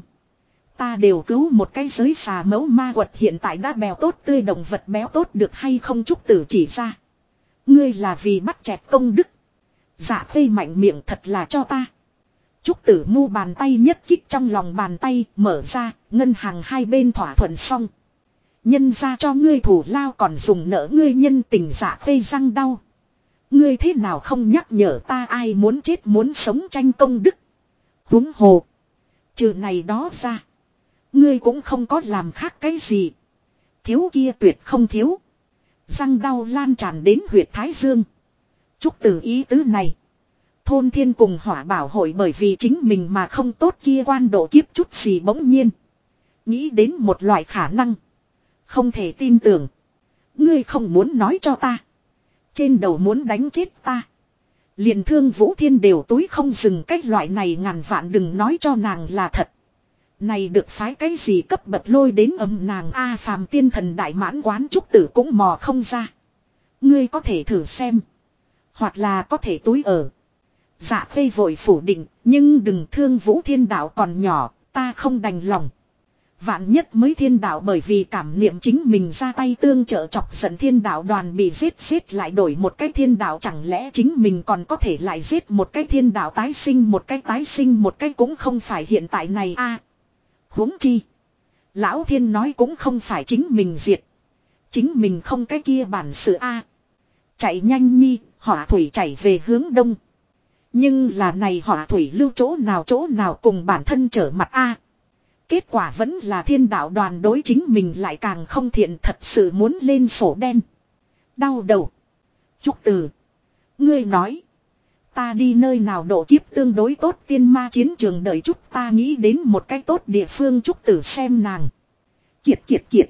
Ta đều cứu một cái giới xà mẫu ma quật, hiện tại đã bèo tốt tươi, động vật béo tốt được hay không? Trúc Tử chỉ ra. Ngươi là vì bắt chẹt công đức. Dạ Khê mạnh miệng thật là cho ta. Trúc Tử mu bàn tay nhất kích trong lòng bàn tay mở ra, ngân hàng hai bên thỏa thuận xong. Nhân ra cho ngươi thủ lao còn dùng nợ ngươi nhân tình. Dạ Khê răng đau. Ngươi thế nào không nhắc nhở ta, ai muốn chết muốn sống tranh công đức. Huống hồ, trừ này đó ra, ngươi cũng không có làm khác cái gì. Thiếu kia tuyệt không thiếu. Răng đau lan tràn đến huyệt thái dương. Trúc Tử ý tứ này, Thôn thiên cùng hỏa bảo hội bởi vì chính mình mà không tốt kia quan độ kiếp chút gì bỗng nhiên. Nghĩ đến một loại khả năng. Không thể tin tưởng. Ngươi không muốn nói cho ta. Trên đầu muốn đánh chết ta. Liền Thương Vũ Thiên đều túi không dừng cái loại này ngàn vạn đừng nói cho nàng là thật. Này được phái cái gì cấp bật lôi đến âm nàng A phàm tiên thần đại mãn quán trúc tử cũng mò không ra. Ngươi có thể thử xem. Hoặc là có thể túi ở. Dạ Khê vội phủ định, nhưng đừng Thương Vũ Thiên đạo còn nhỏ, ta không đành lòng. Vạn nhất mới thiên đạo bởi vì cảm niệm chính mình ra tay tương trợ chọc giận thiên đạo đoàn bị giết lại đổi một cái thiên đạo, chẳng lẽ chính mình còn có thể lại giết một cái thiên đạo tái sinh một cái cũng không phải hiện tại này a. Huống chi. Lão thiên nói cũng không phải chính mình diệt. Chính mình không cái kia bản sự a. Chạy nhanh nhi, hỏa thủy chảy về hướng đông. Nhưng là này hỏa thủy lưu chỗ nào cùng bản thân trở mặt a. Kết quả vẫn là thiên đạo đoàn đối chính mình lại càng không thiện, thật sự muốn lên sổ đen. Đau đầu. Trúc Tử. Ngươi nói. Ta đi nơi nào độ kiếp tương đối tốt, tiên ma chiến trường đợi chút ta nghĩ đến một cái tốt địa phương. Trúc Tử xem nàng. Kiệt.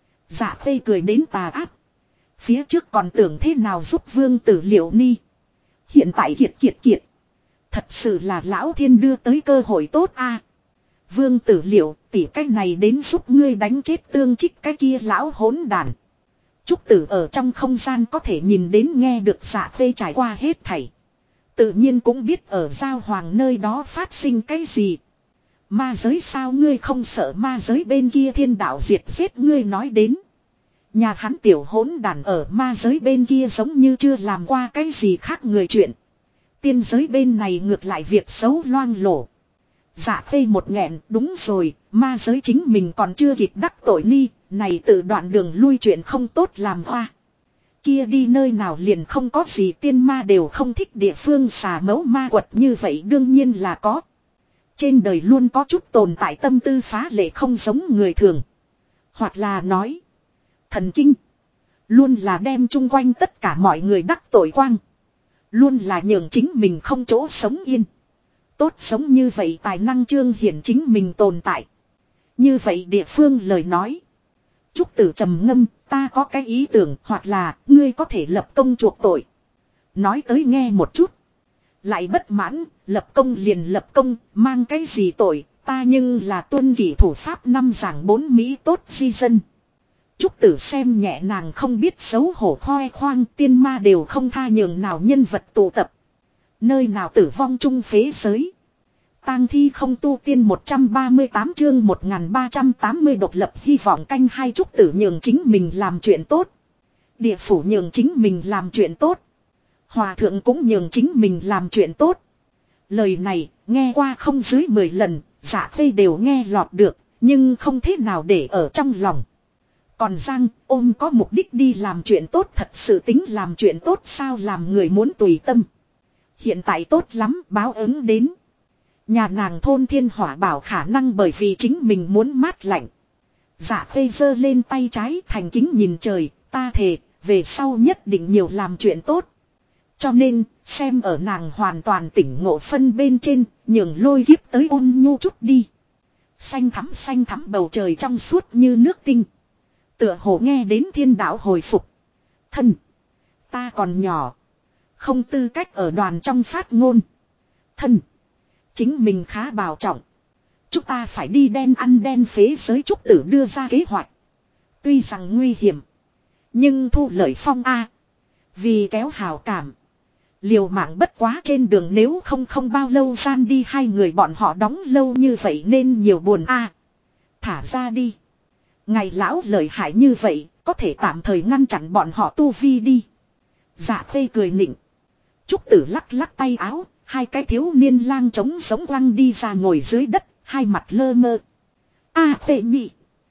Dạ Khê cười đến tà áp. Phía trước còn tưởng thế nào giúp vương tử Liệu Ni. Hiện tại kiệt. Thật sự là lão thiên đưa tới cơ hội tốt a. Vương tử Liệu tỉ cách này đến giúp ngươi đánh chết tương trích cái kia lão hỗn đàn. Trúc Tử ở trong không gian có thể nhìn đến nghe được Dạ Khê trải qua hết thảy. Tự nhiên cũng biết ở giao hoàng nơi đó phát sinh cái gì. Ma giới sao ngươi không sợ ma giới bên kia thiên đạo diệt giết ngươi nói đến. Nhà hắn tiểu hỗn đàn ở ma giới bên kia giống như chưa làm qua cái gì khác người chuyện. Tiên giới bên này ngược lại việc xấu loang lổ. Dạ Khê một nghẹn, đúng rồi, ma giới chính mình còn chưa kịp đắc tội ni, này tự đoạn đường lui chuyện không tốt làm hoa. Kia đi nơi nào liền không có gì, tiên ma đều không thích địa phương xà mẫu ma quật như vậy đương nhiên là có. Trên đời luôn có chút tồn tại tâm tư phá lệ không giống người thường. Hoặc là nói, thần kinh, luôn là đem chung quanh tất cả mọi người đắc tội quang. Luôn là nhường chính mình không chỗ sống yên. Tốt sống như vậy tài năng trương hiển chính mình tồn tại. Như vậy địa phương lời nói. Trúc Tử trầm ngâm, ta có cái ý tưởng, hoặc là ngươi có thể lập công chuộc tội. Nói tới nghe một chút. Lại bất mãn, lập công liền lập công, mang cái gì tội, ta nhưng là tuân kỷ thủ pháp năm giảng 4 Mỹ tốt di dân. Trúc Tử xem nhẹ nàng không biết xấu hổ khoe khoang, tiên ma đều không tha nhường nào nhân vật tụ tập. Nơi nào tử vong chung phế giới. Tang thi không tu tiên 138 chương 1380 độc lập hy vọng canh hai. Trúc Tử nhường chính mình làm chuyện tốt. Địa phủ nhường chính mình làm chuyện tốt. Hòa thượng cũng nhường chính mình làm chuyện tốt. Lời này nghe qua không dưới 10 lần, Dạ Khê đều nghe lọt được, nhưng không thế nào để ở trong lòng. Còn Giang ôm có mục đích đi làm chuyện tốt, thật sự tính làm chuyện tốt sao, làm người muốn tùy tâm. Hiện tại tốt lắm, báo ứng đến. Nhà nàng thôn thiên hỏa bảo khả năng bởi vì chính mình muốn mát lạnh. Dạ Khê giơ lên tay trái thành kính nhìn trời, ta thề, về sau nhất định nhiều làm chuyện tốt. Cho nên, xem ở nàng hoàn toàn tỉnh ngộ phân bên trên, nhường lôi kiếp tới ôn nhu chút đi. Xanh thắm bầu trời trong suốt như nước tinh. Tựa hồ nghe đến thiên đạo hồi phục. Thân, ta còn nhỏ. Không tư cách ở đoàn trong phát ngôn. Thân, chính mình khá bảo trọng. Chúng ta phải đi đen ăn đen phế giới. Trúc Tử đưa ra kế hoạch. Tuy rằng nguy hiểm, nhưng thu lợi phong a. Vì kéo hào cảm, liều mạng bất quá trên đường, nếu không bao lâu gian đi hai người bọn họ đóng lâu như vậy nên nhiều buồn a. Thả ra đi. Ngày lão lợi hại như vậy, có thể tạm thời ngăn chặn bọn họ tu vi đi. Dạ Khê cười nịnh. Trúc Tử lắc tay áo, hai cái thiếu niên lang trống sống quăng đi ra ngồi dưới đất, hai mặt lơ mơ. A Khê nhị,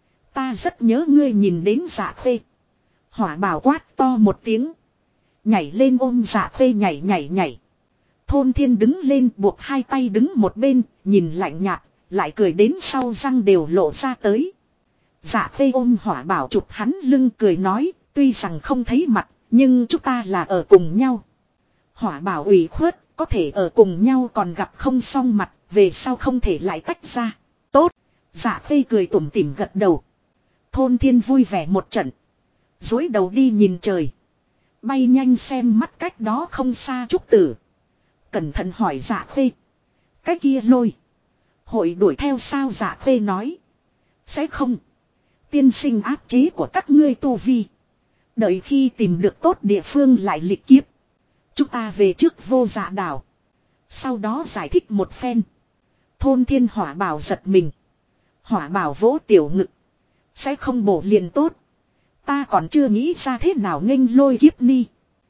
ta rất nhớ ngươi. Nhìn đến Dạ Khê, hỏa bảo quát to một tiếng, nhảy lên ôm Dạ Khê nhảy. Thôn thiên đứng lên buộc hai tay đứng một bên, nhìn lạnh nhạt, lại cười đến sau răng đều lộ ra tới. Dạ Khê ôm hỏa bảo chụp hắn lưng cười nói, tuy rằng không thấy mặt, nhưng chúng ta là ở cùng nhau. Hỏa bảo ủy khuất, có thể ở cùng nhau còn gặp không xong mặt, về sau không thể lại tách ra. Tốt. Dạ Khê cười tủm tỉm gật đầu. Thôn Thiên vui vẻ một trận. Dối đầu đi nhìn trời. Bay nhanh xem mắt cách đó không xa Trúc Tử. Cẩn thận hỏi Dạ Khê. Cái kia Lôi. Hội đuổi theo sao? Dạ Khê nói. Sẽ không. Tiên sinh áp chế của các ngươi tu vi. Đợi khi tìm được tốt địa phương lại lịch kiếp. Chúng ta về trước Vô Dạ đảo. Sau đó giải thích một phen. Thôn Thiên Hỏa Bảo giật mình. Hỏa Bảo vỗ tiểu ngực. Sẽ không bổ liền tốt. Ta còn chưa nghĩ ra thế nào nghênh Lôi kiếp ni.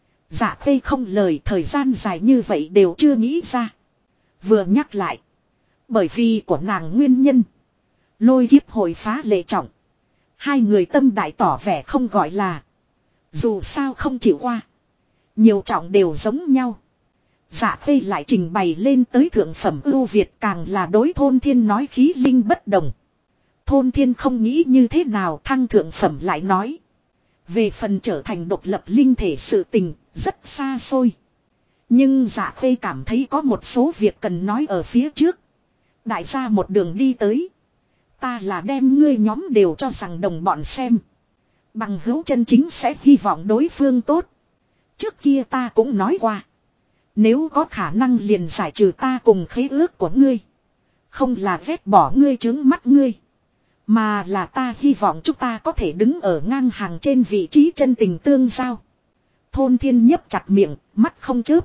Dạ Khê không lời, thời gian dài như vậy đều chưa nghĩ ra. Vừa nhắc lại. Bởi vì của nàng nguyên nhân. Lôi kiếp hồi phá lệ trọng. Hai người tâm đại tỏ vẻ không gọi là. Dù sao không chịu qua. Nhiều trọng đều giống nhau. Dạ Khê lại trình bày lên tới thượng phẩm ưu việt, càng là đối Thôn Thiên nói khí linh bất đồng. Thôn Thiên không nghĩ như thế nào, thăng thượng phẩm lại nói. Về phần trở thành độc lập linh thể sự tình, rất xa xôi. Nhưng Dạ Khê cảm thấy có một số việc cần nói ở phía trước. Đại gia một đường đi tới. Ta là đem ngươi nhóm đều cho rằng đồng bọn xem. Bằng hữu chân chính sẽ hy vọng đối phương tốt. Trước kia ta cũng nói qua. Nếu có khả năng liền giải trừ ta cùng khế ước của ngươi. Không là ghét bỏ ngươi trướng mắt ngươi. Mà là ta hy vọng chúng ta có thể đứng ở ngang hàng trên vị trí chân tình tương giao. Thôn Thiên nhấp chặt miệng, mắt không chớp.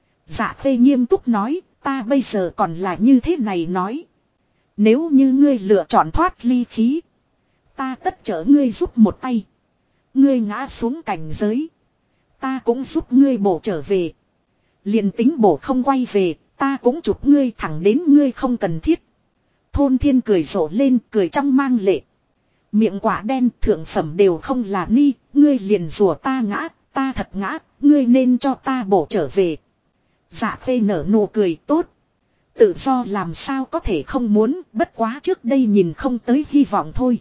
Dạ Khê nghiêm túc nói, ta bây giờ còn là như thế này nói. Nếu như ngươi lựa chọn thoát ly khí. Ta tất chở ngươi giúp một tay. Ngươi ngã xuống cảnh giới. Ta cũng giúp ngươi bổ trở về. Liền tính bổ không quay về, ta cũng chụp ngươi thẳng đến ngươi không cần thiết. Thôn Thiên cười rộ lên, cười trong mang lệ. Miệng quả đen thượng phẩm đều không là ni, ngươi liền rủa ta ngã, ta thật ngã, ngươi nên cho ta bổ trở về. Dạ Khê nở nụ cười tốt. Tự do làm sao có thể không muốn, bất quá trước đây nhìn không tới hy vọng thôi.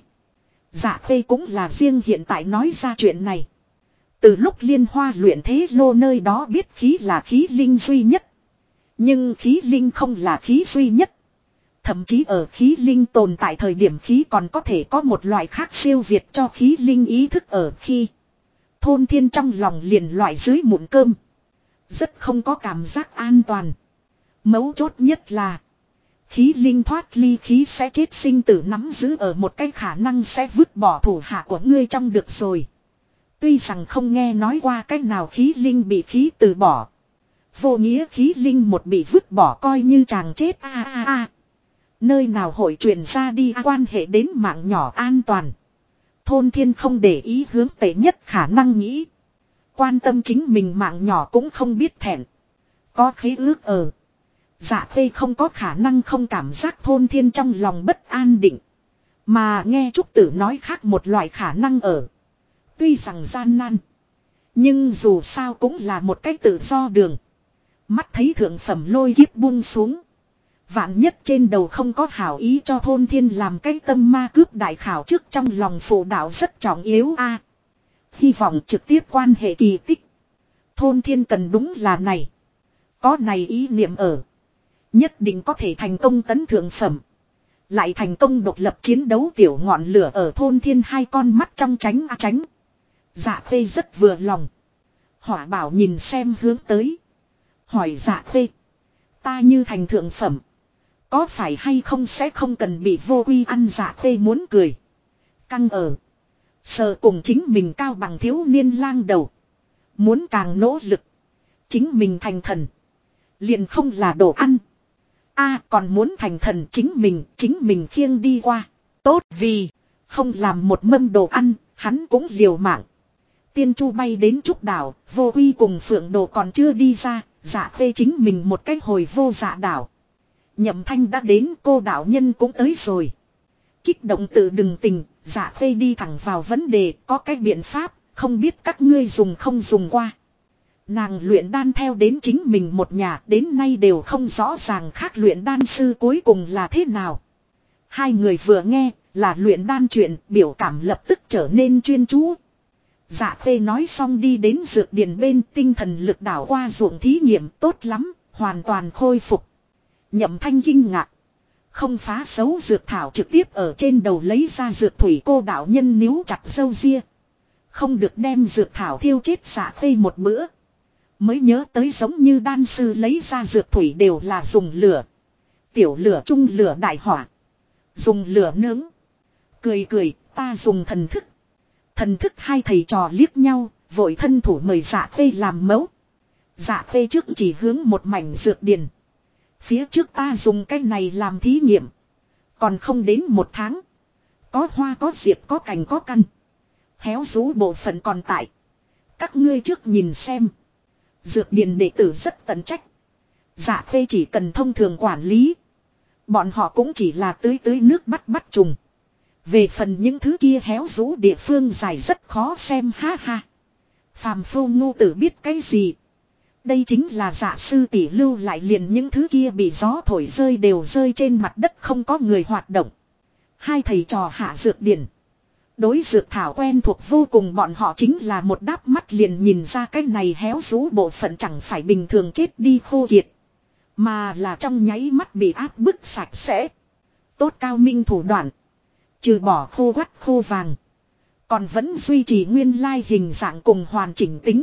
Dạ Khê cũng là riêng hiện tại nói ra chuyện này. Từ lúc Liên Hoa luyện thế lô nơi đó biết khí là khí linh duy nhất. Nhưng khí linh không là khí duy nhất. Thậm chí ở khí linh tồn tại thời điểm khí còn có thể có một loại khác siêu việt cho khí linh ý thức ở khi. Thôn Thiên trong lòng liền loại dưới mụn cơm. Rất không có cảm giác an toàn. Mấu chốt nhất là. Khí linh thoát ly khí sẽ chết sinh tử nắm giữ ở một cái khả năng sẽ vứt bỏ thủ hạ của ngươi trong được rồi. Tuy rằng không nghe nói qua cách nào khí linh bị khí từ bỏ. Vô nghĩa khí linh một bị vứt bỏ coi như chàng chết a. Nơi nào hội truyền ra đi quan hệ đến mạng nhỏ an toàn. Thôn Thiên không để ý hướng tệ nhất khả năng nghĩ. Quan tâm chính mình mạng nhỏ cũng không biết thẹn. Có khế ước ở. Dạ Khê không có khả năng không cảm giác Thôn Thiên trong lòng bất an định. Mà nghe Trúc Tử nói khác một loại khả năng ở. Tuy rằng gian nan. Nhưng dù sao cũng là một cách tự do đường. Mắt thấy thượng phẩm lôi kiếp buông xuống. Vạn nhất trên đầu không có hảo ý cho Thôn Thiên làm cái tâm ma cướp đại khảo trước trong lòng phụ đạo rất trọng yếu a. Hy vọng trực tiếp quan hệ kỳ tích. Thôn Thiên cần đúng là này. Có này ý niệm ở. Nhất định có thể thành công tấn thượng phẩm. Lại thành công độc lập chiến đấu tiểu ngọn lửa ở Thôn Thiên hai con mắt trong tránh tránh. Dạ Khê rất vừa lòng. Hỏa Bảo nhìn xem hướng tới. Hỏi Dạ Khê. Ta như thành thượng phẩm. Có phải hay không sẽ không cần bị vô quy ăn? Dạ Khê muốn cười. Căng ở. Sợ cùng chính mình cao bằng thiếu niên lang đầu. Muốn càng nỗ lực. Chính mình thành thần. Liền không là đồ ăn. Còn muốn thành thần chính mình khiêng đi qua. Tốt vì. Không làm một mâm đồ ăn. Hắn cũng liều mạng. Tiên Chu bay đến Trúc đảo. Vô Quy cùng Phượng Đồ còn chưa đi ra. Dạ Khê chính mình một cách hồi Vô Dạ đảo. Nhậm Thanh đã đến, cô đạo nhân cũng tới rồi. Kích động tự đừng tình. Dạ Khê đi thẳng vào vấn đề. Có cái biện pháp. Không biết các ngươi dùng không dùng qua. Nàng luyện đan theo đến chính mình một nhà. Đến nay đều không rõ ràng khác luyện đan sư cuối cùng là thế nào. Hai người vừa nghe là luyện đan chuyện. Biểu cảm lập tức trở nên chuyên chú. Dạ Khê nói xong đi đến dược điền bên, tinh thần lực đảo qua ruộng thí nghiệm tốt lắm. hoàn toàn khôi phục. Nhậm Thanh kinh ngạc. Không phá xấu dược thảo trực tiếp ở trên đầu lấy ra dược thủy, cô đạo nhân níu chặt râu ria. Không được đem dược thảo thiêu chết Dạ Khê một bữa. Mới nhớ tới giống như đan sư lấy ra dược thủy đều là dùng lửa. Tiểu lửa, trung lửa, đại hỏa. Dùng lửa nướng. Cười cười, ta dùng thần thức. Thần thức hai thầy trò liếc nhau, vội thân thủ mời Dạ Khê làm mẫu. Dạ Khê trước chỉ hướng một mảnh dược điền. Phía trước ta dùng cái này làm thí nghiệm. Còn không đến một tháng. Có hoa có diệp có cành có căn. Héo rũ bộ phận còn tại. Các ngươi trước nhìn xem. Dược điền đệ tử rất tận trách. Dạ Khê chỉ cần thông thường quản lý. Bọn họ cũng chỉ là tưới nước bắt trùng. Về phần những thứ kia héo rũ địa phương dài rất khó xem, ha ha. Phàm phu ngu tử biết cái gì. Đây chính là Dạ sư tỷ lưu lại, liền những thứ kia bị gió thổi rơi đều rơi trên mặt đất, không có người hoạt động. Hai thầy trò hạ dược điển. Đối dược thảo quen thuộc vô cùng, bọn họ chính là một đáp mắt liền nhìn ra cái này héo rũ bộ phận chẳng phải bình thường chết đi khô kiệt. Mà là trong nháy mắt bị áp bức sạch sẽ. Tốt cao minh thủ đoạn. Trừ bỏ khô quắt khô vàng. Còn vẫn duy trì nguyên lai hình dạng cùng hoàn chỉnh tính.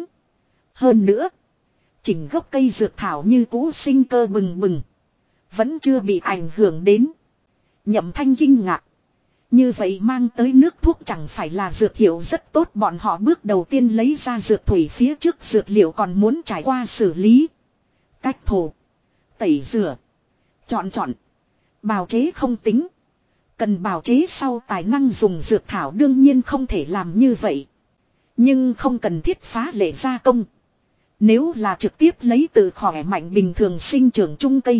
Hơn nữa. Chỉnh gốc cây dược thảo như cũ sinh cơ bừng bừng. Vẫn chưa bị ảnh hưởng đến. Nhậm Thanh kinh ngạc. Như vậy mang tới nước thuốc chẳng phải là dược hiệu rất tốt. Bọn họ bước đầu tiên lấy ra dược thủy, phía trước dược liệu còn muốn trải qua xử lý. Cách thổ. Tẩy rửa. Chọn. Bào chế không tính. Cần bào chế sau tài năng dùng dược thảo đương nhiên không thể làm như vậy. Nhưng không cần thiết phá lệ gia công. Nếu là trực tiếp lấy từ khỏe mạnh bình thường sinh trưởng chung cây.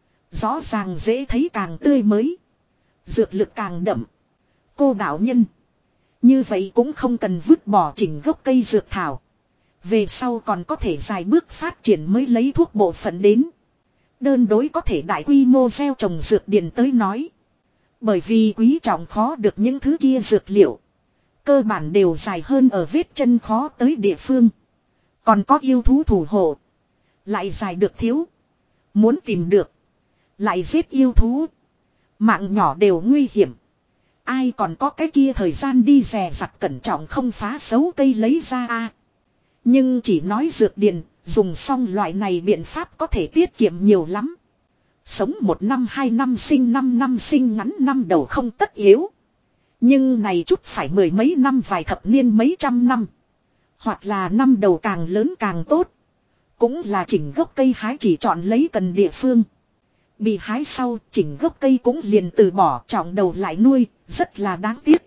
Rõ ràng dễ thấy càng tươi mới. Dược lực càng đậm. Cô đạo nhân. Như vậy cũng không cần vứt bỏ chỉnh gốc cây dược thảo. Về sau còn có thể dài bước phát triển mới lấy thuốc bộ phận đến. Đơn đối có thể đại quy mô gieo trồng dược điền tới nói. Bởi vì quý trọng khó được những thứ kia dược liệu. Cơ bản đều dài hơn ở vết chân khó tới địa phương. Còn có yêu thú thủ hộ. Lại dài được thiếu. Muốn tìm được. Lại giết yêu thú. Mạng nhỏ đều nguy hiểm. Ai còn có cái kia thời gian đi dè dặt cẩn trọng không phá xấu cây lấy ra a. Nhưng chỉ nói dược điền, dùng xong loại này biện pháp có thể tiết kiệm nhiều lắm. Sống 1 năm 2 năm sinh 5 năm sinh ngắn năm đầu không tất yếu. Nhưng này chút phải mười mấy năm, vài thập niên, mấy trăm năm. Hoặc là năm đầu càng lớn càng tốt. Cũng là chỉnh gốc cây hái chỉ chọn lấy cần địa phương. Bị hái sau chỉnh gốc cây cũng liền từ bỏ, trọng đầu lại nuôi, rất là đáng tiếc.